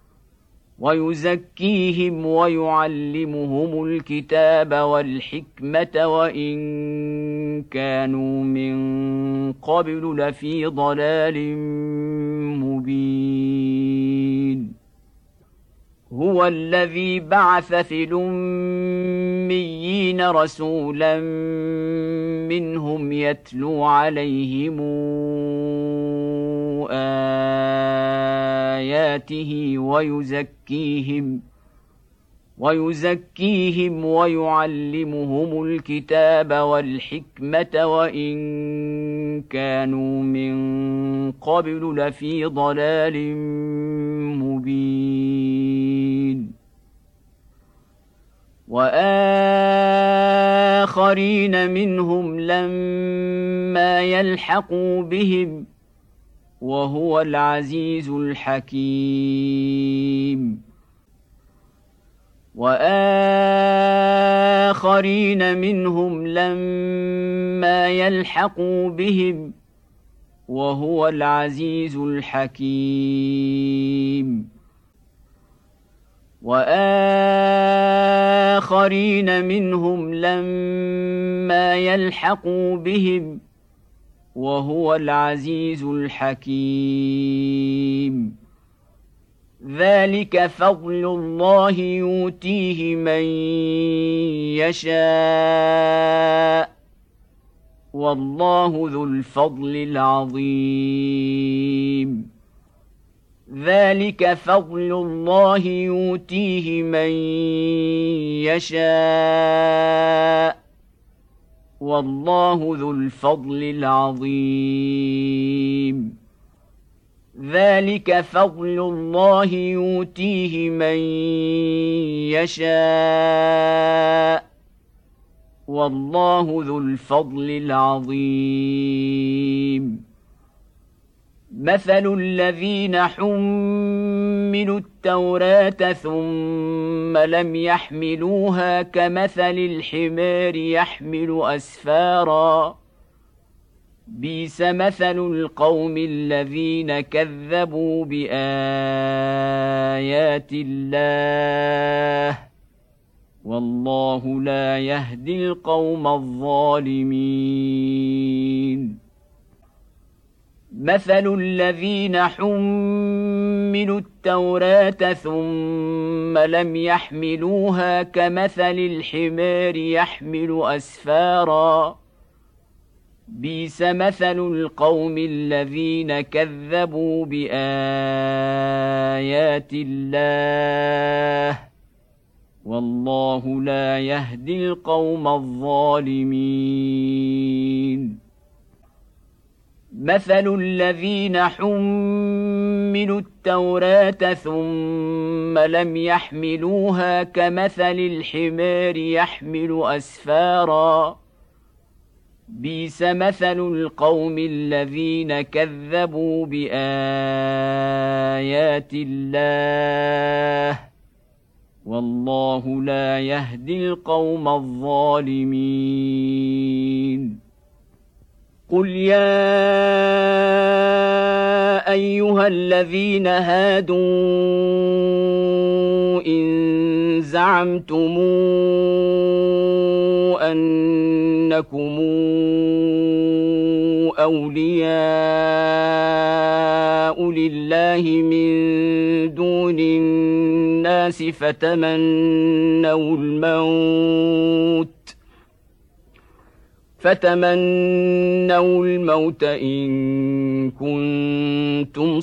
ويزكيهم ويعلمهم الكتاب والحكمة وإن كانوا من قبل لفي ضلال مبين هو الذي بعث في الأميين رسولا منهم يتلو عليهم آياته ويزكيهم ويزكيهم ويعلمهم الكتاب والحكمة وإن كانوا من قبل لفي ضلال مبين وآخرين منهم لما يلحقوا بهم وهو العزيز الحكيم وآخرين منهم لما يلحقوا بهم وهو العزيز الحكيم وآخرين منهم لما يلحقوا بهم وهو العزيز الحكيم ذلك فضل الله يؤتيه من يشاء والله ذو الفضل العظيم ذلك فضل الله يؤتيه من يشاء والله ذو الفضل العظيم ذلك فضل الله يؤتيه من يشاء والله ذو الفضل العظيم مثل الذين حملوا التوراة ثم لم يحملوها كمثل الحمار يحمل أسفارا بئس مثل القوم الذين كذبوا بآيات الله والله لا يهدي القوم الظالمين مثل الذين حملوا التوراة ثم لم يحملوها كمثل الحمار يحمل أسفارا بئس مثل القوم الذين كذبوا بآيات الله والله لا يهدي القوم الظالمين مثل الذين حملوا التوراة ثم لم يحملوها كمثل الحمار يحمل أسفارا بئس مثل القوم الذين كذبوا بآيات الله والله لا يهدي القوم الظالمين قل يا أيها الذين هادوا إن زعمتم أنكم أولياء لله من دون الناس فتمنوا الموت فتمنوا الموت إن كنتم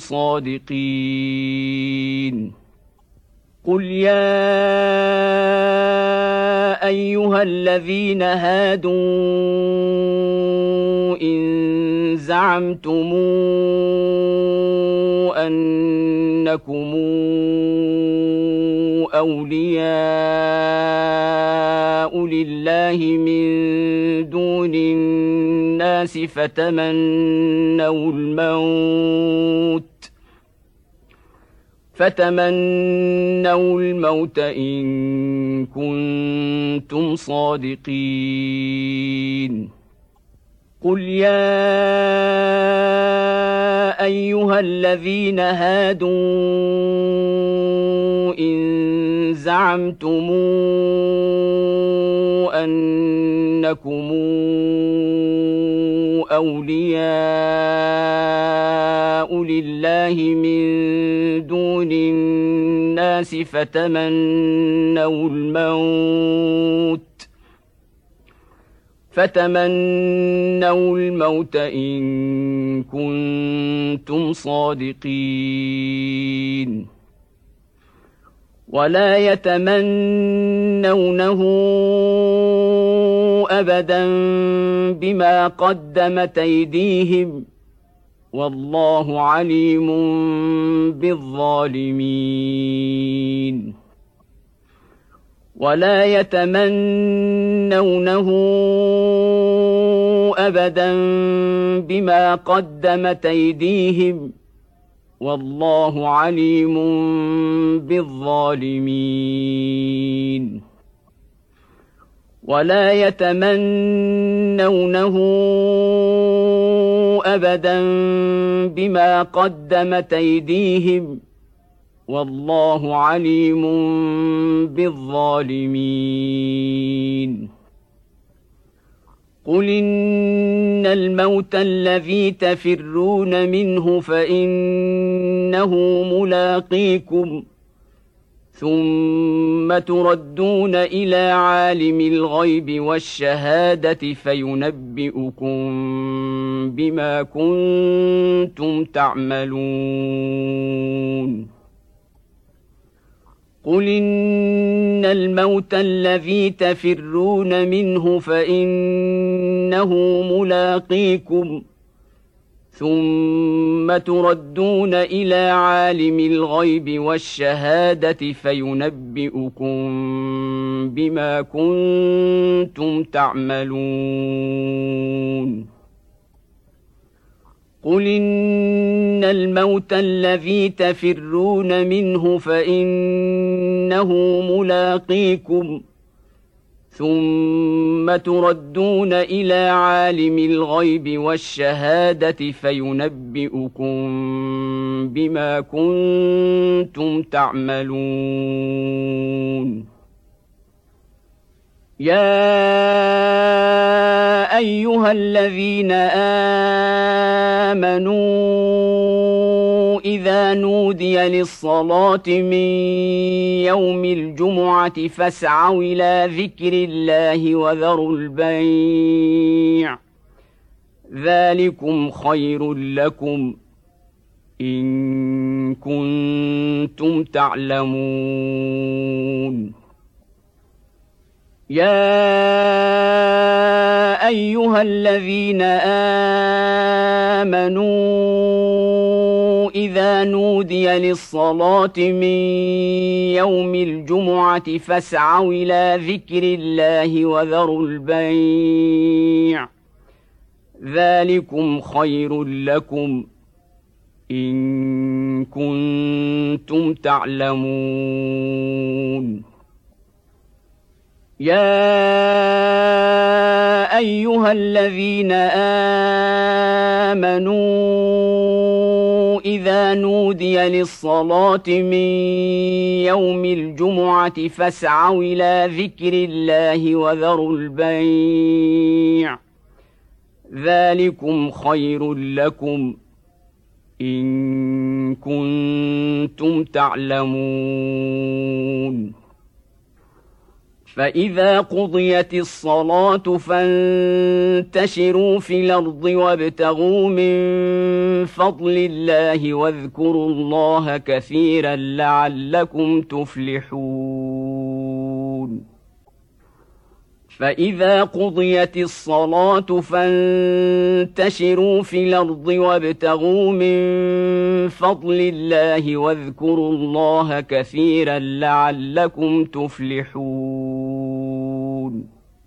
صادقين قل يا أيها الذين هادوا إن زعمتم أنكم أولياء لله من دون الناس فتمنوا الموت فتمنوا الموت إن كنتم صادقين قل يا أيها الذين هادوا إن زعمتم أنكم أولياء لله من دون الناس فتمنوا الموت فتمنوا الموت إن كنتم صادقين ولا يتمنونه أبدا بما قدمت أيديهم والله عليم بالظالمين ولا يتمنونه أبدا بما قدمت أيديهم والله عليم بالظالمين ولا يتمنونه أبدا بما قدمت أيديهم والله عليم بالظالمين قل إن الموت الذي تفرون منه فإنه ملاقيكم ثم تردون إلى عالم الغيب والشهادة فينبئكم بما كنتم تعملون قل إن الموت الذي تفرون منه فإنه ملاقيكم ثم تردون إلى عالم الغيب والشهادة فينبئكم بما كنتم تعملون قل إن الموت الذي تفرون منه فإنه ملاقيكم ثم تردون إلى عالم الغيب والشهادة فينبئكم بما كنتم تعملون يا أيها الذين آمنوا إذا نودي للصلاة من يوم الجمعة فاسعوا إلى ذكر الله وذروا البيع ذلكم خير لكم إن كنتم تعلمون يا أيها الذين آمنوا إذا نودي للصلاة من يوم الجمعة فاسعوا إلى ذكر الله وذروا البيع ذلكم خير لكم إن كنتم تعلمون. يا أيها الذين آمنوا إذا نودي للصلاة من يوم الجمعة فاسعوا إلى ذكر الله وذروا البيع ذلكم خير لكم إن كنتم تعلمون. فإذا قضيت الصلاة فانتشروا في الأرض وابتغوا من فضل الله واذكروا الله كثيرا لعلكم تفلحون. فإذا قضيت الصلاة فانتشروا في الأرض وابتغوا من فضل الله واذكروا الله كثيرا لعلكم تفلحون.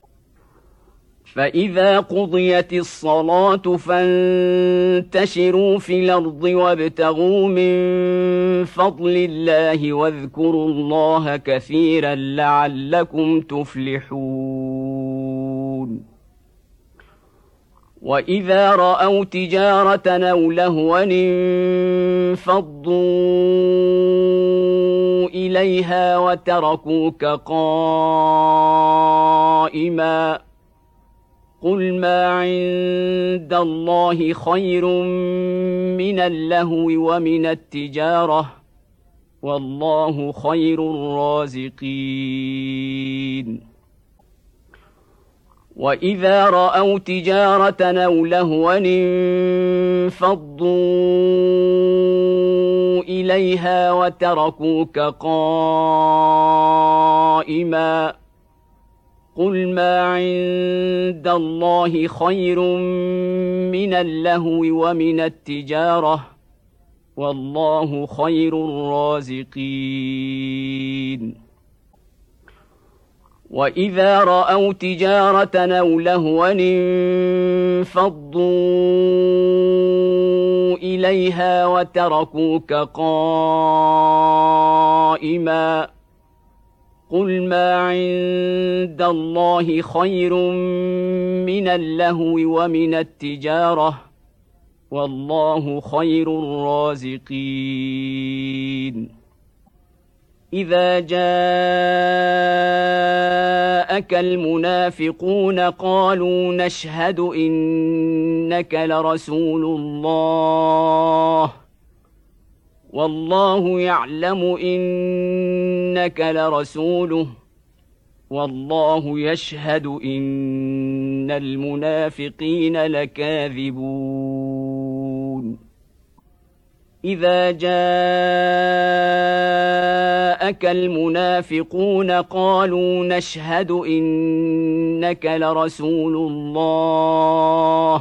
فإذا قضيت الصلاة فانتشروا في الأرض وابتغوا من فضل الله واذكروا الله كثيرا لعلكم تفلحون. وإذا رأوا تجارة أو لهوا انفضوا إليها وتركوك قائما قل ما عند الله خير من اللهو ومن التجارة والله خير الرازقين. وإذا رأوا تجارة أو لهوا انفضوا إليها وتركوك قائما قل ما عند الله خير من اللهو ومن التجارة والله خير الرازقين. وإذا رأوا تجارة أو لهوا انفضوا إليها وتركوك قائما قل ما عند الله خير من اللهو ومن التجارة والله خير الرازقين. إذا جاءك المنافقون قالوا نشهد إنك لرسول الله والله يعلم إنك لرسوله والله يشهد إن المنافقين لكاذبون. إذا جاءك المنافقون قالوا نشهد إنك لرسول الله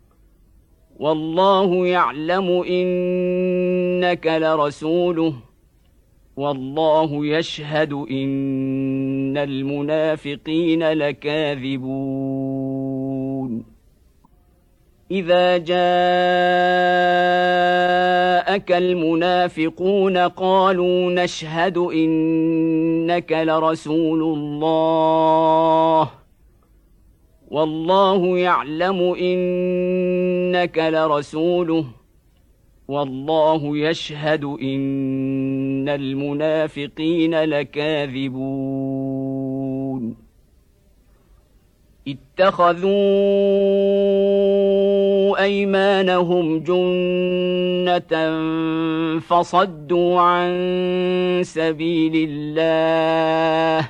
والله يعلم إنك لرسوله والله يشهد إن المنافقين لكاذبون. إذا جاءك المنافقون قالوا نشهد إنك لرسول الله والله يعلم إنك لرسوله والله يشهد إن المنافقين لكاذبون. اتخذوا أيمانهم جنة فصدوا عن سبيل الله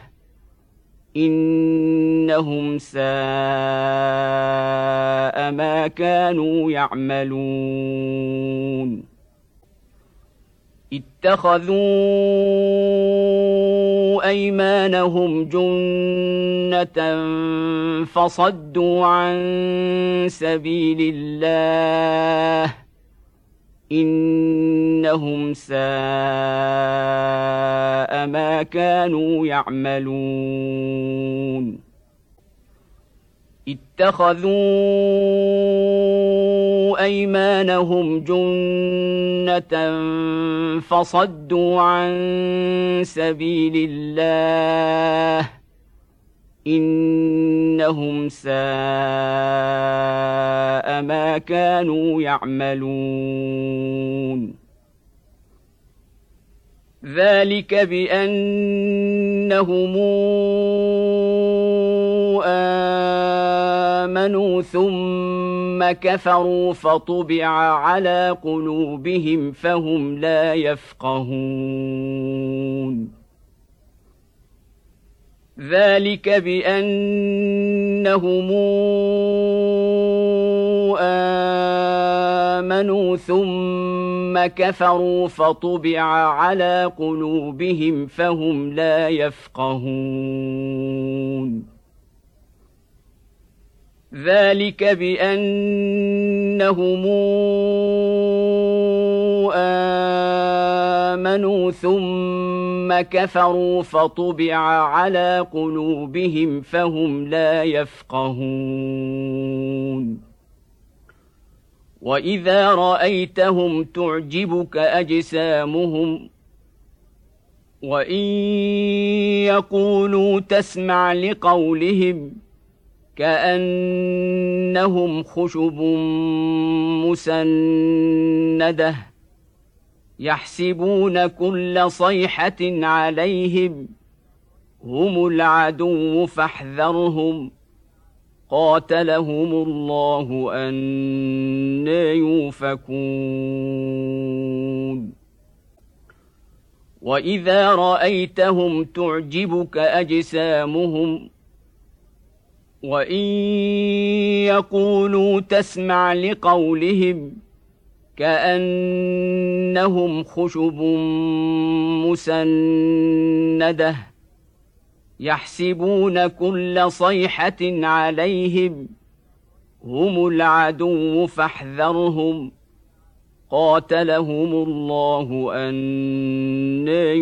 إنهم ساء ما كانوا يعملون. اتخذوا أيمانهم جنة فصدوا عن سبيل الله إنهم ساء ما كانوا يعملون. اتخذوا أيمانهم جنة فصدوا عن سبيل الله إنهم ساء ما كانوا يعملون ذلك بأنهم آمنوا ثم كفروا فطبع على قلوبهم فهم لا يفقهون ذلك بأنهم آمنوا ثم كفروا فطبع على قلوبهم فهم لا يفقهون ذلك بأنهم آمنوا ثم كفروا فطبع على قلوبهم فهم لا يفقهون وإذا رأيتهم تعجبك أجسامهم وإن يقولوا تسمع لقولهم كأنهم خشب مسندة يحسبون كل صيحة عليهم هم العدو فاحذرهم قاتلهم الله أنى يؤفكون وإذا رأيتهم تعجبك أجسامهم وإن يقولوا تسمع لقولهم كأنهم خشب مسندة يحسبون كل صيحة عليهم هم العدو فاحذرهم قاتلهم الله أنى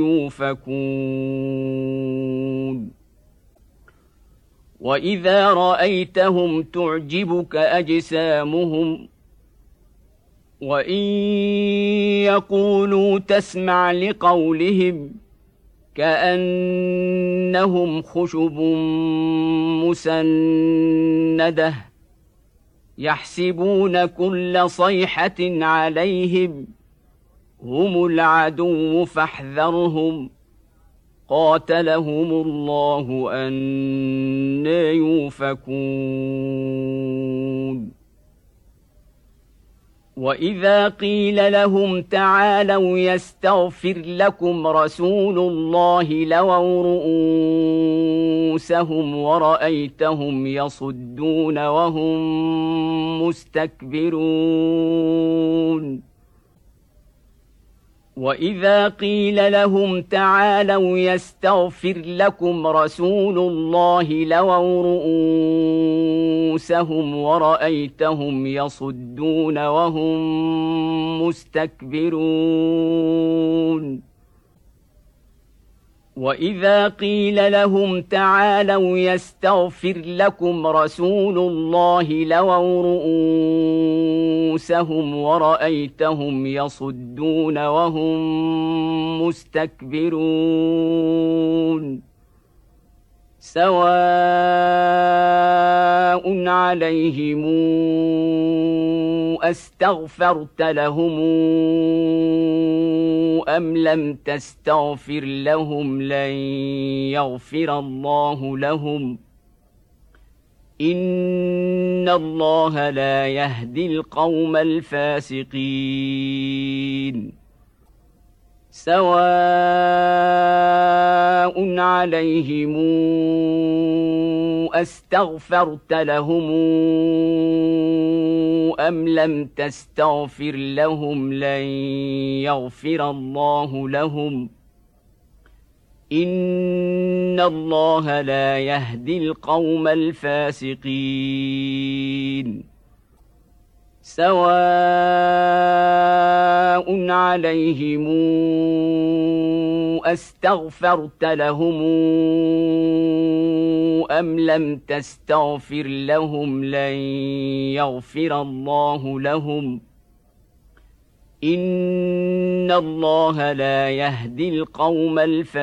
يؤفكون وإذا رأيتهم تعجبك أجسامهم وإن يقولوا تسمع لقولهم كأنهم خشب مسندة يحسبون كل صيحة عليهم هم العدو فاحذرهم قاتلهم الله أنى يؤفكون وإذا قيل لهم تعالوا يستغفر لكم رسول الله لووا رؤوسهم ورأيتهم يصدون وهم مستكبرون وإذا قيل لهم تعالوا يستغفر لكم رسول الله لووا رؤوسهم ورأيتهم يصدون وهم مستكبرون وإذا قيل لهم تعالوا يستغفر لكم رسول الله لووا رؤوسهم ورأيتهم يصدون وهم مستكبرون سواء عليهم أستغفرت لهم أم لم تستغفر لهم لن يغفر الله لهم إن الله لا يهدي القوم الفاسقين سواء عليهم أستغفرت لهم أم لم تستغفر لهم لن يغفر الله لهم إن الله لا يهدي القوم الفاسقين سواء عليهم أستغفرت لهم أم لم تستغفر لهم لن يغفر الله لهم إن الله لا يهدي القوم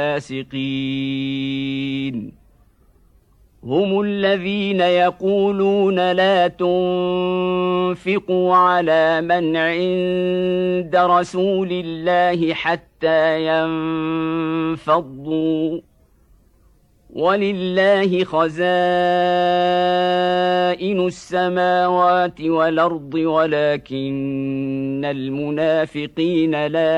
الفاسقين هم الذين يقولون لا تنفقوا على من عند رسول الله حتى ينفضوا ولله خزائن السماوات والأرض ولكن المنافقين لا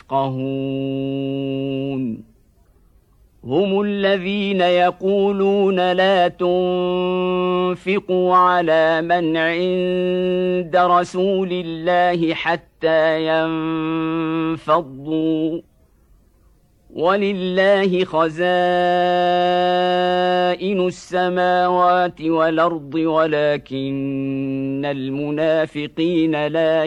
يفقهون هم الذين يقولون لا تنفقوا على من عند رسول الله حتى ينفضوا ولله خزائن السماوات والأرض ولكن المنافقين لا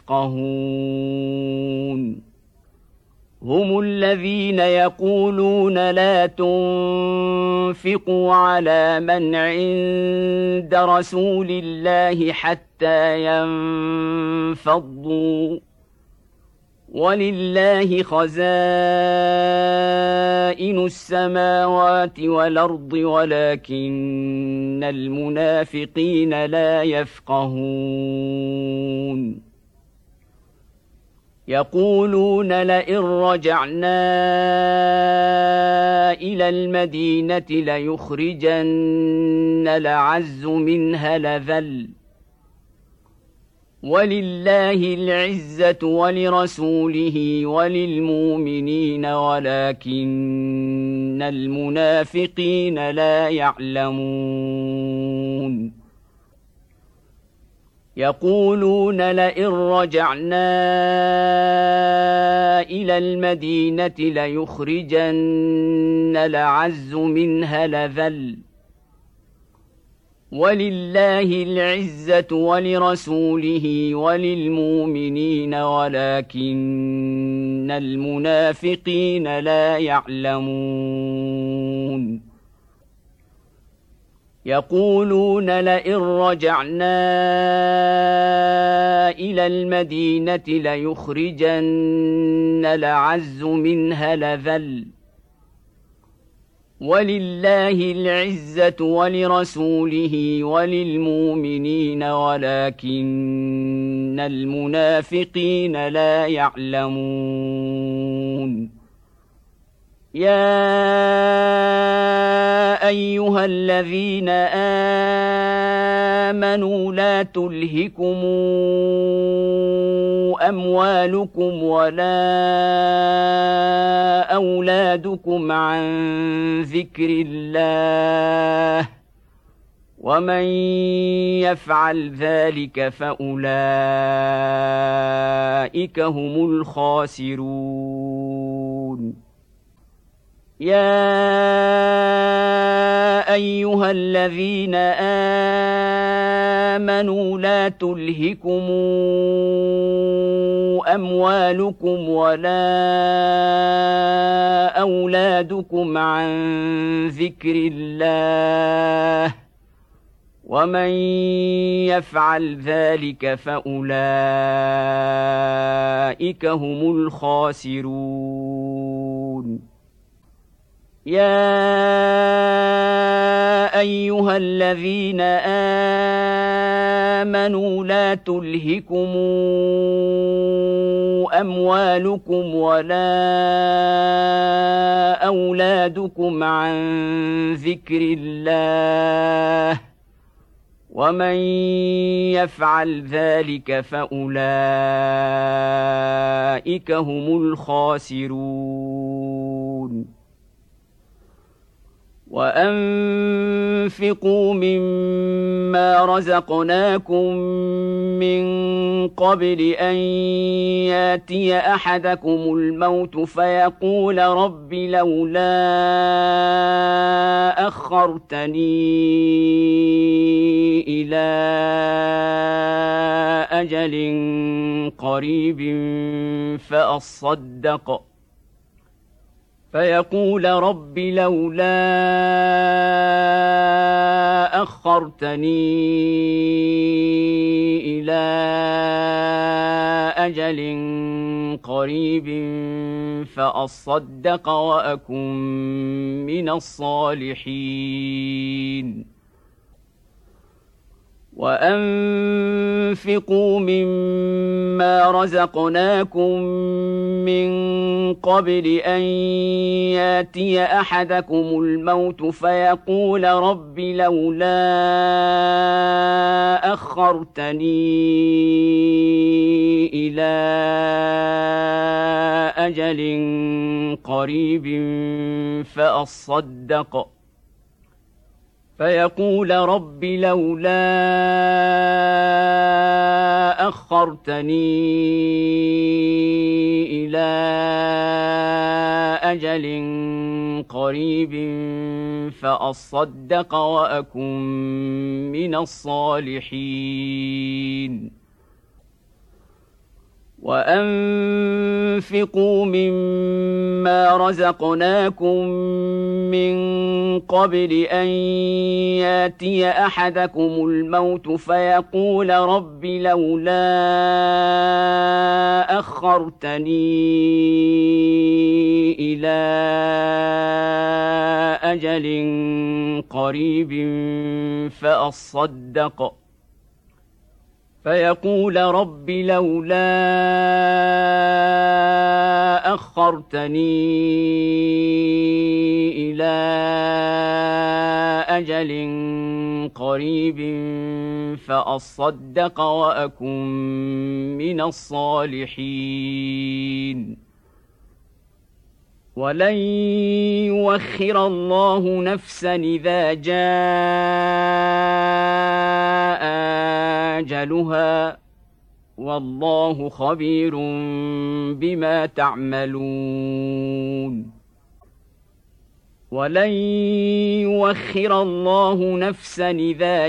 يفقهون هم الذين يقولون لا تنفقوا على من عند رسول الله حتى ينفضوا ولله خزائن السماوات والأرض ولكن المنافقين لا يفقهون يقولون لئن رجعنا إلى المدينة ليخرجن الأعز منها الأذل ولله العزة ولرسوله وللمؤمنين ولكن المنافقين لا يعلمون يقولون لئن رجعنا إلى المدينة ليخرجن الأعز منها الأذل ولله العزة ولرسوله وللمؤمنين ولكن المنافقين لا يعلمون يقولون لئن رجعنا إلى المدينة ليخرجن الأعز منها الأذل ولله العزة ولرسوله وللمؤمنين ولكن المنافقين لا يعلمون يا أيها الذين آمنوا لا تلهكم أموالكم ولا أولادكم عن ذكر الله ومن يفعل ذلك فأولئك هم الخاسرون يا أيها الذين آمنوا لا تلهكم أموالكم ولا أولادكم عن ذكر الله ومن يفعل ذلك فأولئك هم الخاسرون يا أيها الذين آمنوا لا تلهكم أموالكم ولا أولادكم عن ذكر الله ومن يفعل ذلك فأولئك هم الخاسرون وأنفقوا مما رزقناكم من قبل أن ياتي أحدكم الموت فيقول رب لولا أخرتني إلى أجل قريب فأصدق فيقول رب لولا أخرتني إلى أجل قريب فأصدق وأكن من الصالحين وأنفقوا مما رزقناكم من قبل أن ياتي أحدكم الموت فيقول رب لولا أخرتني إلى أجل قريب فأصدق فيقول رب لولا أخرتني إلى أجل قريب فأصدق وأكن من الصالحين وأنفقوا مما رزقناكم من قبل أن ياتي أحدكم الموت فيقول رب لولا أخرتني إلى أجل قريب فأصدق فيقول رب لولا أخرتني إلى أجل قريب فأصدق وأكن من الصالحين ولن يؤخر الله نفسا إذا جاء أجلها والله خبير بما تعملون ولن يؤخر الله نفسا إذا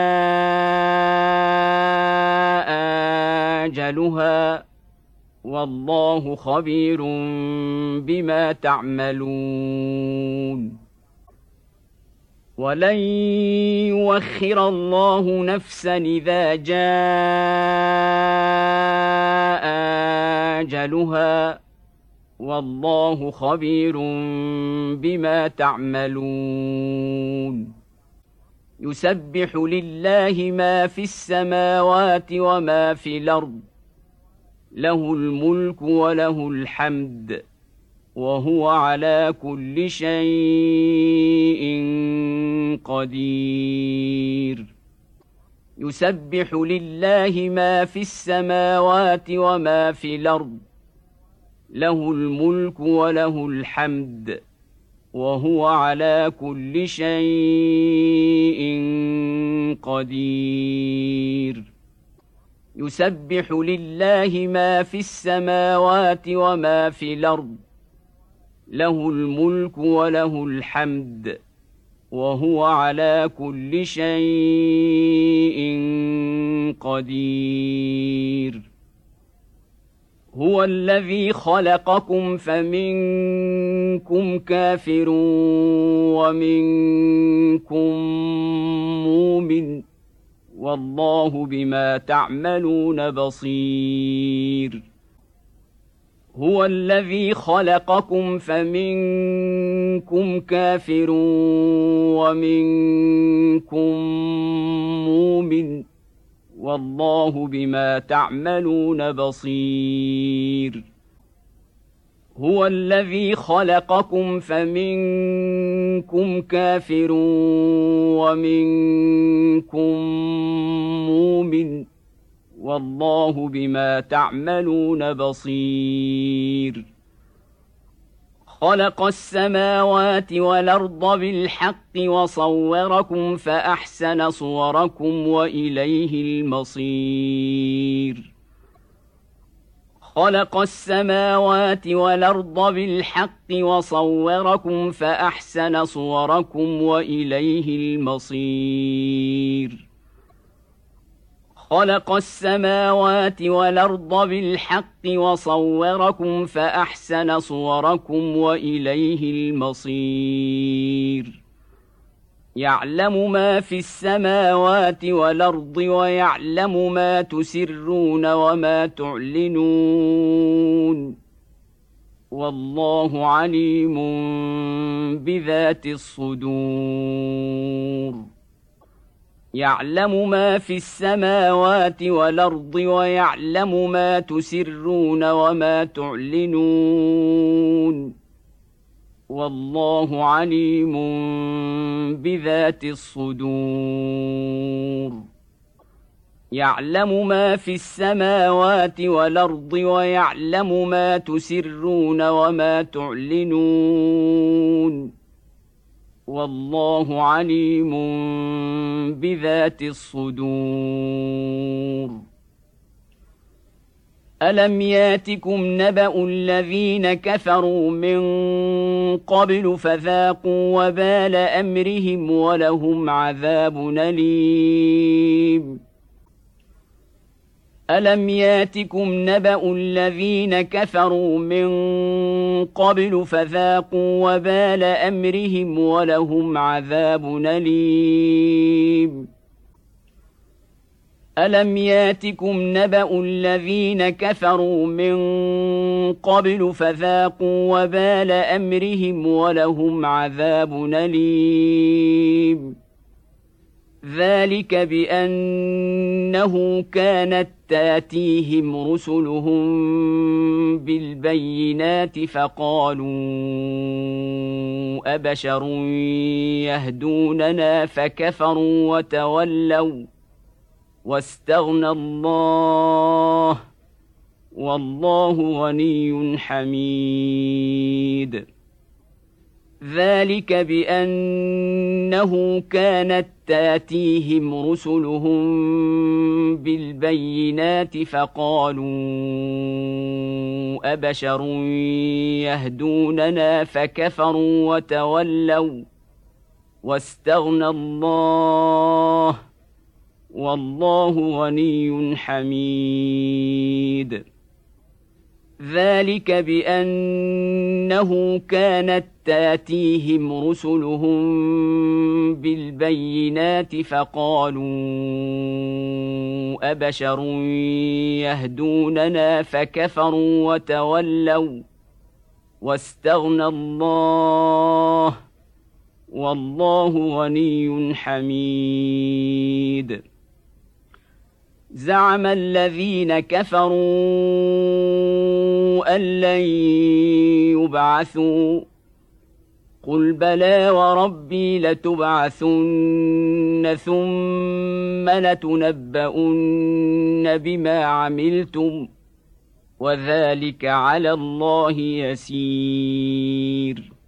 جاء أجلها والله خبير بما تعملون ولن يؤخر الله نفسا إذا جاء أجلها والله خبير بما تعملون يسبح لله ما في السماوات وما في الأرض له الملك وله الحمد وهو على كل شيء قدير يسبح لله ما في السماوات وما في الأرض له الملك وله الحمد وهو على كل شيء قدير يسبح لله ما في السماوات وما في الأرض له الملك وله الحمد وهو على كل شيء قدير هو الذي خلقكم فمنكم كافر ومنكم مؤمن والله بما تعملون بصير هو الذي خلقكم فمنكم كافر ومنكم مؤمن والله بما تعملون بصير هو الذي خلقكم فمنكم كافر ومنكم مؤمن والله بما تعملون بصير خلق السماوات والأرض بالحق وصوركم فأحسن صوركم وإليه المصير خلق السماوات والأرض بالحق وصوركم فأحسن صوركم وإليه المصير خلق السماوات والأرض بالحق وصوركم فأحسن صوركم وإليه المصير يعلم ما في السماوات والأرض ويعلم ما تسرون وما تعلنون والله عليم بذات الصدور يعلم ما في السماوات والأرض ويعلم ما تسرون وما تعلنون والله عليم بذات الصدور يعلم ما في السماوات والأرض ويعلم ما تسرون وما تعلنون والله عليم بذات الصدور ألم ياتكم نبأ الذين كفروا من قبل فذاقوا وبال أمرهم ولهم عذاب أليم ألم ياتكم نبأ الذين كفروا من قبل فذاقوا وبال أمرهم ولهم عذاب أليم ألم ياتكم نبأ الذين كفروا من قبل فذاقوا وبال أمرهم ولهم عذاب أليم ذلك بأنه كانت تاتيهم رسلهم بالبينات فقالوا أبشر يهدوننا فكفروا وتولوا واستغنى الله والله غني حميد ذلك بأنه كانت تاتيهم رسلهم بالبينات فقالوا أبشر يهدوننا فكفروا وتولوا واستغنى الله والله غني حميد ذلك بأنه كانت تاتيهم رسلهم بالبينات فقالوا أبشر يهدوننا فكفروا وتولوا واستغنى الله والله غني حميد زعم الذين كفروا أن لن يبعثوا قل بلى وربي لتبعثن ثم لتنبؤن بما عملتم وذلك على الله يسير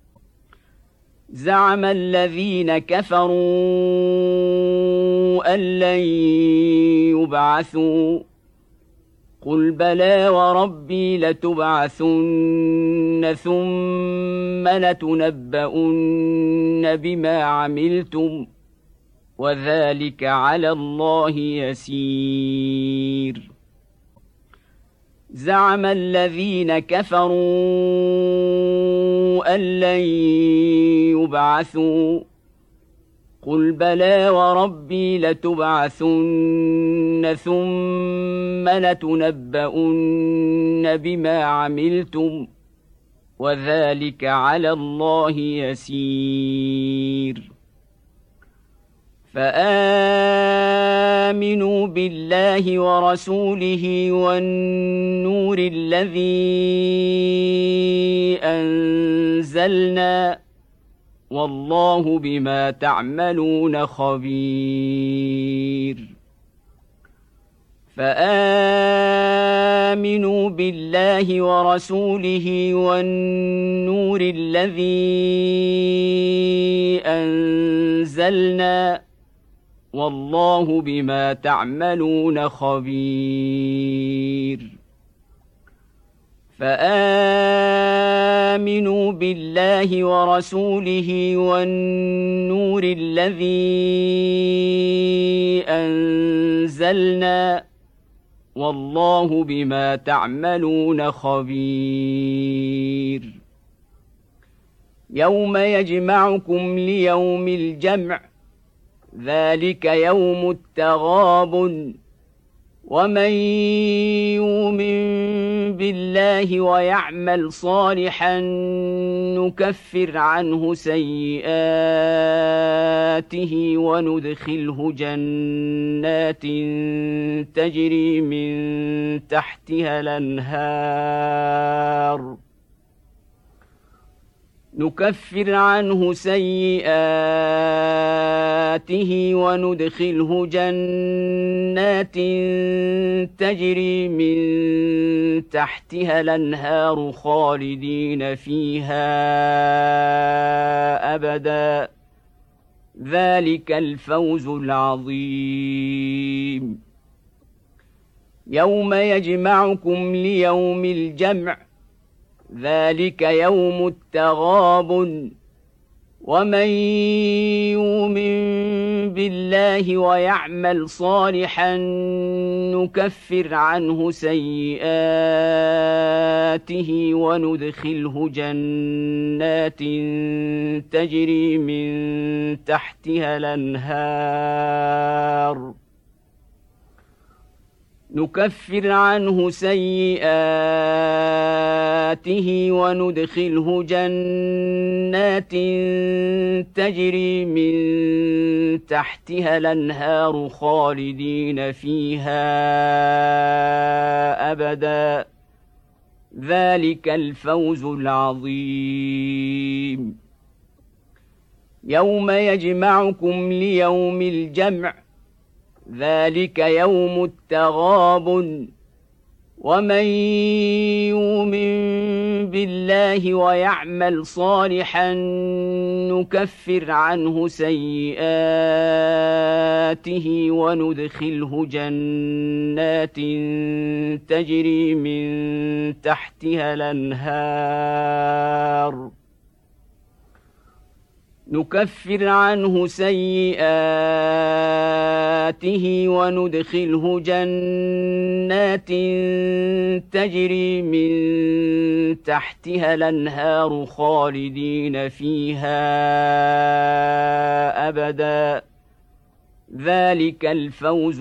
زعم الذين كفروا أن لن يبعثوا قل بلى وربي لتبعثن ثم لتنبؤن بما عملتم وذلك على الله يسير زعم الذين كفروا أن لن يبعثوا قل بلى وربي لتبعثن ثم لتنبؤن بما عملتم وذلك على الله يسير فآمنوا بالله ورسوله والنور الذي أنزلنا والله بما تعملون خبير فآمنوا بالله ورسوله والنور الذي أنزلنا والله بما تعملون خبير فآمنوا بالله ورسوله والنور الذي أنزلنا أنزلنا والله بما تعملون خبير يوم يجمعكم ليوم الجمع ذلك يوم التغابن ومن يؤمن بالله ويعمل صالحا نكفر عنه سيئاته وندخله جنات تجري من تحتها الأنهار نكفر عنه سيئاته وندخله جنات تجري من تحتها الأنهار خالدين فيها أبدا ذلك الفوز العظيم يوم يجمعكم ليوم الجمع ذلك يوم التغابن ومن يؤمن بالله ويعمل صالحا نكفر عنه سيئاته وندخله جنات تجري من تحتها الأنهار نكفر عنه سيئاته وندخله جنات تجري من تحتها الأنهار خالدين فيها أبدا ذلك الفوز العظيم يوم يجمعكم ليوم الجمع ذلك يوم التغابن ومن يؤمن بالله ويعمل صالحا نكفر عنه سيئاته وندخله جنات تجري من تحتها الأنهار نكفر عنه سيئاته وندخله جنات تجري من تحتها الأنهار خالدين فيها أبدا ذلك الفوز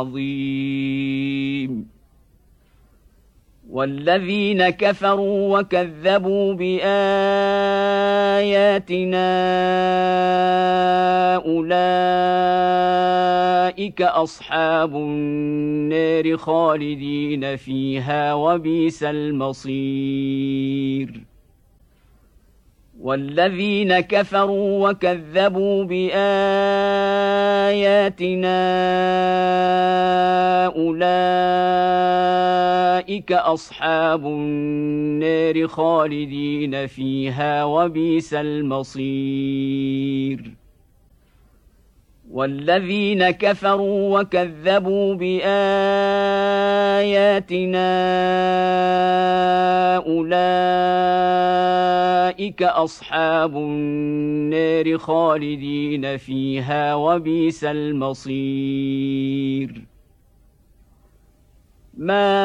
العظيم والذين كفروا وكذبوا بآياتنا أولئك أصحاب النار خالدين فيها وبئس المصير والذين كفروا وكذبوا بآياتنا أولئك أصحاب النار خالدين فيها وبئس المصير والذين كفروا وكذبوا بآياتنا أولئك أصحاب النار خالدين فيها وبئس المصير ما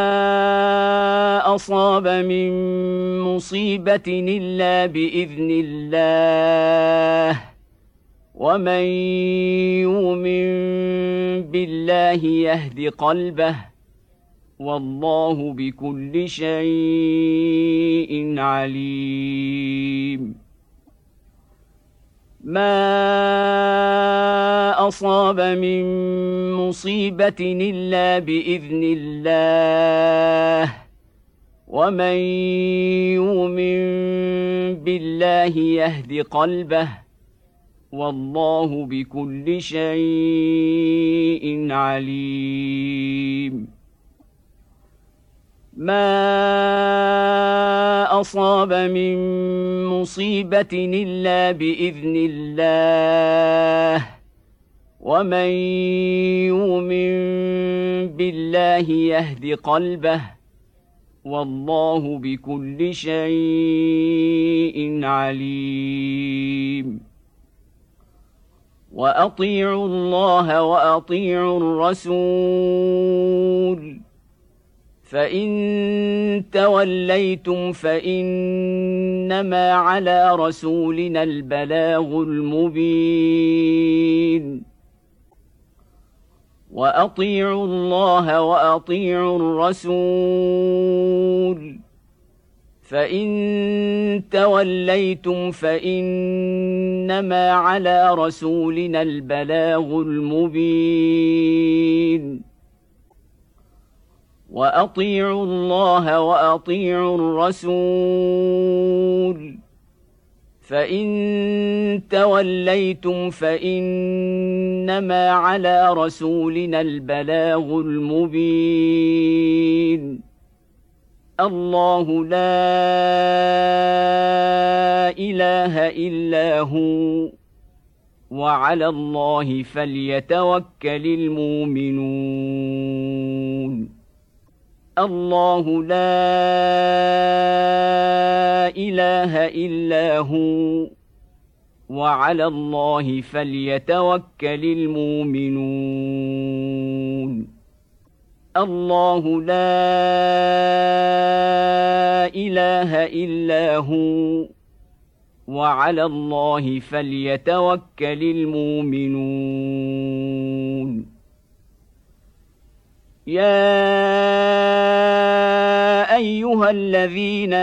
أصاب من مصيبة إلا بإذن الله ومن يؤمن بالله يهد قلبه والله بكل شيء عليم ما أصاب من مصيبة إلا بإذن الله ومن يؤمن بالله يهد قلبه والله بكل شيء عليم ما أصاب من مصيبة إلا بإذن الله ومن يؤمن بالله يهد قلبه والله بكل شيء عليم وأطيعوا الله وأطيعوا الرسول فإن توليتم فإنما على رسولنا البلاغ المبين وأطيعوا الله وأطيعوا الرسول فإن توليتم فإنما على رسولنا البلاغ المبين وأطيعوا الله وأطيعوا الرسول فإن توليتم فإنما على رسولنا البلاغ المبين الله لا إله إلا هو وعلى الله فليتوكل المؤمنون الله لا إله إلا هو وعلى الله فليتوكل المؤمنون الله لا إله إلا هو وعلى الله فليتوكل المؤمنون يا أيها الذين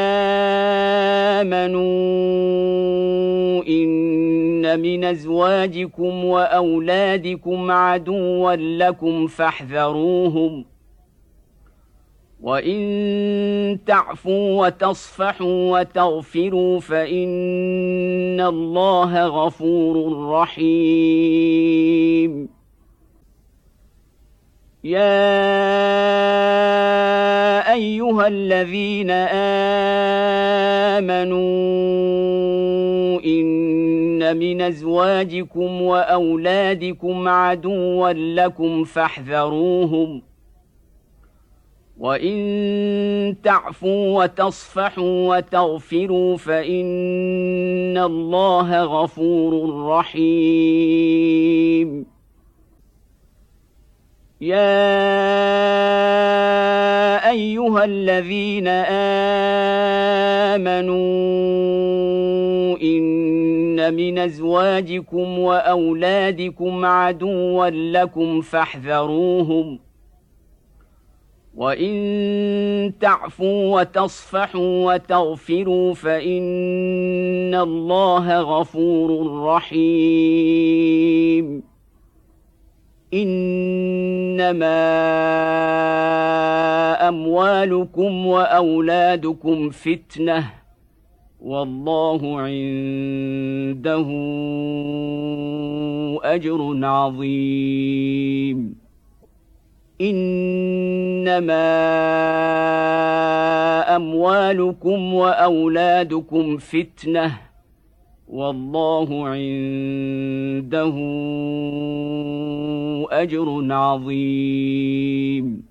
آمنوا إن من أزواجكم وأولادكم عدوا لكم فاحذروهم وإن تعفوا وتصفحوا وتغفروا فإن الله غفور رحيم يا أيها الذين آمنوا إن من أزواجكم وأولادكم عدوا لكم فاحذروهم وإن تعفوا وتصفحوا وتغفروا فإن الله غفور رحيم يا أيها الذين آمنوا إن من أزواجكم وأولادكم عدوا لكم فاحذروهم وإن تعفوا وتصفحوا وتغفروا فإن الله غفور رحيم إنما أموالكم وأولادكم فتنة والله عنده أجر عظيم إنما أموالكم وأولادكم فتنة والله عنده أجر عظيم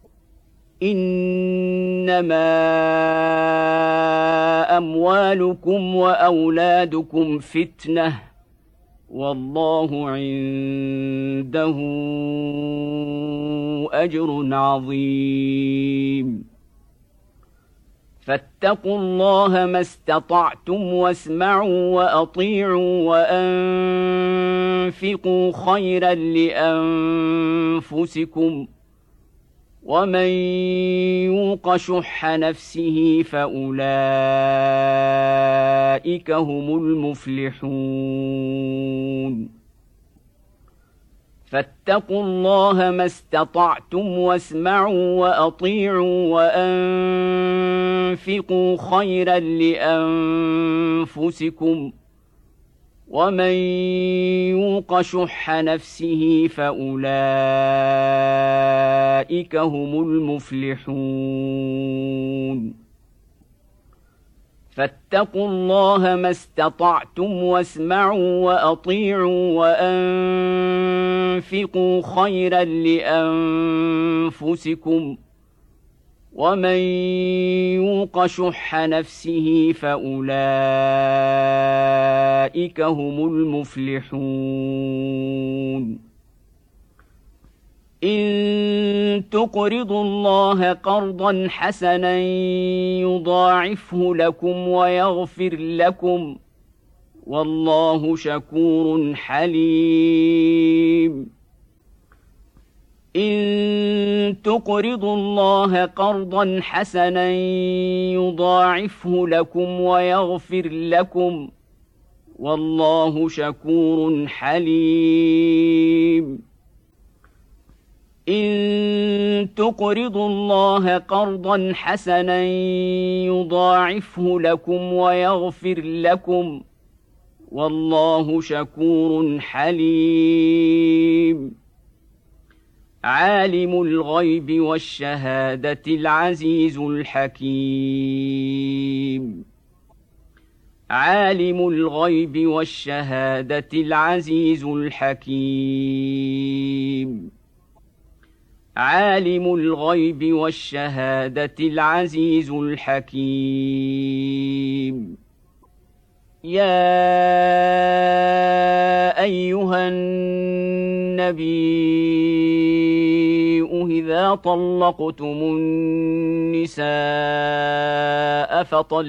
إنما أموالكم وأولادكم فتنة والله عنده أجر عظيم فاتقوا الله ما استطعتم واسمعوا وأطيعوا وأنفقوا خيرا لأنفسكم ومن يوق شح نفسه فأولئك هم المفلحون فاتقوا الله ما استطعتم واسمعوا وأطيعوا وأنفقوا خيرا لأنفسكم ومن يوق شح نفسه فأولئك هم المفلحون فاتقوا الله ما استطعتم واسمعوا وأطيعوا وأنفقوا خيرا لأنفسكم ومن يوق شح نفسه فأولئك هم المفلحون إن تقرضوا الله قرضا حسنا يضاعفه لكم ويغفر لكم والله شكور حليم إن تقرضوا الله قرضا حسنا يضاعفه لكم ويغفر لكم والله شكور حليم إن تقرضوا الله قرضا حسنا يضاعفه لكم ويغفر لكم والله شكور حليم عالم الغيب والشهادة العزيز الحكيم عالم الغيب والشهادة العزيز الحكيم عالم الغيب والشهادة العزيز الحكيم يا أيها النبي إذا طلقتم النساء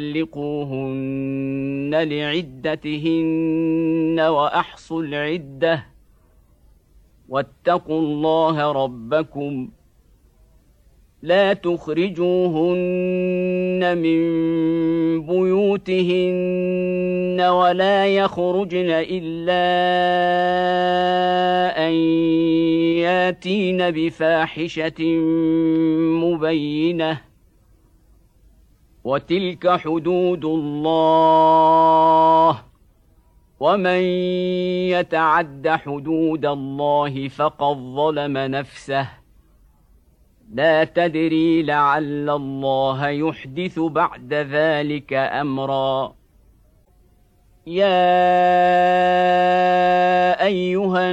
فطلقوهن لعدتهن وأحصوا العدة واتقوا الله ربكم لا تخرجوهن من بيوتهن ولا يخرجن إلا أن ياتين بفاحشة مبينة وتلك حدود الله ومن يتعد حدود الله فقد ظلم نفسه لا تدري لعل الله يحدث بعد ذلك أمرا يا أيها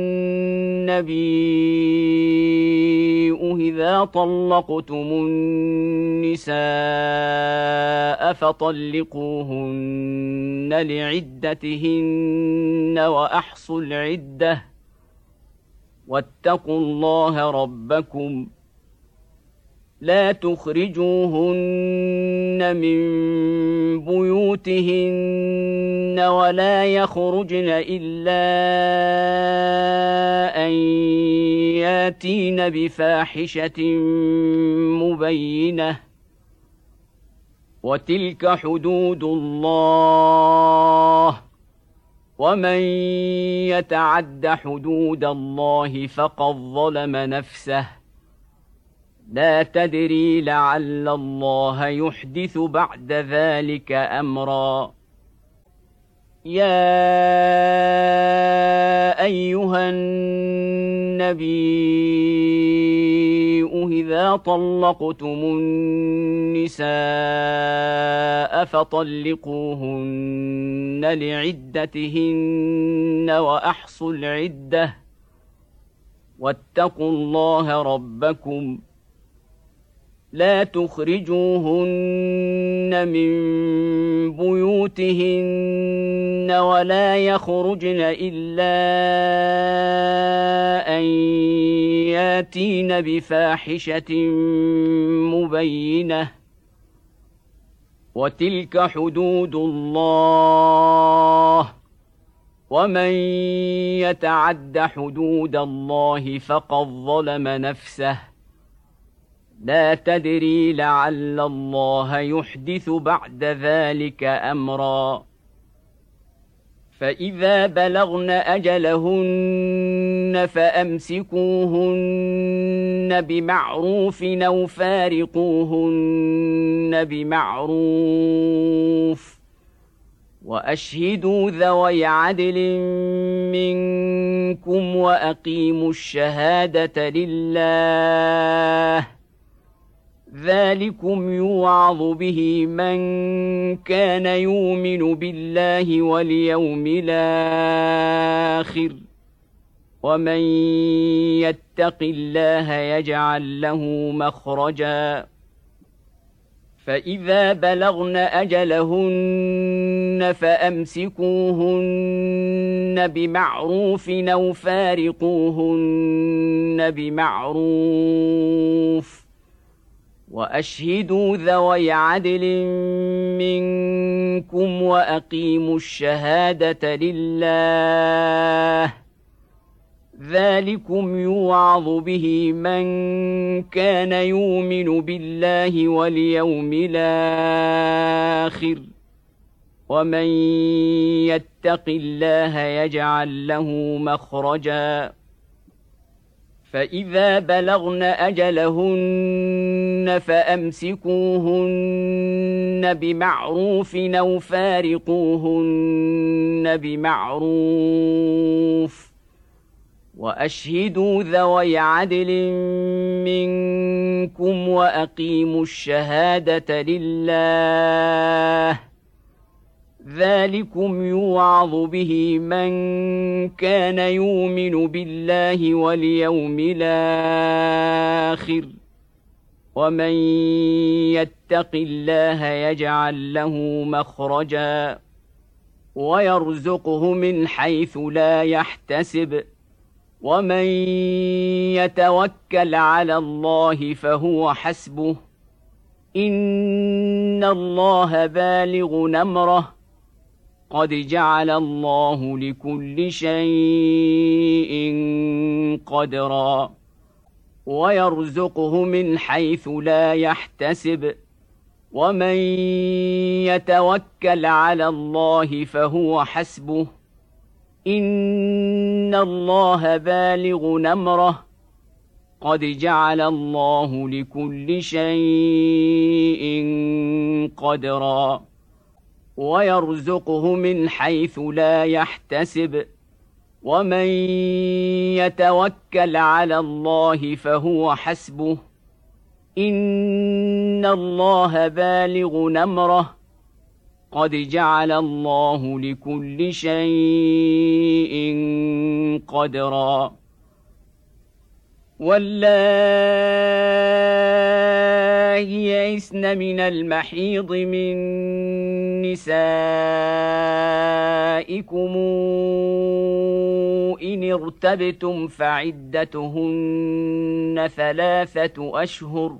النبي إذا طلقتم النساء فطلقوهن لعدتهن وأحصوا العدة واتقوا الله ربكم لا تخرجوهن من بيوتهن ولا يخرجن إلا أن ياتين بفاحشة مبينة وتلك حدود الله ومن يتعد حدود الله فقد ظلم نفسه لا تدري لعل الله يحدث بعد ذلك أمرا يا أيها النبي إذا طلقتم النساء فطلقوهن لعدتهن وأحصوا العدة واتقوا الله ربكم لا تخرجوهن من بيوتهن ولا يخرجن إلا أن ياتين بفاحشة مبينة وتلك حدود الله ومن يتعد حدود الله فقد ظلم نفسه لا تدري لعل الله يحدث بعد ذلك أمرا فإذا بلغن أجلهن فأمسكوهن بمعروف أو فارقوهن بمعروف وأشهدوا ذوي عدل منكم وأقيموا الشهادة لله ذلكم يوعظ به من كان يؤمن بالله واليوم الآخر ومن يتق الله يجعل له مخرجا فإذا بلغن أجلهن فأمسكوهن بمعروف أو فارقوهن بمعروف وأشهدوا ذوي عدل منكم وأقيموا الشهادة لله ذلكم يوعظ به من كان يؤمن بالله واليوم الآخر ومن يتق الله يجعل له مخرجا فإذا بلغن أجلهن فأمسكوهن بمعروف أو فارقوهن بمعروف وأشهدوا ذوي عدل منكم وأقيموا الشهادة لله ذلكم يوعظ به من كان يؤمن بالله واليوم الآخر ومن يتق الله يجعل له مخرجا ويرزقه من حيث لا يحتسب ومن يتوكل على الله فهو حسبه إن الله بالغ أمره قد جعل الله لكل شيء قدرا ويرزقه من حيث لا يحتسب ومن يتوكل على الله فهو حسبه إن الله بالغ أمره قد جعل الله لكل شيء قدرا ويرزقه من حيث لا يحتسب ومن يتوكل على الله فهو حسبه إن الله بالغ أمره قد جعل الله لكل شيء قدرا واللائي يئسن من المحيض من نسائكم إن ارتبتم فعدتهن ثلاثة أشهر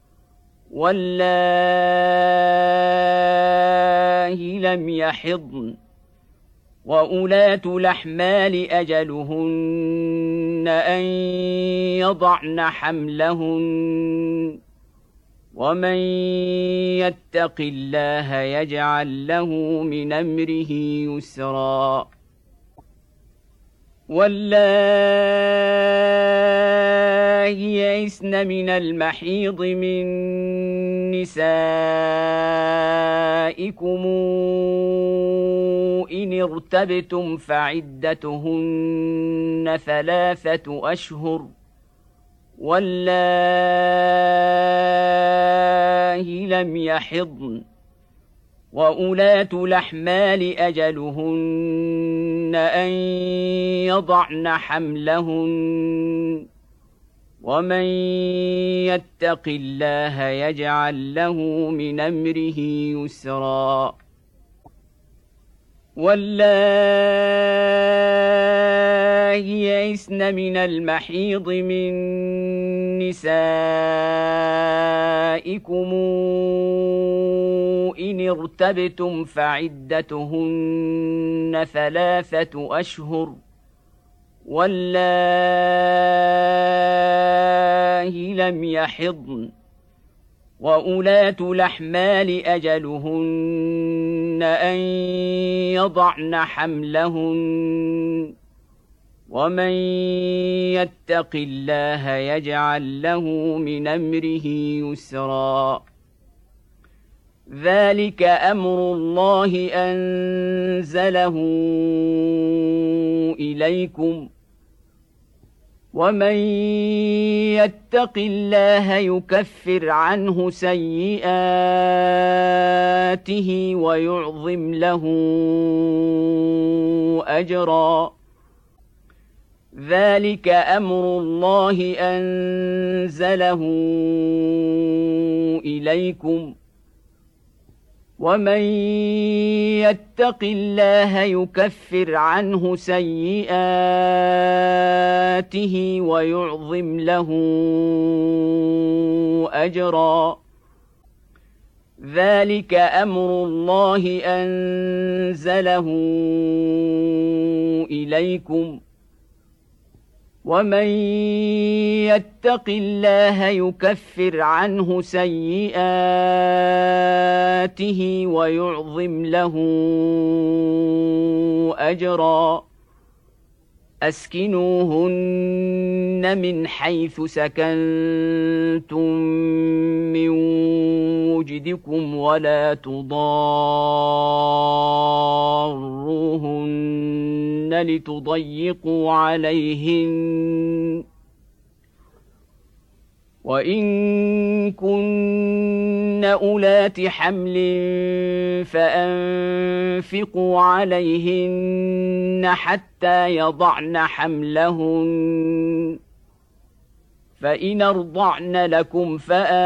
واللائي لم يحضن وأولاة الأحمال أجلهن أن يضعن حملهن ومن يتق الله يجعل له من أمره يسرا واللائي يئسن من المحيض من نسائكم إن ارتبتم فعدتهن ثلاثة أشهر واللائي لم يحضن وأولاة الأحمال أجلهن أن يضعن حملهن ومن يتق الله يجعل له من أمره يسرا واللائي يئسن من المحيض من نسائكم إن ارتبتم فعدتهن ثلاثة أشهر واللائي لم يحضن وأولاة الأحمال أجلهن أن يضعن حملهن ومن يتق الله يجعل له من أمره يسرا ذلك أمر الله أنزله إليكم ومن يتق الله يكفر عنه سيئاته ويعظم له أجرا ذلك أمر الله أنزله إليكم ومن يتق الله يكفر عنه سيئاته ويعظم له أجرا ذلك أمر الله أنزله إليكم ومن يتق الله يكفر عنه سيئاته ويعظم له أجرا أسكنوهن من حيث سكنتم من وجدكم ولا تضاروهن لتضيقوا عليهن وإن كن أولات حمل فأنفقوا عليهن حتى يضعن حملهن فإن أرضعن لكم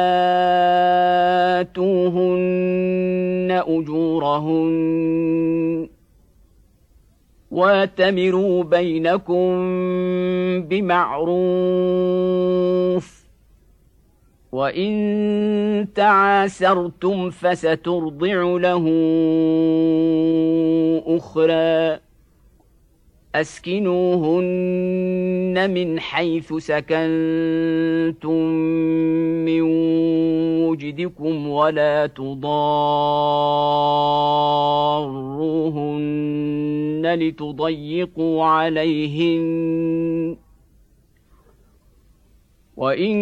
فآتوهن أجورهن واتمروا بينكم بمعروف وإن تعاسرتم فسترضع له أخرى أسكنوهن من حيث سكنتم من وجدكم ولا تضاروهن لتضيقوا عليهن وإن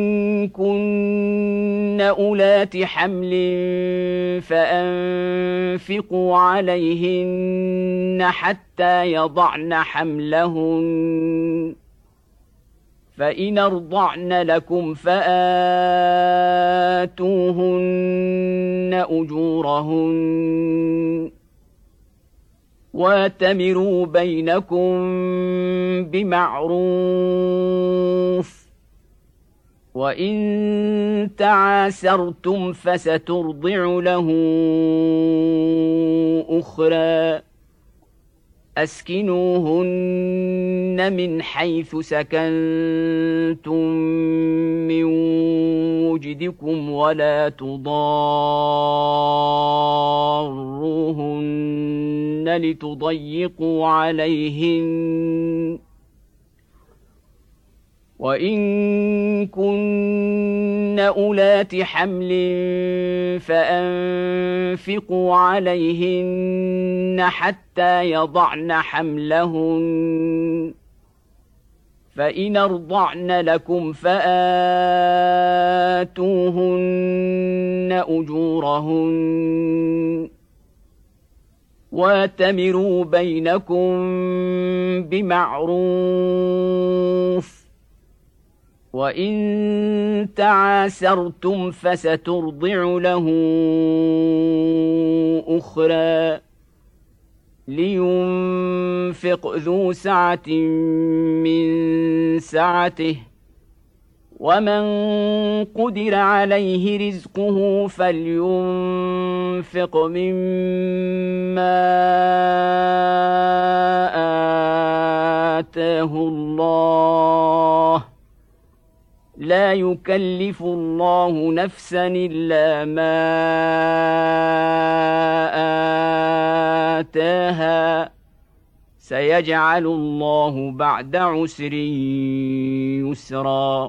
كن أولات حمل فأنفقوا عليهن حتى يضعن حملهن فإن أرضعن لكم فآتوهن أجورهن واتمروا بينكم بمعروف وإن تعاسرتم فسترضع له أخرى أسكنوهن من حيث سكنتم من وجدكم ولا تضاروهن لتضيقوا عليهن وإن كن أولات حمل فأنفقوا عليهن حتى يضعن حملهن فإن أرضعن لكم فآتوهن أجورهن واتمروا بينكم بمعروف وإن تعاسرتم فسترضع له أخرى لينفق ذو سعة من سعته ومن قدر عليه رزقه فلينفق مما آتاه الله لا يكلف الله نفسا إلا ما آتاها سيجعل الله بعد عسر يسرا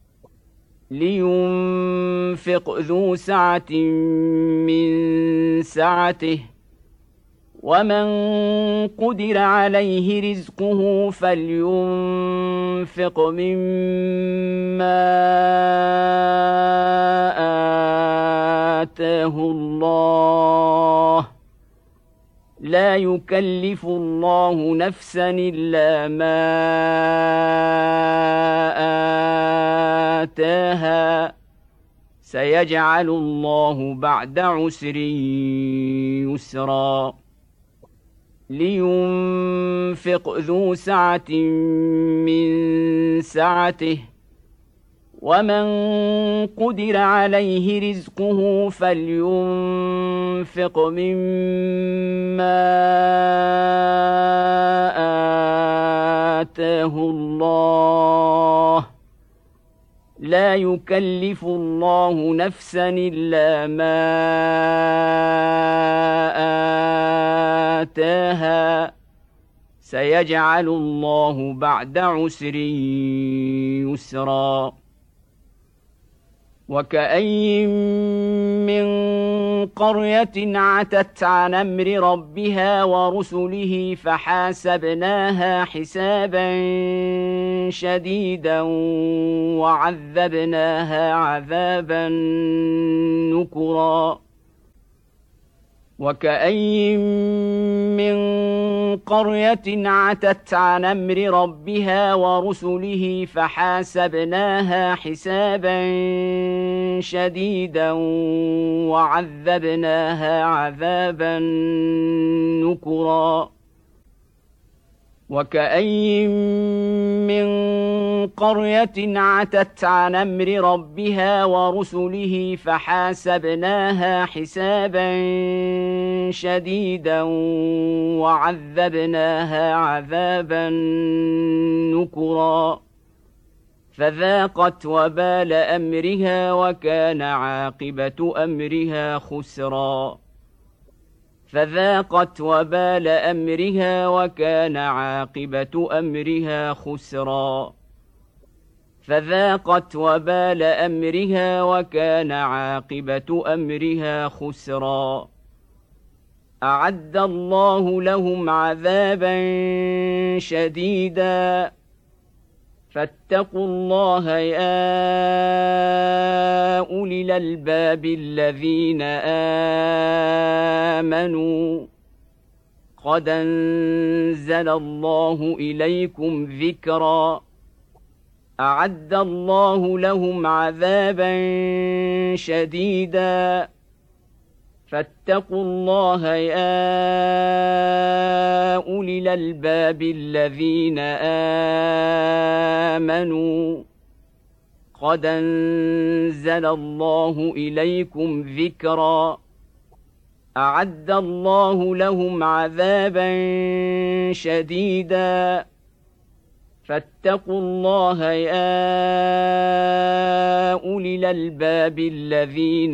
لينفق ذو سعة من سعته ومن قدر عليه رزقه فلينفق مما آتاه الله لا يكلف الله نفسا إلا ما آتاها سيجعل الله بعد عسر يسرا لينفق ذو سعة من سعته ومن قدر عليه رزقه فلينفق مما آتاه الله لا يكلف الله نفسا إلا ما آتاها سيجعل الله بعد عسر يسرا وكأي من قرية عتت عن أمر ربها ورسله فحاسبناها حسابا شديدا وعذبناها عذابا نكرا وكأي من قرية عتت عن أمر ربها ورسله فحاسبناها حسابا شديدا وعذبناها عذابا نكرا وكأي من قرية عتت عن أمر ربها ورسله فحاسبناها حسابا شديدا وعذبناها عذابا نكرا فذاقت وبال أمرها وكان عاقبة أمرها خسرا فذاقت وبال أمرها وكان عاقبة أمرها خسرا فذاقت وبال أمرها وكان عاقبة أمرها خسرا أعد الله لهم عذابا شديدا فاتقوا الله يا أولي الألباب الذين آمنوا قد أنزل الله إليكم ذكرا أعد الله لهم عذابا شديدا فاتقوا الله يا أولي الألباب الذين آمنوا قد أنزل الله إليكم ذكرا أعد الله لهم عذابا شديدا فاتقوا الله يا أولي الألباب الذين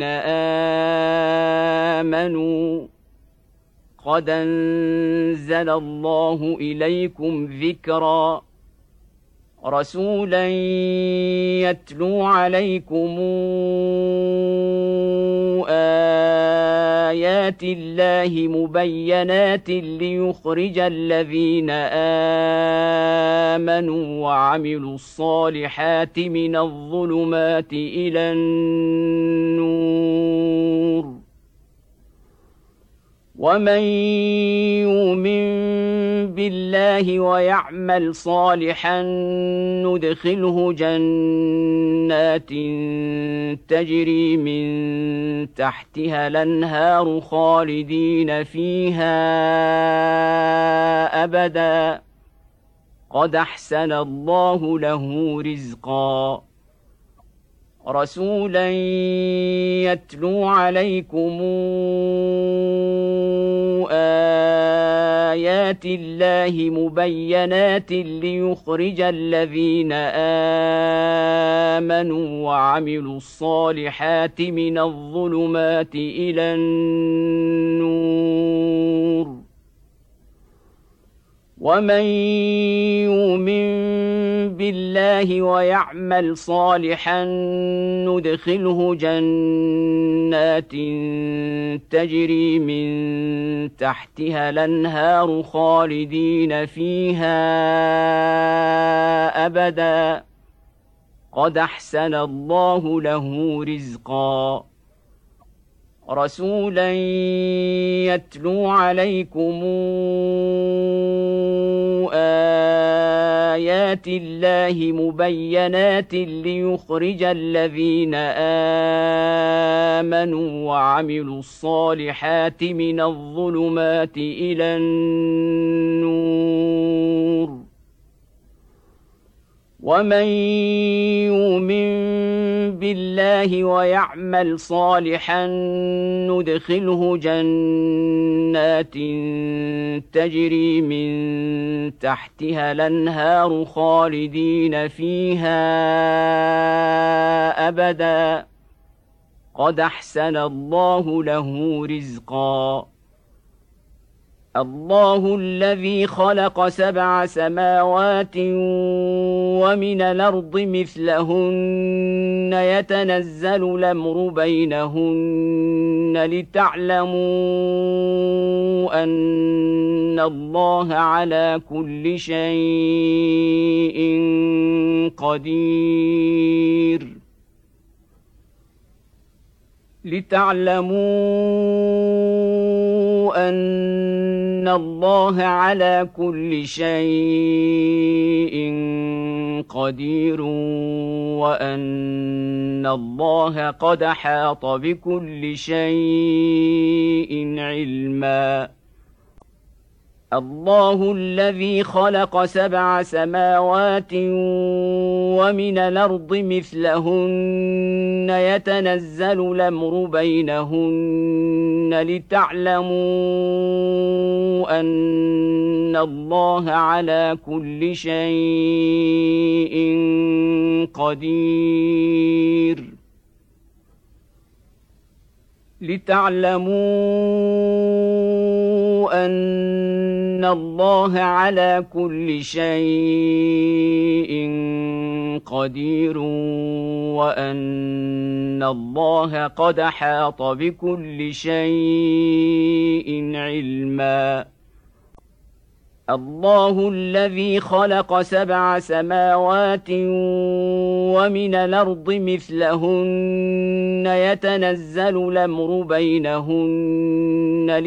آمنوا قد أنزل الله إليكم ذكرا رسولا يتلو عليكم آيات الله مبينات ليخرج الذين آمنوا وعملوا الصالحات من الظلمات إلى النور ومن يؤمن بالله ويعمل صالحا ندخله جنات تجري من تحتها الأنهار خالدين فيها أبدا قد أحسن الله له رزقا رسولا يتلو عليكم آيات الله مبينات ليخرج الذين آمنوا وعملوا الصالحات من الظلمات إلى النور ومن يؤمن بالله ويعمل صالحا ندخله جنات تجري من تحتها الأنهار خالدين فيها أبدا قد أحسن الله له رزقا رسولا يتلو عليكم آيات الله مبينات ليخرج الذين آمنوا وعملوا الصالحات من الظلمات إلى النور ومن يؤمن بالله ويعمل صالحا ندخله جنات تجري من تحتها الأنهار خالدين فيها أبدا قد أحسن الله له رزقا الله الذي خلق سبع سماوات ومن الأرض مثلهن يتنزل الأمر بينهن لتعلموا أن الله على كل شيء قدير لتعلموا أن الله على كل شيء قدير وأن الله قد أحاط بكل شيء علما الله الذي خلق سبع سماوات ومن الأرض مثلهن يتنزل الأمر بينهن لتعلموا أن الله على كل شيء قدير لتعلموا أن الله على كل شيء قدير وأن الله قد أحاط بكل شيء علما الله الذي خلق سبع سماوات ومن الأرض مثلهن يتنزل الأمر بينهن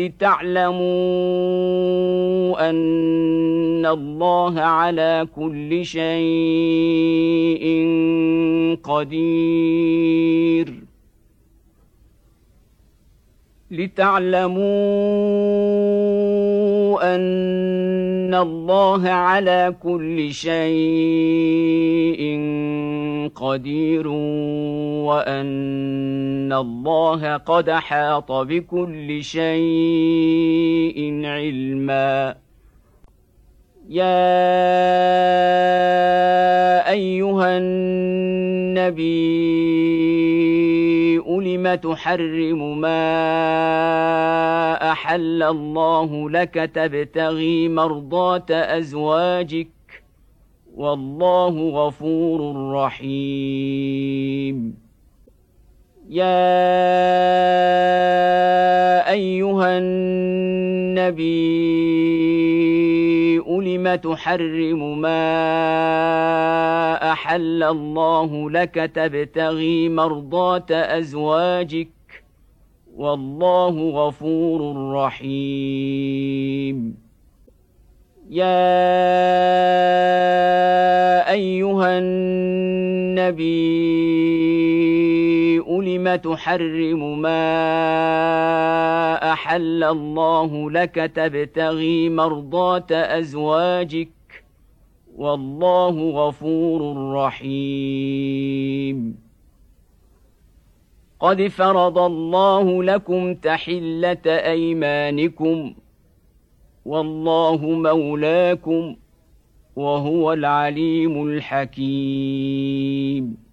لتعلموا أن الله على كل شيء قدير لتعلموا أن الله على كل شيء قدير وأن الله قد أحاط بكل شيء علما يا أيها النبي لم تحرم ما أحل الله لك تبتغي مرضات أزواجك والله غفور رحيم يا أيها النبي لم تحرم ما أحل الله لك تبتغي مرضات أزواجك والله غفور رحيم يا أيها النبي لم تحرم ما أحل الله لك تبتغي مرضات أزواجك والله غفور رحيم قد فرض الله لكم تحلة أيمانكم والله مولاكم وهو العليم الحكيم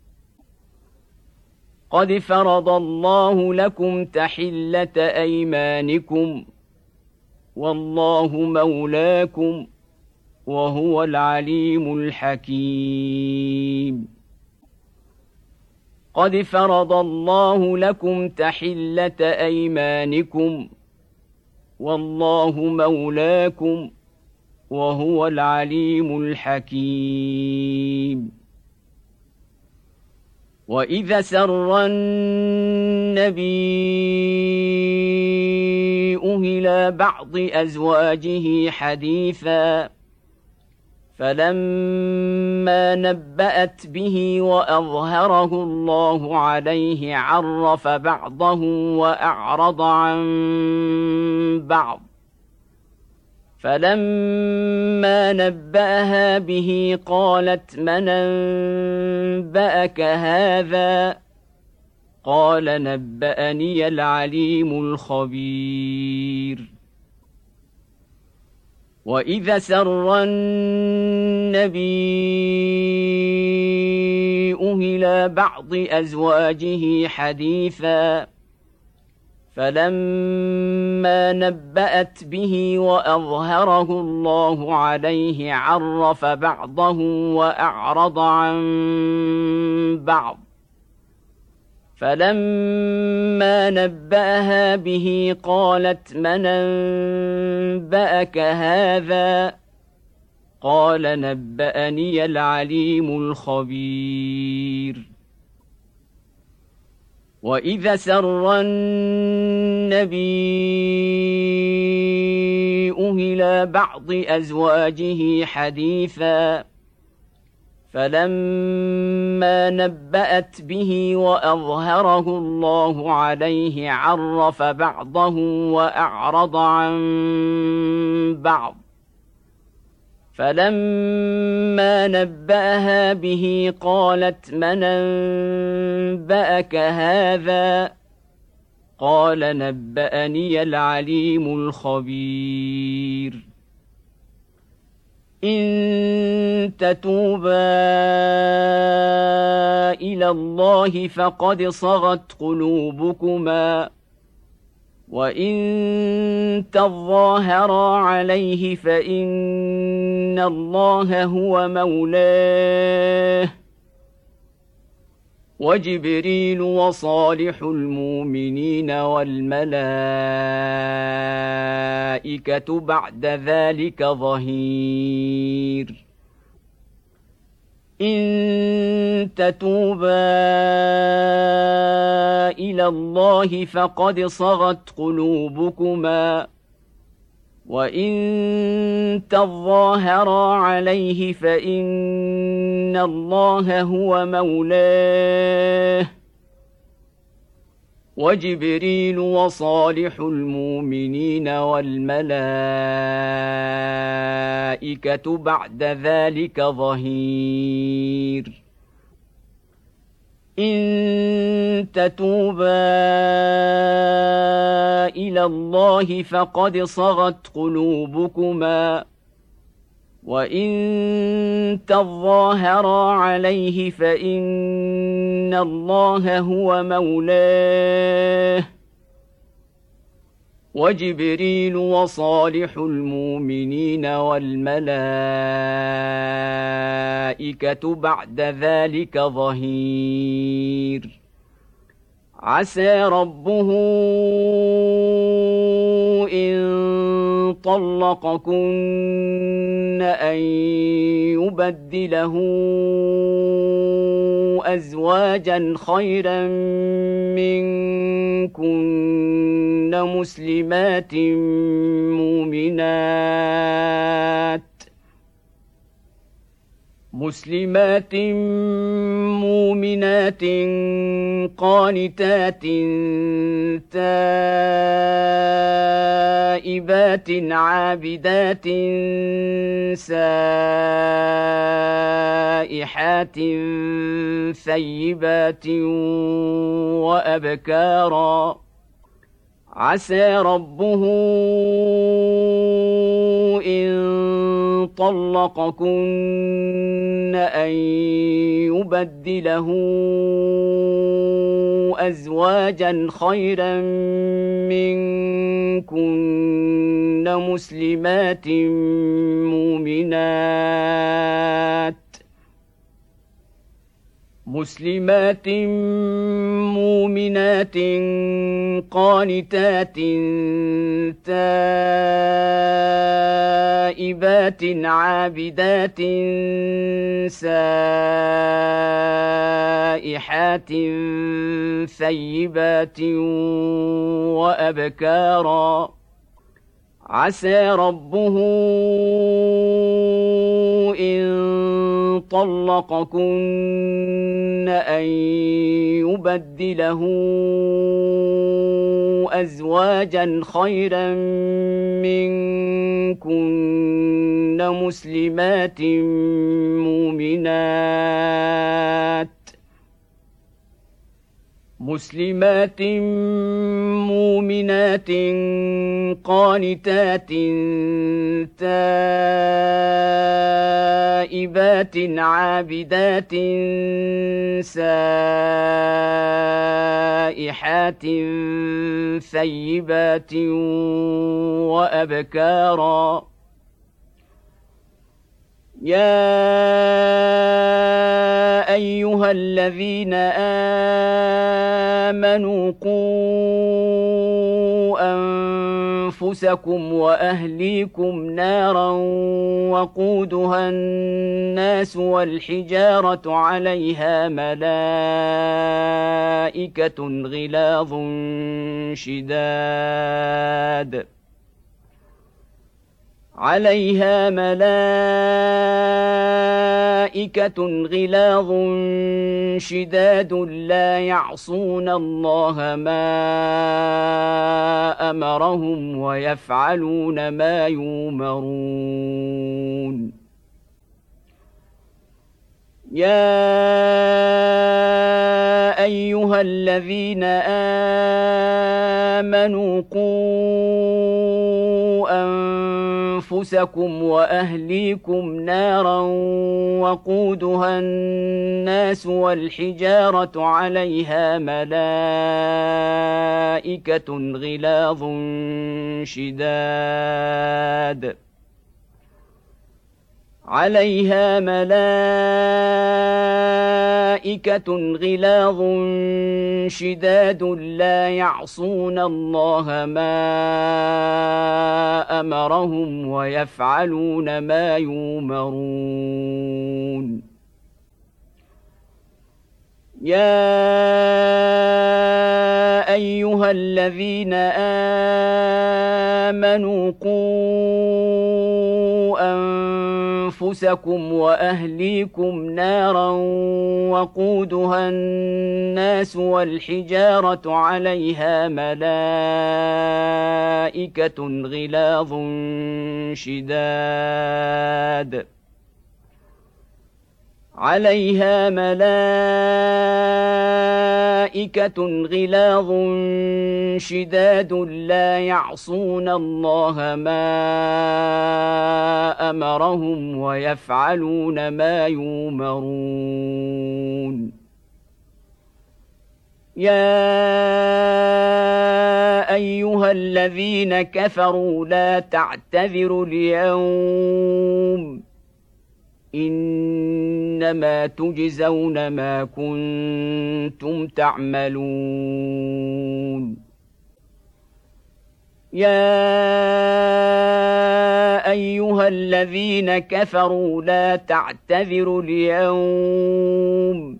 قد فرض الله لكم تحلة أيمانكم والله مولاكم وهو العليم الحكيم قد فرض الله لكم تحلة أيمانكم والله مولاكم وهو العليم الحكيم وإذا سر النبي إلى بعض أزواجه حديثا فلما نبأت به وأظهره الله عليه عرف بعضه وأعرض عن بعض فلما نبأها به قالت من أنبأك هذا قال نبأني العليم الخبير وإذا سر النبي إلى بعض أزواجه حديثا فلما نبأت به وأظهره الله عليه عرف بعضه وأعرض عن بعض فلما نبأها به قالت من أنبأك هذا قال نبأني العليم الخبير وإذا سر النبي إلى بعض أزواجه حديثا فلما نبأت به وأظهره الله عليه عرف بعضه وأعرض عن بعض فلما نبأها به قالت من أنبأك هذا قال نبأني العليم الخبير إن تتوبا إلى الله فقد صغت قلوبكما وإن تظاهرا عليه فإن الله هو مولاه وجبريل وصالح المؤمنين والملائكة بعد ذلك ظهير إن تتوبا إلى الله فقد صغت قلوبكما وإن تظاهرا عليه فإن الله هو مولاه وجبريل وصالح المؤمنين والملائكة بعد ذلك ظهير إن تتوبا إلى الله فقد صغت قلوبكما وإن تظاهرا عليه فإن الله هو مولاه وجبريل وصالح المؤمنين والملائكة بعد ذلك ظهير عسى ربه إن طلقكن أن يبدله أزواجا خيرا منكن مسلمات مؤمنات مسلمات مؤمنات قانتات تائبات عابدات سائحات ثيبات وأبكارا عسى ربه إن طلقكن أن يبدله أزواجا خيرا منكن مسلمات مؤمنات مسلمات مؤمنات قانتات تائبات عابدات سائحات ثيبات وأبكارا عسى ربه إن طلقكن أن يبدله أزواجا خيرا منكن مسلمات مؤمنات مسلمات مؤمنات قانتات تائبات عابدات سائحات ثيبات وأبكارا يا أيها الذين آمنوا قوا أنفسكم وأهليكم نارا وقودها الناس والحجارة عليها ملائكة غلاظ شداد عليها ملائكة غلاظ شداد لا يعصون الله ما أمرهم ويفعلون ما يؤمرون يا أيها الذين آمنوا قوا أنفسكم وأهليكم نارا وقودها الناس والحجارة عليها ملائكة غلاظ شداد عليها ملائكة غلاظ شداد لا يعصون الله ما أمرهم ويفعلون ما يؤمرون يا أيها الذين آمنوا قوا أنفسكم وأهليكم نارا وقودها الناس والحجارة عليها ملائكة غلاظ شداد عليها ملائكة غلاظ شداد لا يعصون الله ما أمرهم ويفعلون ما يؤمرون يا أيها الذين كفروا لا تعتذروا اليوم إنما تجزون ما كنتم تعملون يا أيها الذين كفروا لا تعتذروا اليوم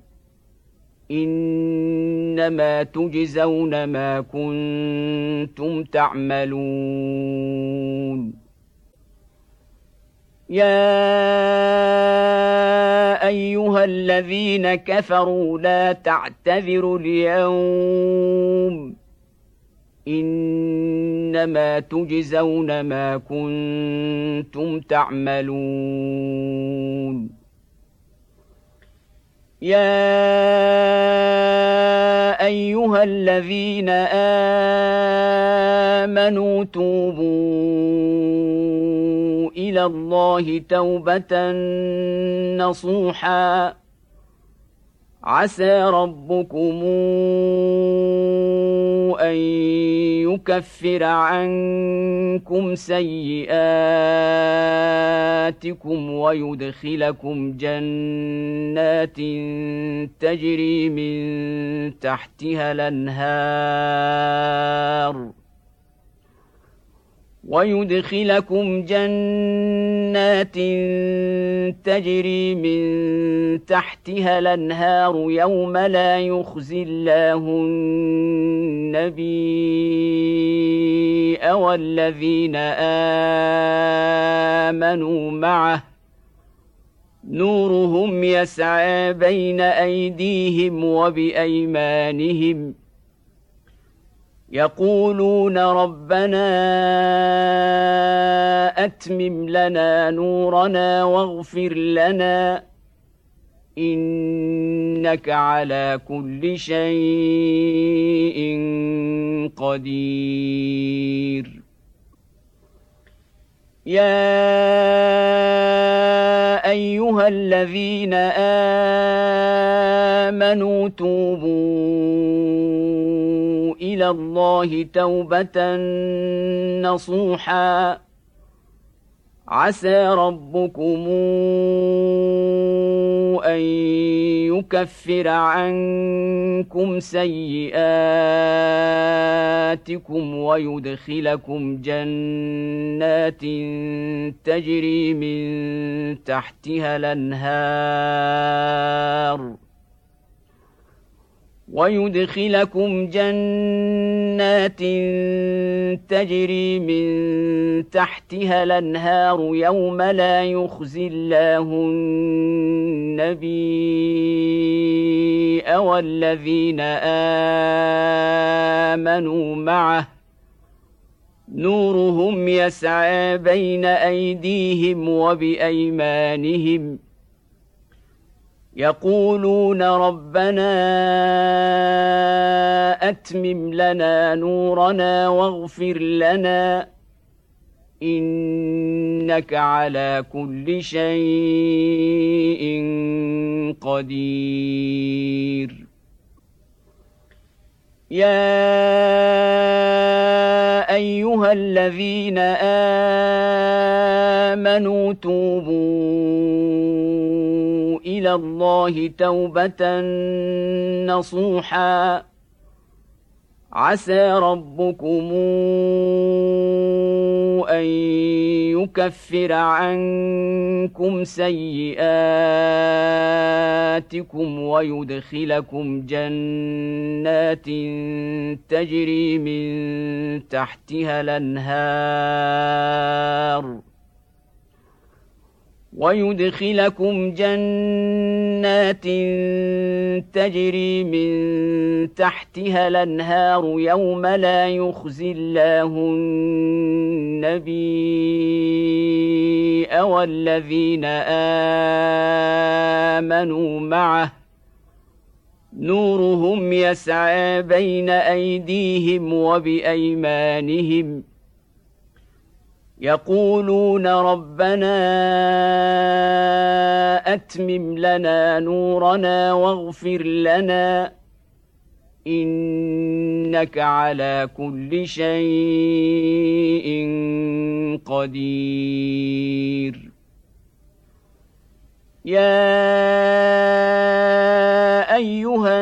إنما تجزون ما كنتم تعملون يا أيها الذين كفروا لا تعتذروا اليوم إنما تجزون ما كنتم تعملون يا أيها الذين آمنوا توبوا إلى الله توبة نصوحا عسى ربكم أن يكفر عنكم سيئاتكم ويدخلكم جنات تجري من تحتها الأنهار ويدخلكم جنات تجري من تحتها الأنهار يوم لا يخزي الله النبي والذين آمنوا معه نورهم يسعى بين أيديهم وبأيمانهم يقولون ربنا أتمم لنا نورنا واغفر لنا إنك على كل شيء قدير. يا أيها الذين آمنوا توبوا إلى الله توبة نصوحا عسى ربكم أن يكفر عنكم سيئاتكم ويدخلكم جنات تجري من تحتها الأنهار ويدخلكم جنات تجري من تحتها الأنهار يوم لا يخزي الله النبي والذين آمنوا معه نورهم يسعى بين أيديهم وبأيمانهم يقولون ربنا أتمم لنا نورنا واغفر لنا إنك على كل شيء قدير. يا أيها الذين آمنوا توبوا إلى الله توبة نصوحا عسى ربكم أن يكفر عنكم سيئاتكم ويدخلكم جنات تجري من تحتها الأنهار ويدخلكم جنات تجري من تحتها الأنهار يوم لا يخزي الله النبي والذين آمنوا معه نورهم يسعى بين أيديهم وبأيمانهم يقولون ربنا أتمم لنا نورنا واغفر لنا إنك على كل شيء قدير. يا أيها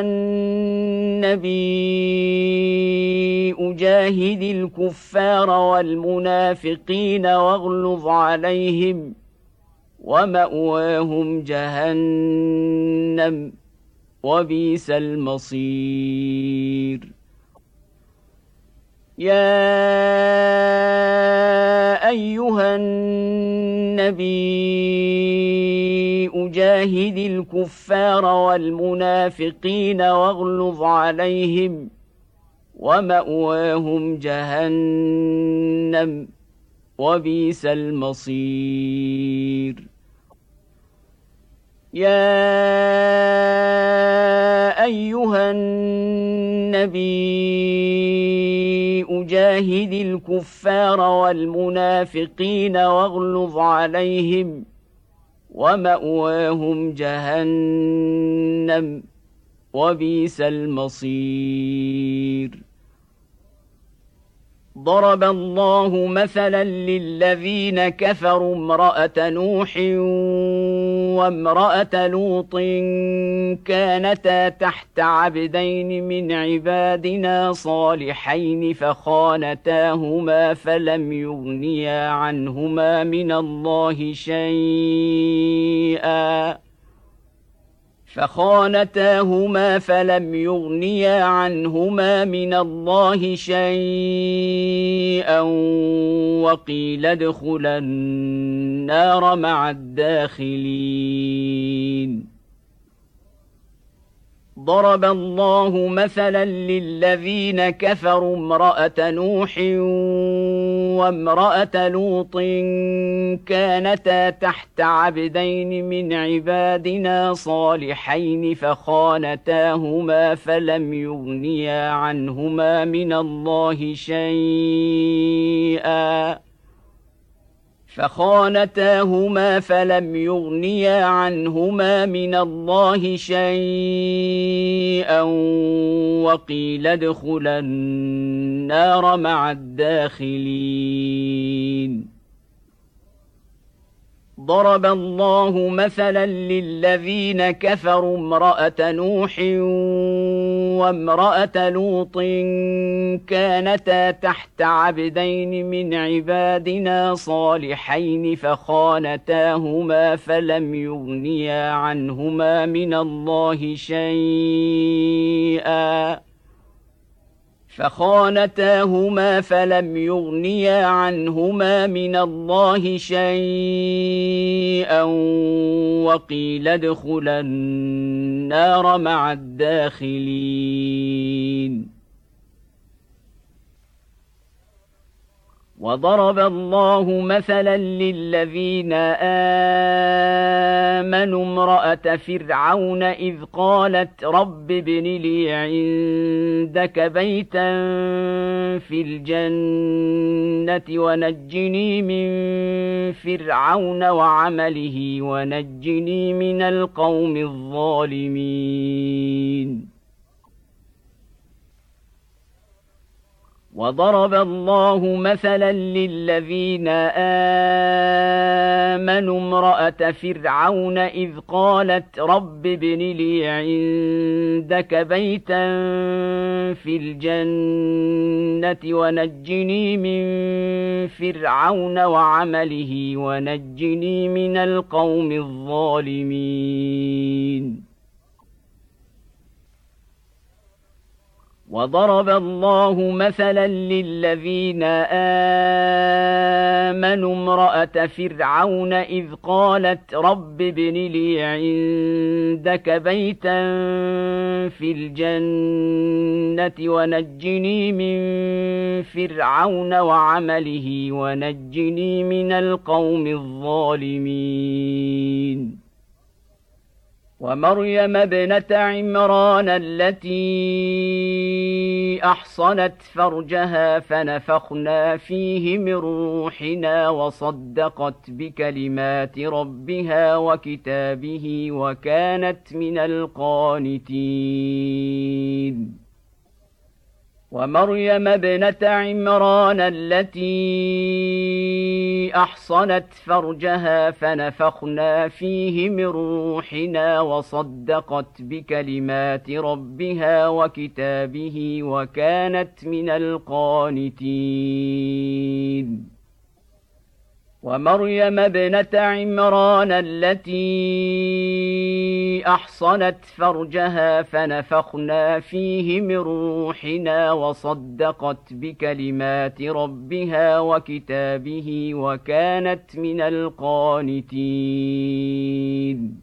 النبي أجاهد الكفار والمنافقين واغلظ عليهم ومأواهم جهنم وبئس المصير. يا أيها النبي أجاهد الكفار والمنافقين واغلظ عليهم ومأواهم جهنم وبئس المصير. يا أيها النبي أجاهد الكفار والمنافقين واغلظ عليهم ومأواهم جهنم وبئس المصير. ضرب الله مثلا للذين كفروا امرأة نوح وامرأة لوط كانتا تحت عبدين من عبادنا صالحين فخانتاهما فلم يغنيا عنهما من الله شيئا فخانتاهما فلم يغنيا عنهما من الله شيئا وقيل ادخلا النار مع الداخلين. ضرب الله مثلا للذين كفروا امرأة نوح وامرأة لوط كانتا تحت عبدين من عبادنا صالحين فخانتاهما فلم يغنيا عنهما من الله شيئا فخانتاهما فلم يغنيا عنهما من الله شيئا وقيل ادخلا النار مع الداخلين. ضرب الله مثلا للذين كفروا امرأة نوح وامرأة لوط كانتا تحت عبدين من عبادنا صالحين فخانتاهما فلم يغنيا عنهما من الله شيئا فخانتاهما فلم يغنيا عنهما من الله شيئا وقيل ادخلا النار مع الداخلين. وضرب الله مثلا للذين آمنوا امرأة فرعون إذ قالت رب ابن لي عندك بيتا في الجنة ونجني من فرعون وعمله ونجني من القوم الظالمين. وضرب الله مثلا للذين آمنوا امرأة فرعون إذ قالت رب ابن لي عندك بيتا في الجنة ونجني من فرعون وعمله ونجني من القوم الظالمين. وضرب الله مثلا للذين آمنوا امرأة فرعون إذ قالت رب ابن لي عندك بيتا في الجنة ونجني من فرعون وعمله ونجني من القوم الظالمين. ومريم ابنة عمران التي أحصنت فرجها فنفخنا فيه من روحنا وصدقت بكلمات ربها وكتابه وكانت من القانتين. ومريم ابنة عمران التي أحصنت فرجها فنفخنا فيه من روحنا وصدقت بكلمات ربها وكتابه وكانت من القانتين. ومريم ابنة عمران التي أحصنت فرجها فنفخنا فيه من روحنا وصدقت بكلمات ربها وكتابه وكانت من القانتين.